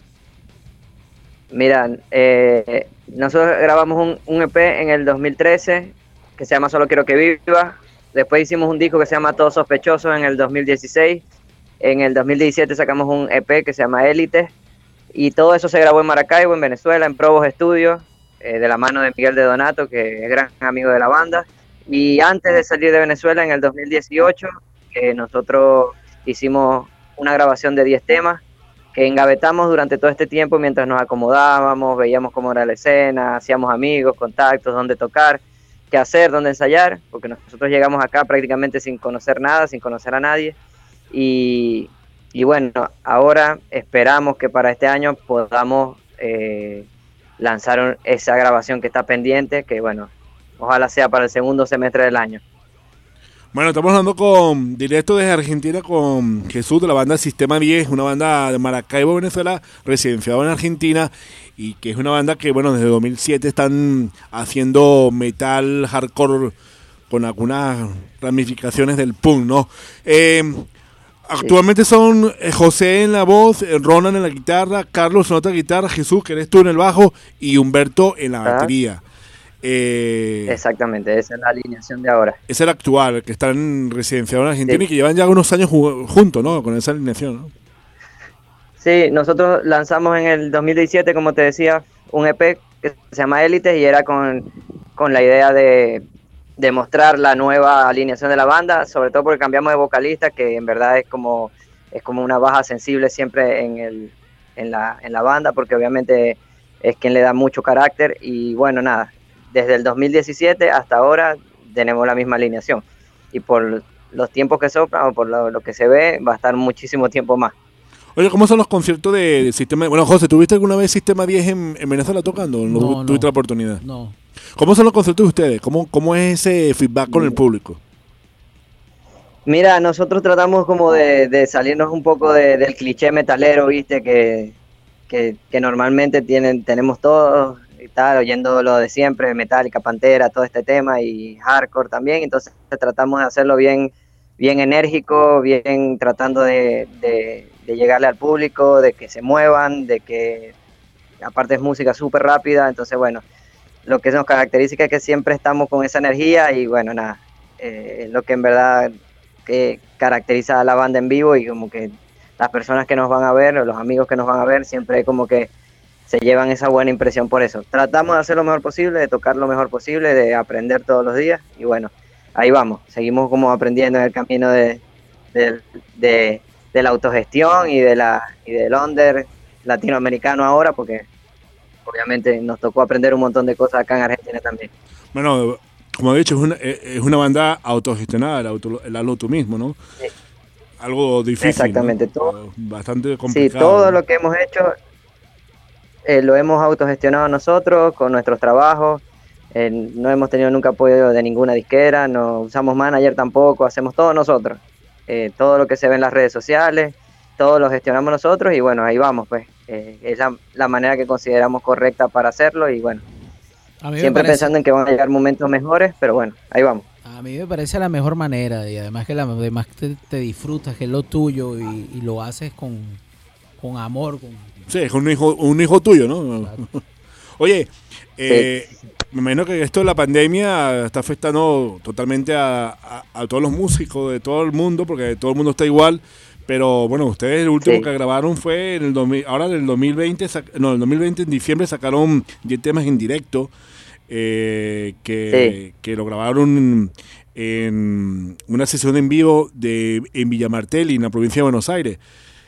Mira, nosotros grabamos un EP en el 2013 que se llama Solo Quiero Que Viva. Después hicimos un disco que se llama Todos Sospechosos en el 2016. En el 2017 sacamos un EP que se llama Élite. Y todo eso se grabó en Maracaibo, en Venezuela, en Probos Studios, de la mano de Miguel de Donato, que es gran amigo de la banda. Y antes de salir de Venezuela, en el 2018, nosotros hicimos una grabación de 10 temas que engavetamos durante todo este tiempo mientras nos acomodábamos, veíamos cómo era la escena, hacíamos amigos, contactos, dónde tocar, qué hacer, dónde ensayar, porque nosotros llegamos acá prácticamente sin conocer nada, sin conocer a nadie. Y bueno, ahora esperamos que para este año podamos lanzar esa grabación que está pendiente, que bueno, ojalá sea para el segundo semestre del año. Bueno, estamos hablando directo desde Argentina con Jesús de la banda Sistema 10, una banda de Maracaibo, Venezuela, residenciado en Argentina, y que es una banda que, bueno, desde 2007 están haciendo metal hardcore con algunas ramificaciones del punk, ¿no? Actualmente son José en la voz, Ronan en la guitarra, Carlos en otra guitarra, Jesús, que eres tú, en el bajo, y Humberto en la batería. Exactamente, esa es la alineación de ahora. Es el actual, el que están residenciados en Argentina, sí. Y que llevan ya unos años juntos, ¿no? Con esa alineación, ¿no? Sí, nosotros lanzamos en el 2017, como te decía, un EP que se llama Élite y era con la idea de mostrar la nueva alineación de la banda, sobre todo porque cambiamos de vocalista, que en verdad es como una baja sensible siempre en la banda, porque obviamente es quien le da mucho carácter. Y bueno, nada, desde el 2017 hasta ahora tenemos la misma alineación, y por los tiempos que soplan o por lo que se ve, va a estar muchísimo tiempo más. Oye, ¿cómo son los conciertos de Sistema? Bueno, José, ¿tuviste alguna vez Sistema 10 en Venezuela tocando? ¿No tuviste la oportunidad? No. ¿Cómo son los conciertos de ustedes? ¿Cómo es ese feedback con el público? Mira, nosotros tratamos como de salirnos un poco del cliché metalero, ¿viste? Que normalmente tenemos todos y tal, oyendo lo de siempre, Metallica, Pantera, todo este tema, y hardcore también. Entonces tratamos de hacerlo bien enérgico, bien tratando de llegarle al público, de que se muevan, de que aparte es música súper rápida. Entonces bueno, lo que nos caracteriza es que siempre estamos con esa energía, y bueno, nada, lo que en verdad que caracteriza a la banda en vivo, y como que las personas que nos van a ver, o los amigos que nos van a ver, siempre como que se llevan esa buena impresión por eso. Tratamos de hacer lo mejor posible, de tocar lo mejor posible, de aprender todos los días, y bueno, ahí vamos, seguimos como aprendiendo en el camino de la autogestión y del under latinoamericano ahora, porque obviamente nos tocó aprender un montón de cosas acá en Argentina también. Bueno, como he dicho, es una banda autogestionada, el hazlo tú mismo, ¿no? Sí. algo difícil. Exactamente, ¿no? todo. Bastante complicado. Sí, todo lo que hemos hecho lo hemos autogestionado nosotros con nuestros trabajos. No hemos tenido nunca apoyo de ninguna disquera, no usamos manager tampoco, hacemos todo nosotros. Todo lo que se ve en las redes sociales, todo lo gestionamos nosotros y bueno, ahí vamos, pues. Es la manera que consideramos correcta para hacerlo y bueno, siempre pensando en que van a llegar momentos mejores, pero bueno, ahí vamos. A mí me parece la mejor manera y además que además te disfrutas, que es lo tuyo y lo haces con amor. Sí, es un hijo tuyo, ¿no? Claro. Oye, me imagino que esto de la pandemia está afectando totalmente a todos los músicos de todo el mundo, porque todo el mundo está igual, pero bueno, ustedes el último que grabaron fue en el 2020, en el 2020 en diciembre sacaron 10 temas en directo, que lo grabaron en una sesión en vivo en Villa Martelli, en la provincia de Buenos Aires.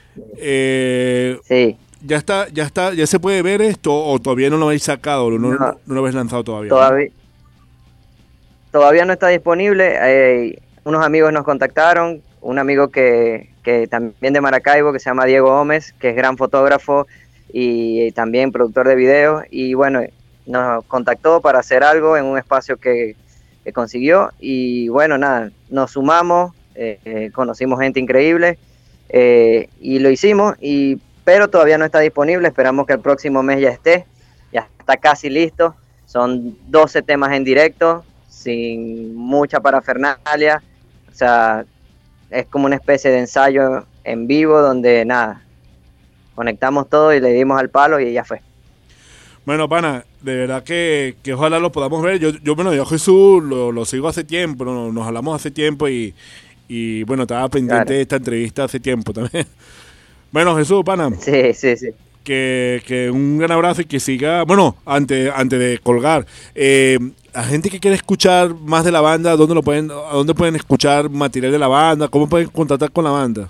¿Ya se puede ver esto o todavía no lo habéis sacado, no lo habéis lanzado todavía? Todavía no está disponible. Unos amigos nos contactaron, un amigo que también de Maracaibo, que se llama Diego Gómez, que es gran fotógrafo y también productor de videos, y bueno, nos contactó para hacer algo en un espacio que consiguió, y bueno, nada, nos sumamos, conocimos gente increíble, y lo hicimos, pero todavía no está disponible, esperamos que el próximo mes ya está casi listo. Son 12 temas en directo, sin mucha parafernalia, o sea, es como una especie de ensayo en vivo donde nada, conectamos todo y le dimos al palo y ya fue. Bueno, pana, de verdad que ojalá lo podamos ver. Yo Jesús lo sigo hace tiempo, nos hablamos hace tiempo y bueno, estaba pendiente de esta entrevista hace tiempo también. Bueno, Jesús, pana. Sí. Que un gran abrazo y que siga. Bueno, antes de colgar, a gente que quiere escuchar más de la banda, ¿a dónde pueden escuchar material de la banda? ¿Cómo pueden contactar con la banda?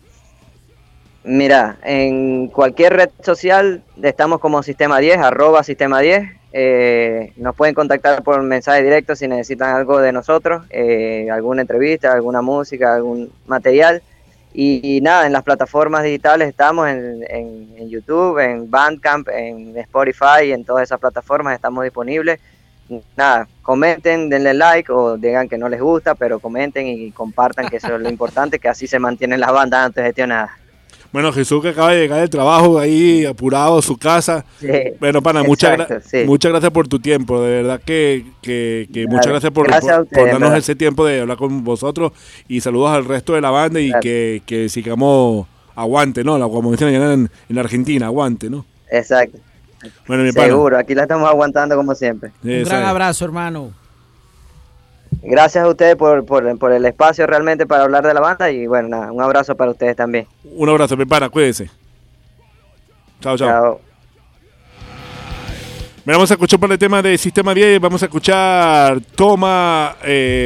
Mira, en cualquier red social estamos como Sistema 10, @Sistema 10. Nos pueden contactar por mensaje directo si necesitan algo de nosotros, alguna entrevista, alguna música, algún material. Y nada, en las plataformas digitales estamos en YouTube, en Bandcamp, en Spotify, en todas esas plataformas estamos disponibles. Nada, comenten, denle like o digan que no les gusta, pero comenten y compartan, que eso es lo importante, que así se mantienen las bandas autogestionadas. Bueno, Jesús, que acaba de llegar del trabajo ahí apurado a su casa. Sí, bueno, pana, muchas gracias por tu tiempo. De verdad que muchas gracias por darnos ese tiempo de hablar con vosotros. Y saludos al resto de la banda y que sigamos aguante, ¿no? Como dicen allá en Argentina, aguante, ¿no? Exacto. Bueno, mi pana. Seguro, aquí la estamos aguantando como siempre. Un gran abrazo, hermano. Gracias a ustedes por el espacio realmente para hablar de la banda y bueno, nada, un abrazo para ustedes también. Un abrazo, mi pana, cuídense. Chao. Mira, vamos a escuchar por el tema de Sistema 10, vamos a escuchar Toma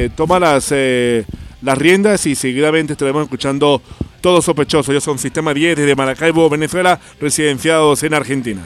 las riendas y seguidamente estaremos escuchando Todo Sospechoso. Ellos son Sistema 10 desde Maracaibo, Venezuela, residenciados en Argentina.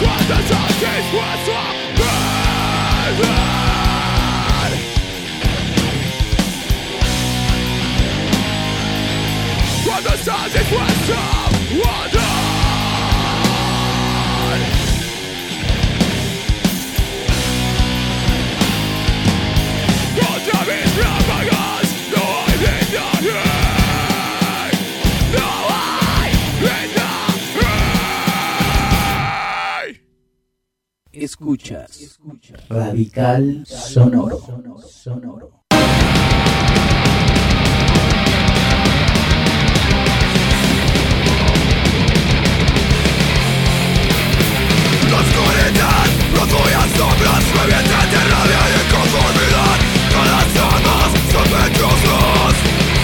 Escuchas Radical Sonoro. La oscuridad, rodean sombras, revientan de rabia y inconformidad. Todas somos sospechosos.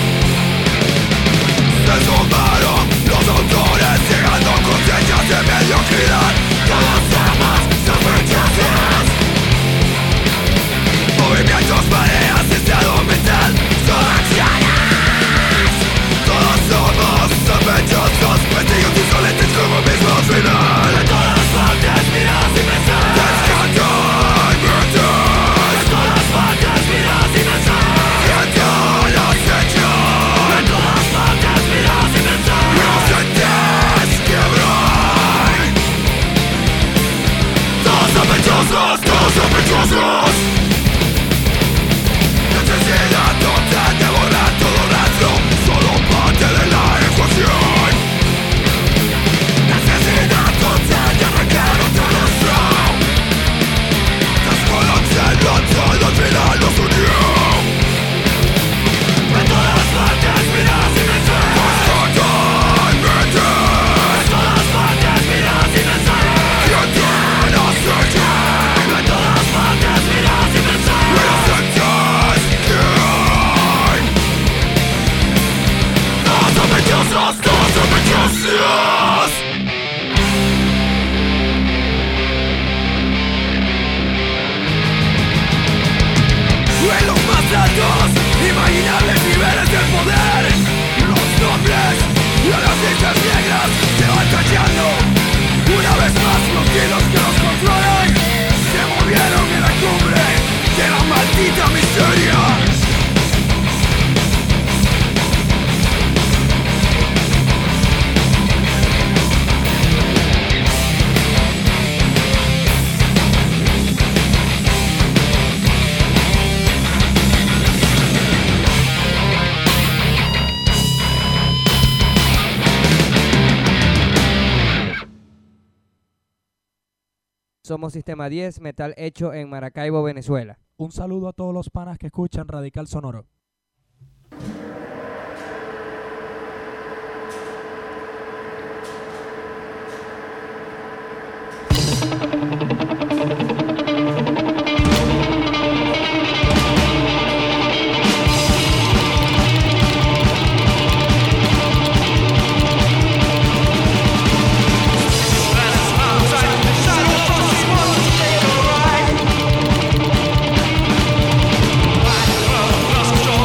Se sumaron los autores, llegando conciencias de mediocridad. Todos somos sospechosos. Movimientos, mareas, estado mental, son acciones. Todos somos sospechosos, testigos insolentes como mismo final. De todas partes miras y pensar. Descantan verdad. De todas partes miras y pensar. Siento los hechos. De todas partes miras y pensar. Inocentes quiebran. Todos sospechosos, todos sospechosos. Necesidad total de borrar todo rastro, solo parte de la ecuación. Necesidad total de arrancar otro rostro. Desconocerlo todo al final nos unió. De todas partes miras y pensar. Totalmente. De todas partes miras y pensar. Sienten los hechos. De todas partes miras y pensar. Inocentes quién. Todos sospechosos, todos sospechosos. En los más altos, imaginables niveles de poder, los nombres de las listas negras se van tachando. Una vez más los hilos que nos controlan se movieron en la cumbre de la maldita miseria. Somos Sistema 10, metal hecho en Maracaibo, Venezuela. Un saludo a todos los panas que escuchan Radical Sonoro. Let's go.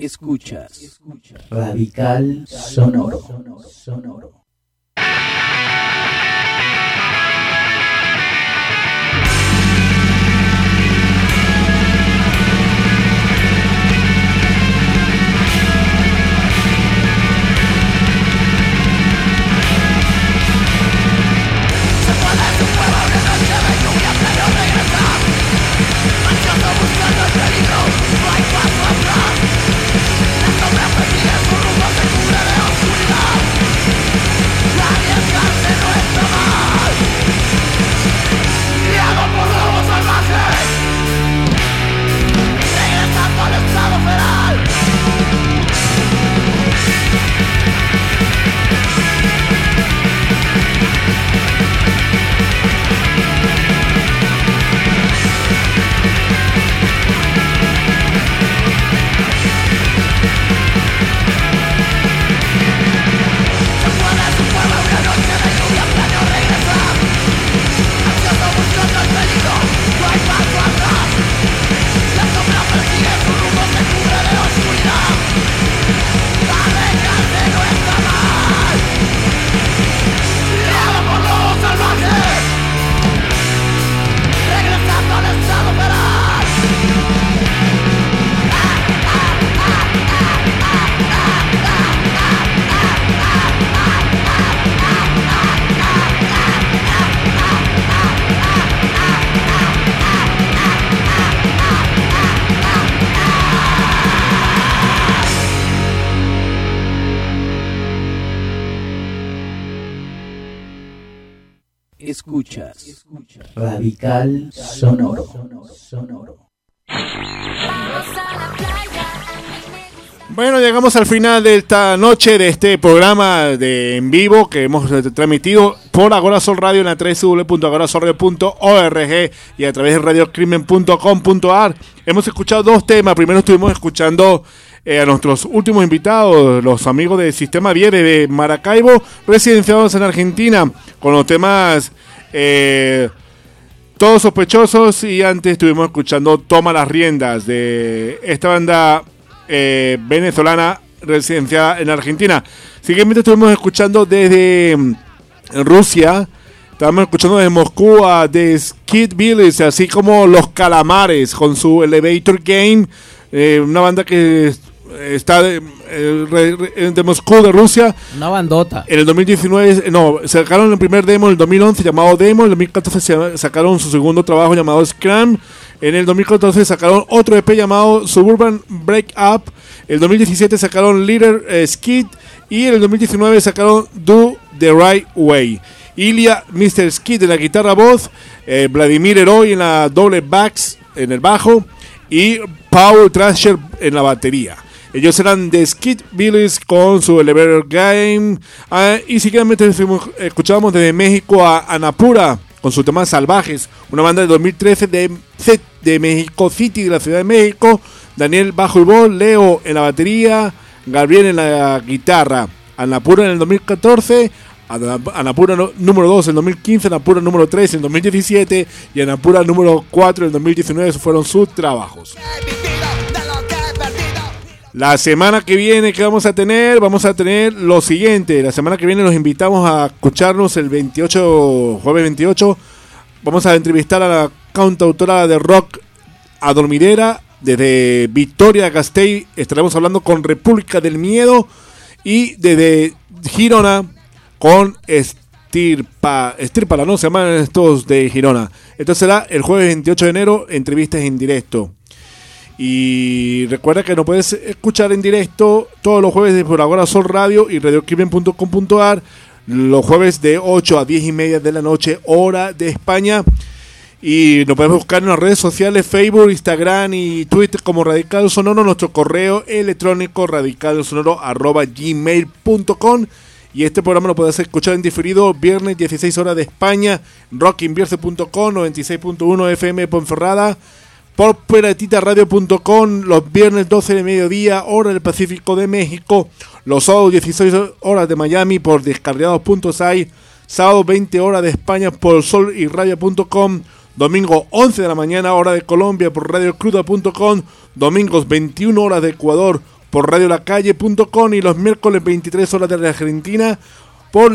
Escuchas Radical Sonoro. Escuchas Radical Sonoro. Bueno, llegamos al final de esta noche de este programa en vivo que hemos transmitido por Agora Sol Radio en la www.agorasolradio.org y a través de radiocrimen.com.ar. Hemos escuchado dos temas. Primero estuvimos escuchando a nuestros últimos invitados, los amigos de Sistema 10 de Maracaibo, residenciados en Argentina, con los temas Todos Sospechosos, y antes estuvimos escuchando Toma las Riendas de esta banda venezolana residenciada en Argentina. Siguiente estuvimos escuchando desde Rusia, estábamos escuchando desde Moscú a The Skid Village, así como Los Calamares con su Elevator Game, una banda que está de Moscú, de Rusia. Una bandota. En el 2019, sacaron el primer demo en el 2011 llamado Demo. En el 2014 sacaron su segundo trabajo llamado Scram. En el 2014 sacaron otro EP llamado Suburban Breakup. En el 2017 sacaron Little Skid. Y en el 2019 sacaron Do the Right Way. Ilya Mr. Skid en la guitarra voz, Vladimir Heroi en la doble backs en el bajo y Paul Trasher en la batería. Ellos eran The Skid Village con su Elevator Game. Y siguiente escuchábamos desde México a Anapura con su tema Salvajes, una banda de 2013 de México City, de la Ciudad de México. Daniel bajo y voz, Leo en la batería, Gabriel en la guitarra. Anapura en el 2014, Anapura número 2 en 2015, Anapura número 3 en 2017 y Anapura número 4 en 2019. Esos fueron sus trabajos. La semana que viene, ¿qué vamos a tener? Vamos a tener lo siguiente. La semana que viene los invitamos a escucharnos el jueves 28. Vamos a entrevistar a la cantautora de rock Adormidera desde Victoria Gasteiz. Estaremos hablando con República del Miedo. Y desde Girona con Estirpala, ¿no? Se llaman estos de Girona. Esto será el jueves 28 de enero, entrevistas en directo. Y recuerda que nos puedes escuchar en directo todos los jueves por Agora Sol Radio y radiocrimen.com.ar, los jueves de 8 a 10 y media de la noche, hora de España. Y nos puedes buscar en las redes sociales, Facebook, Instagram y Twitter como Radical Sonoro, nuestro correo electrónico radicalsonoro@gmail.com. Y este programa lo puedes escuchar en diferido viernes 16 horas de España, rockinvierce.com, 96.1 FM Ponferrada, popperatitaradio.com, los viernes 12 de mediodía, hora del Pacífico de México, los sábados 16 horas de Miami por descarriados.site, sábado 20 horas de España por solirradio.com, domingo 11 de la mañana, hora de Colombia por radiocruda.com, domingos 21 horas de Ecuador por radiolacalle.com y los miércoles 23 horas de la Argentina por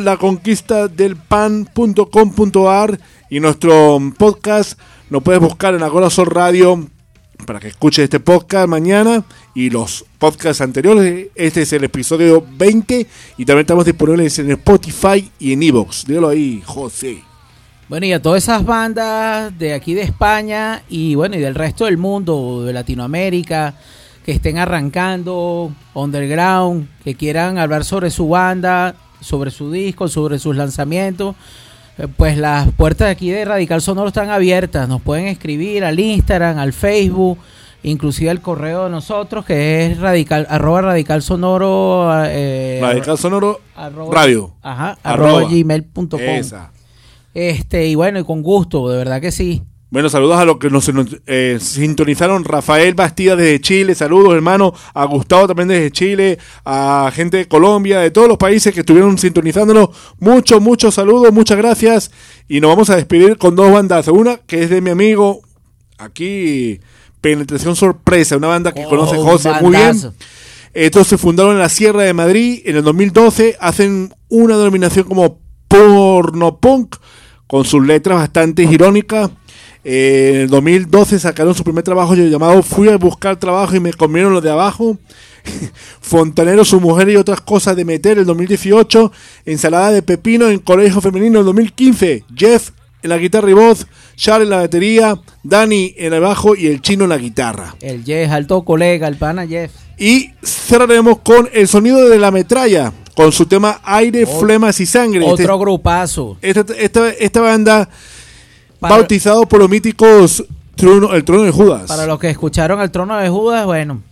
laconquistadelpan.com.ar y nuestro podcast lo puedes buscar en Agora Sol Radio para que escuches este podcast mañana y los podcasts anteriores. Este es el episodio 20 y también estamos disponibles en Spotify y en iVoox. Dígalo ahí, José. Bueno, y a todas esas bandas de aquí de España y bueno, y del resto del mundo, de Latinoamérica, que estén arrancando, underground, que quieran hablar sobre su banda, sobre su disco, sobre sus lanzamientos, pues las puertas de aquí de Radical Sonoro están abiertas. Nos pueden escribir al Instagram, al Facebook, inclusive al correo de nosotros, que es @radicalsonoro radicalsonoro radio @gmail.com. Esa. Y bueno, y con gusto, de verdad que sí. Bueno, saludos a los que nos sintonizaron. Rafael Bastida desde Chile, saludos hermano. A Gustavo también desde Chile, a gente de Colombia, de todos los países que estuvieron sintonizándonos. Muchos saludos, muchas gracias. Y nos vamos a despedir con dos bandas. Una que es de mi amigo aquí, Penetración Sorpresa, una banda que conoce José muy bien. Estos se fundaron en la Sierra de Madrid en el 2012. Hacen una denominación como pornopunk, con sus letras bastante irónicas. En el 2012 sacaron su primer trabajo llamado Fui a buscar trabajo y me comieron los de abajo. Fontanero, su mujer y otras cosas de meter el 2018. Ensalada de pepino en colegio femenino el 2015. Jeff en la guitarra y voz, Charles en la batería, Dani en el bajo y el Chino en la guitarra. El Jeff, alto colega, el pana Jeff. Y cerraremos con el sonido de La Metralla, con su tema Aire, Flemas y Sangre. Otro grupazo. Esta banda, bautizado por los míticos El Trono de Judas. Para los que escucharon El Trono de Judas, bueno.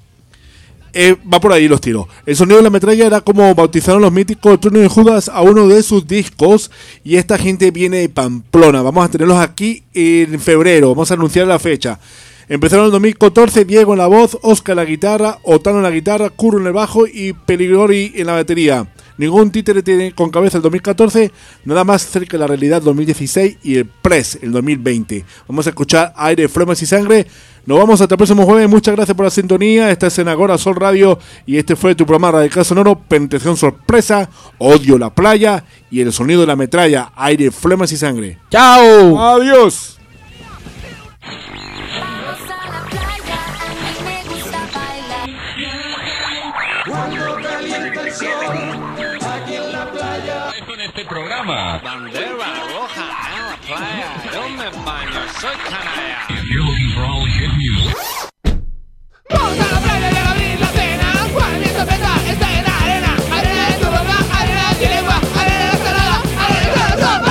Va por ahí los tiros. El sonido de La Metralla era como bautizaron los míticos El Trono de Judas a uno de sus discos. Y esta gente viene de Pamplona. Vamos a tenerlos aquí en febrero. Vamos a anunciar la fecha. Empezaron en el 2014, Diego en la voz, Oscar en la guitarra, Otano en la guitarra, Curro en el bajo y Peligrori en la batería. Ningún títere tiene con cabeza el 2014, nada más cerca de la realidad 2016 y el Press el 2020. Vamos a escuchar Aire, Flemas y Sangre. Nos vamos hasta el próximo jueves. Muchas gracias por la sintonía. Esta es en Agora Sol Radio y este fue tu programa Radical Sonoro, Penetración Sorpresa, Odio la Playa y el sonido de La Metralla, Aire, Flemas y Sangre. ¡Chao! ¡Adiós! Con este programa. Bandera roja en la playa. Yo me baño, soy canalla. Vamos a la playa y a abrir la cena. Juan el viento pesa, está en la arena. Arena de tu boca, arena de tu lengua, arena de la salada, arena de la sopa.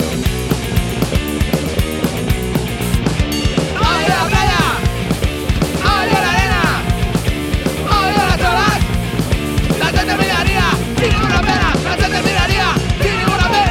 Odio la playa, odio la arena, odio las olas. La te terminaría sin ninguna pena, la te terminaría sin ninguna pena.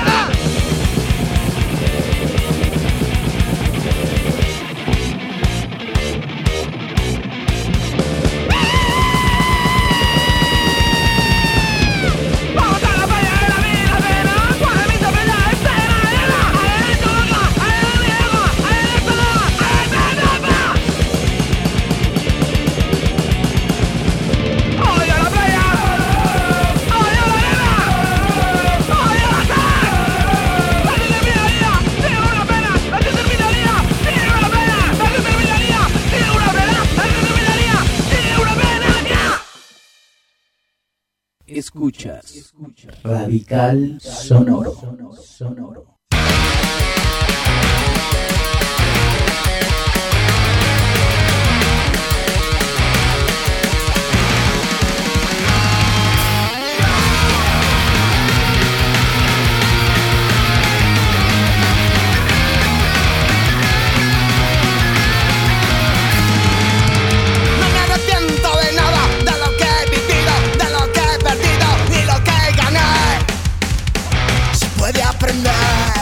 Escuchas Radical Sonoro. No me arrepiento de nada, de lo que he vivido, de lo que he perdido y lo que gané. Se puede aprender.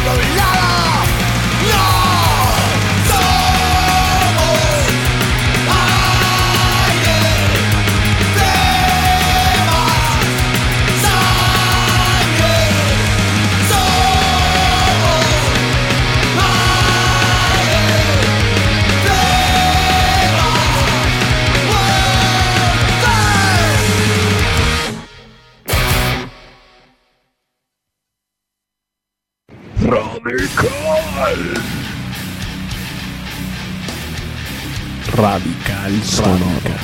todo y nada. No somos aire, temas, sangre. Somos aire, Radical Sonoro.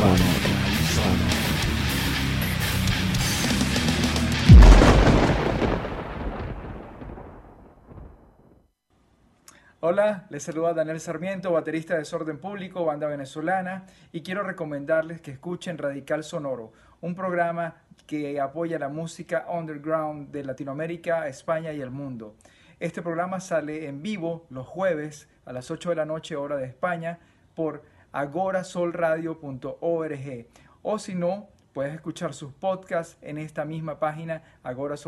Hola, les saluda Daniel Sarmiento, baterista de Desorden Público, banda venezolana, y quiero recomendarles que escuchen Radical Sonoro, un programa que apoya la música underground de Latinoamérica, España y el mundo. Este programa sale en vivo los jueves a las 8 de la noche, hora de España, por agorasolradio.org. O si no, puedes escuchar sus podcasts en esta misma página,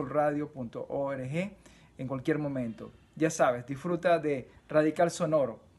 agorasolradio.org, en cualquier momento. Ya sabes, disfruta de Radical Sonoro.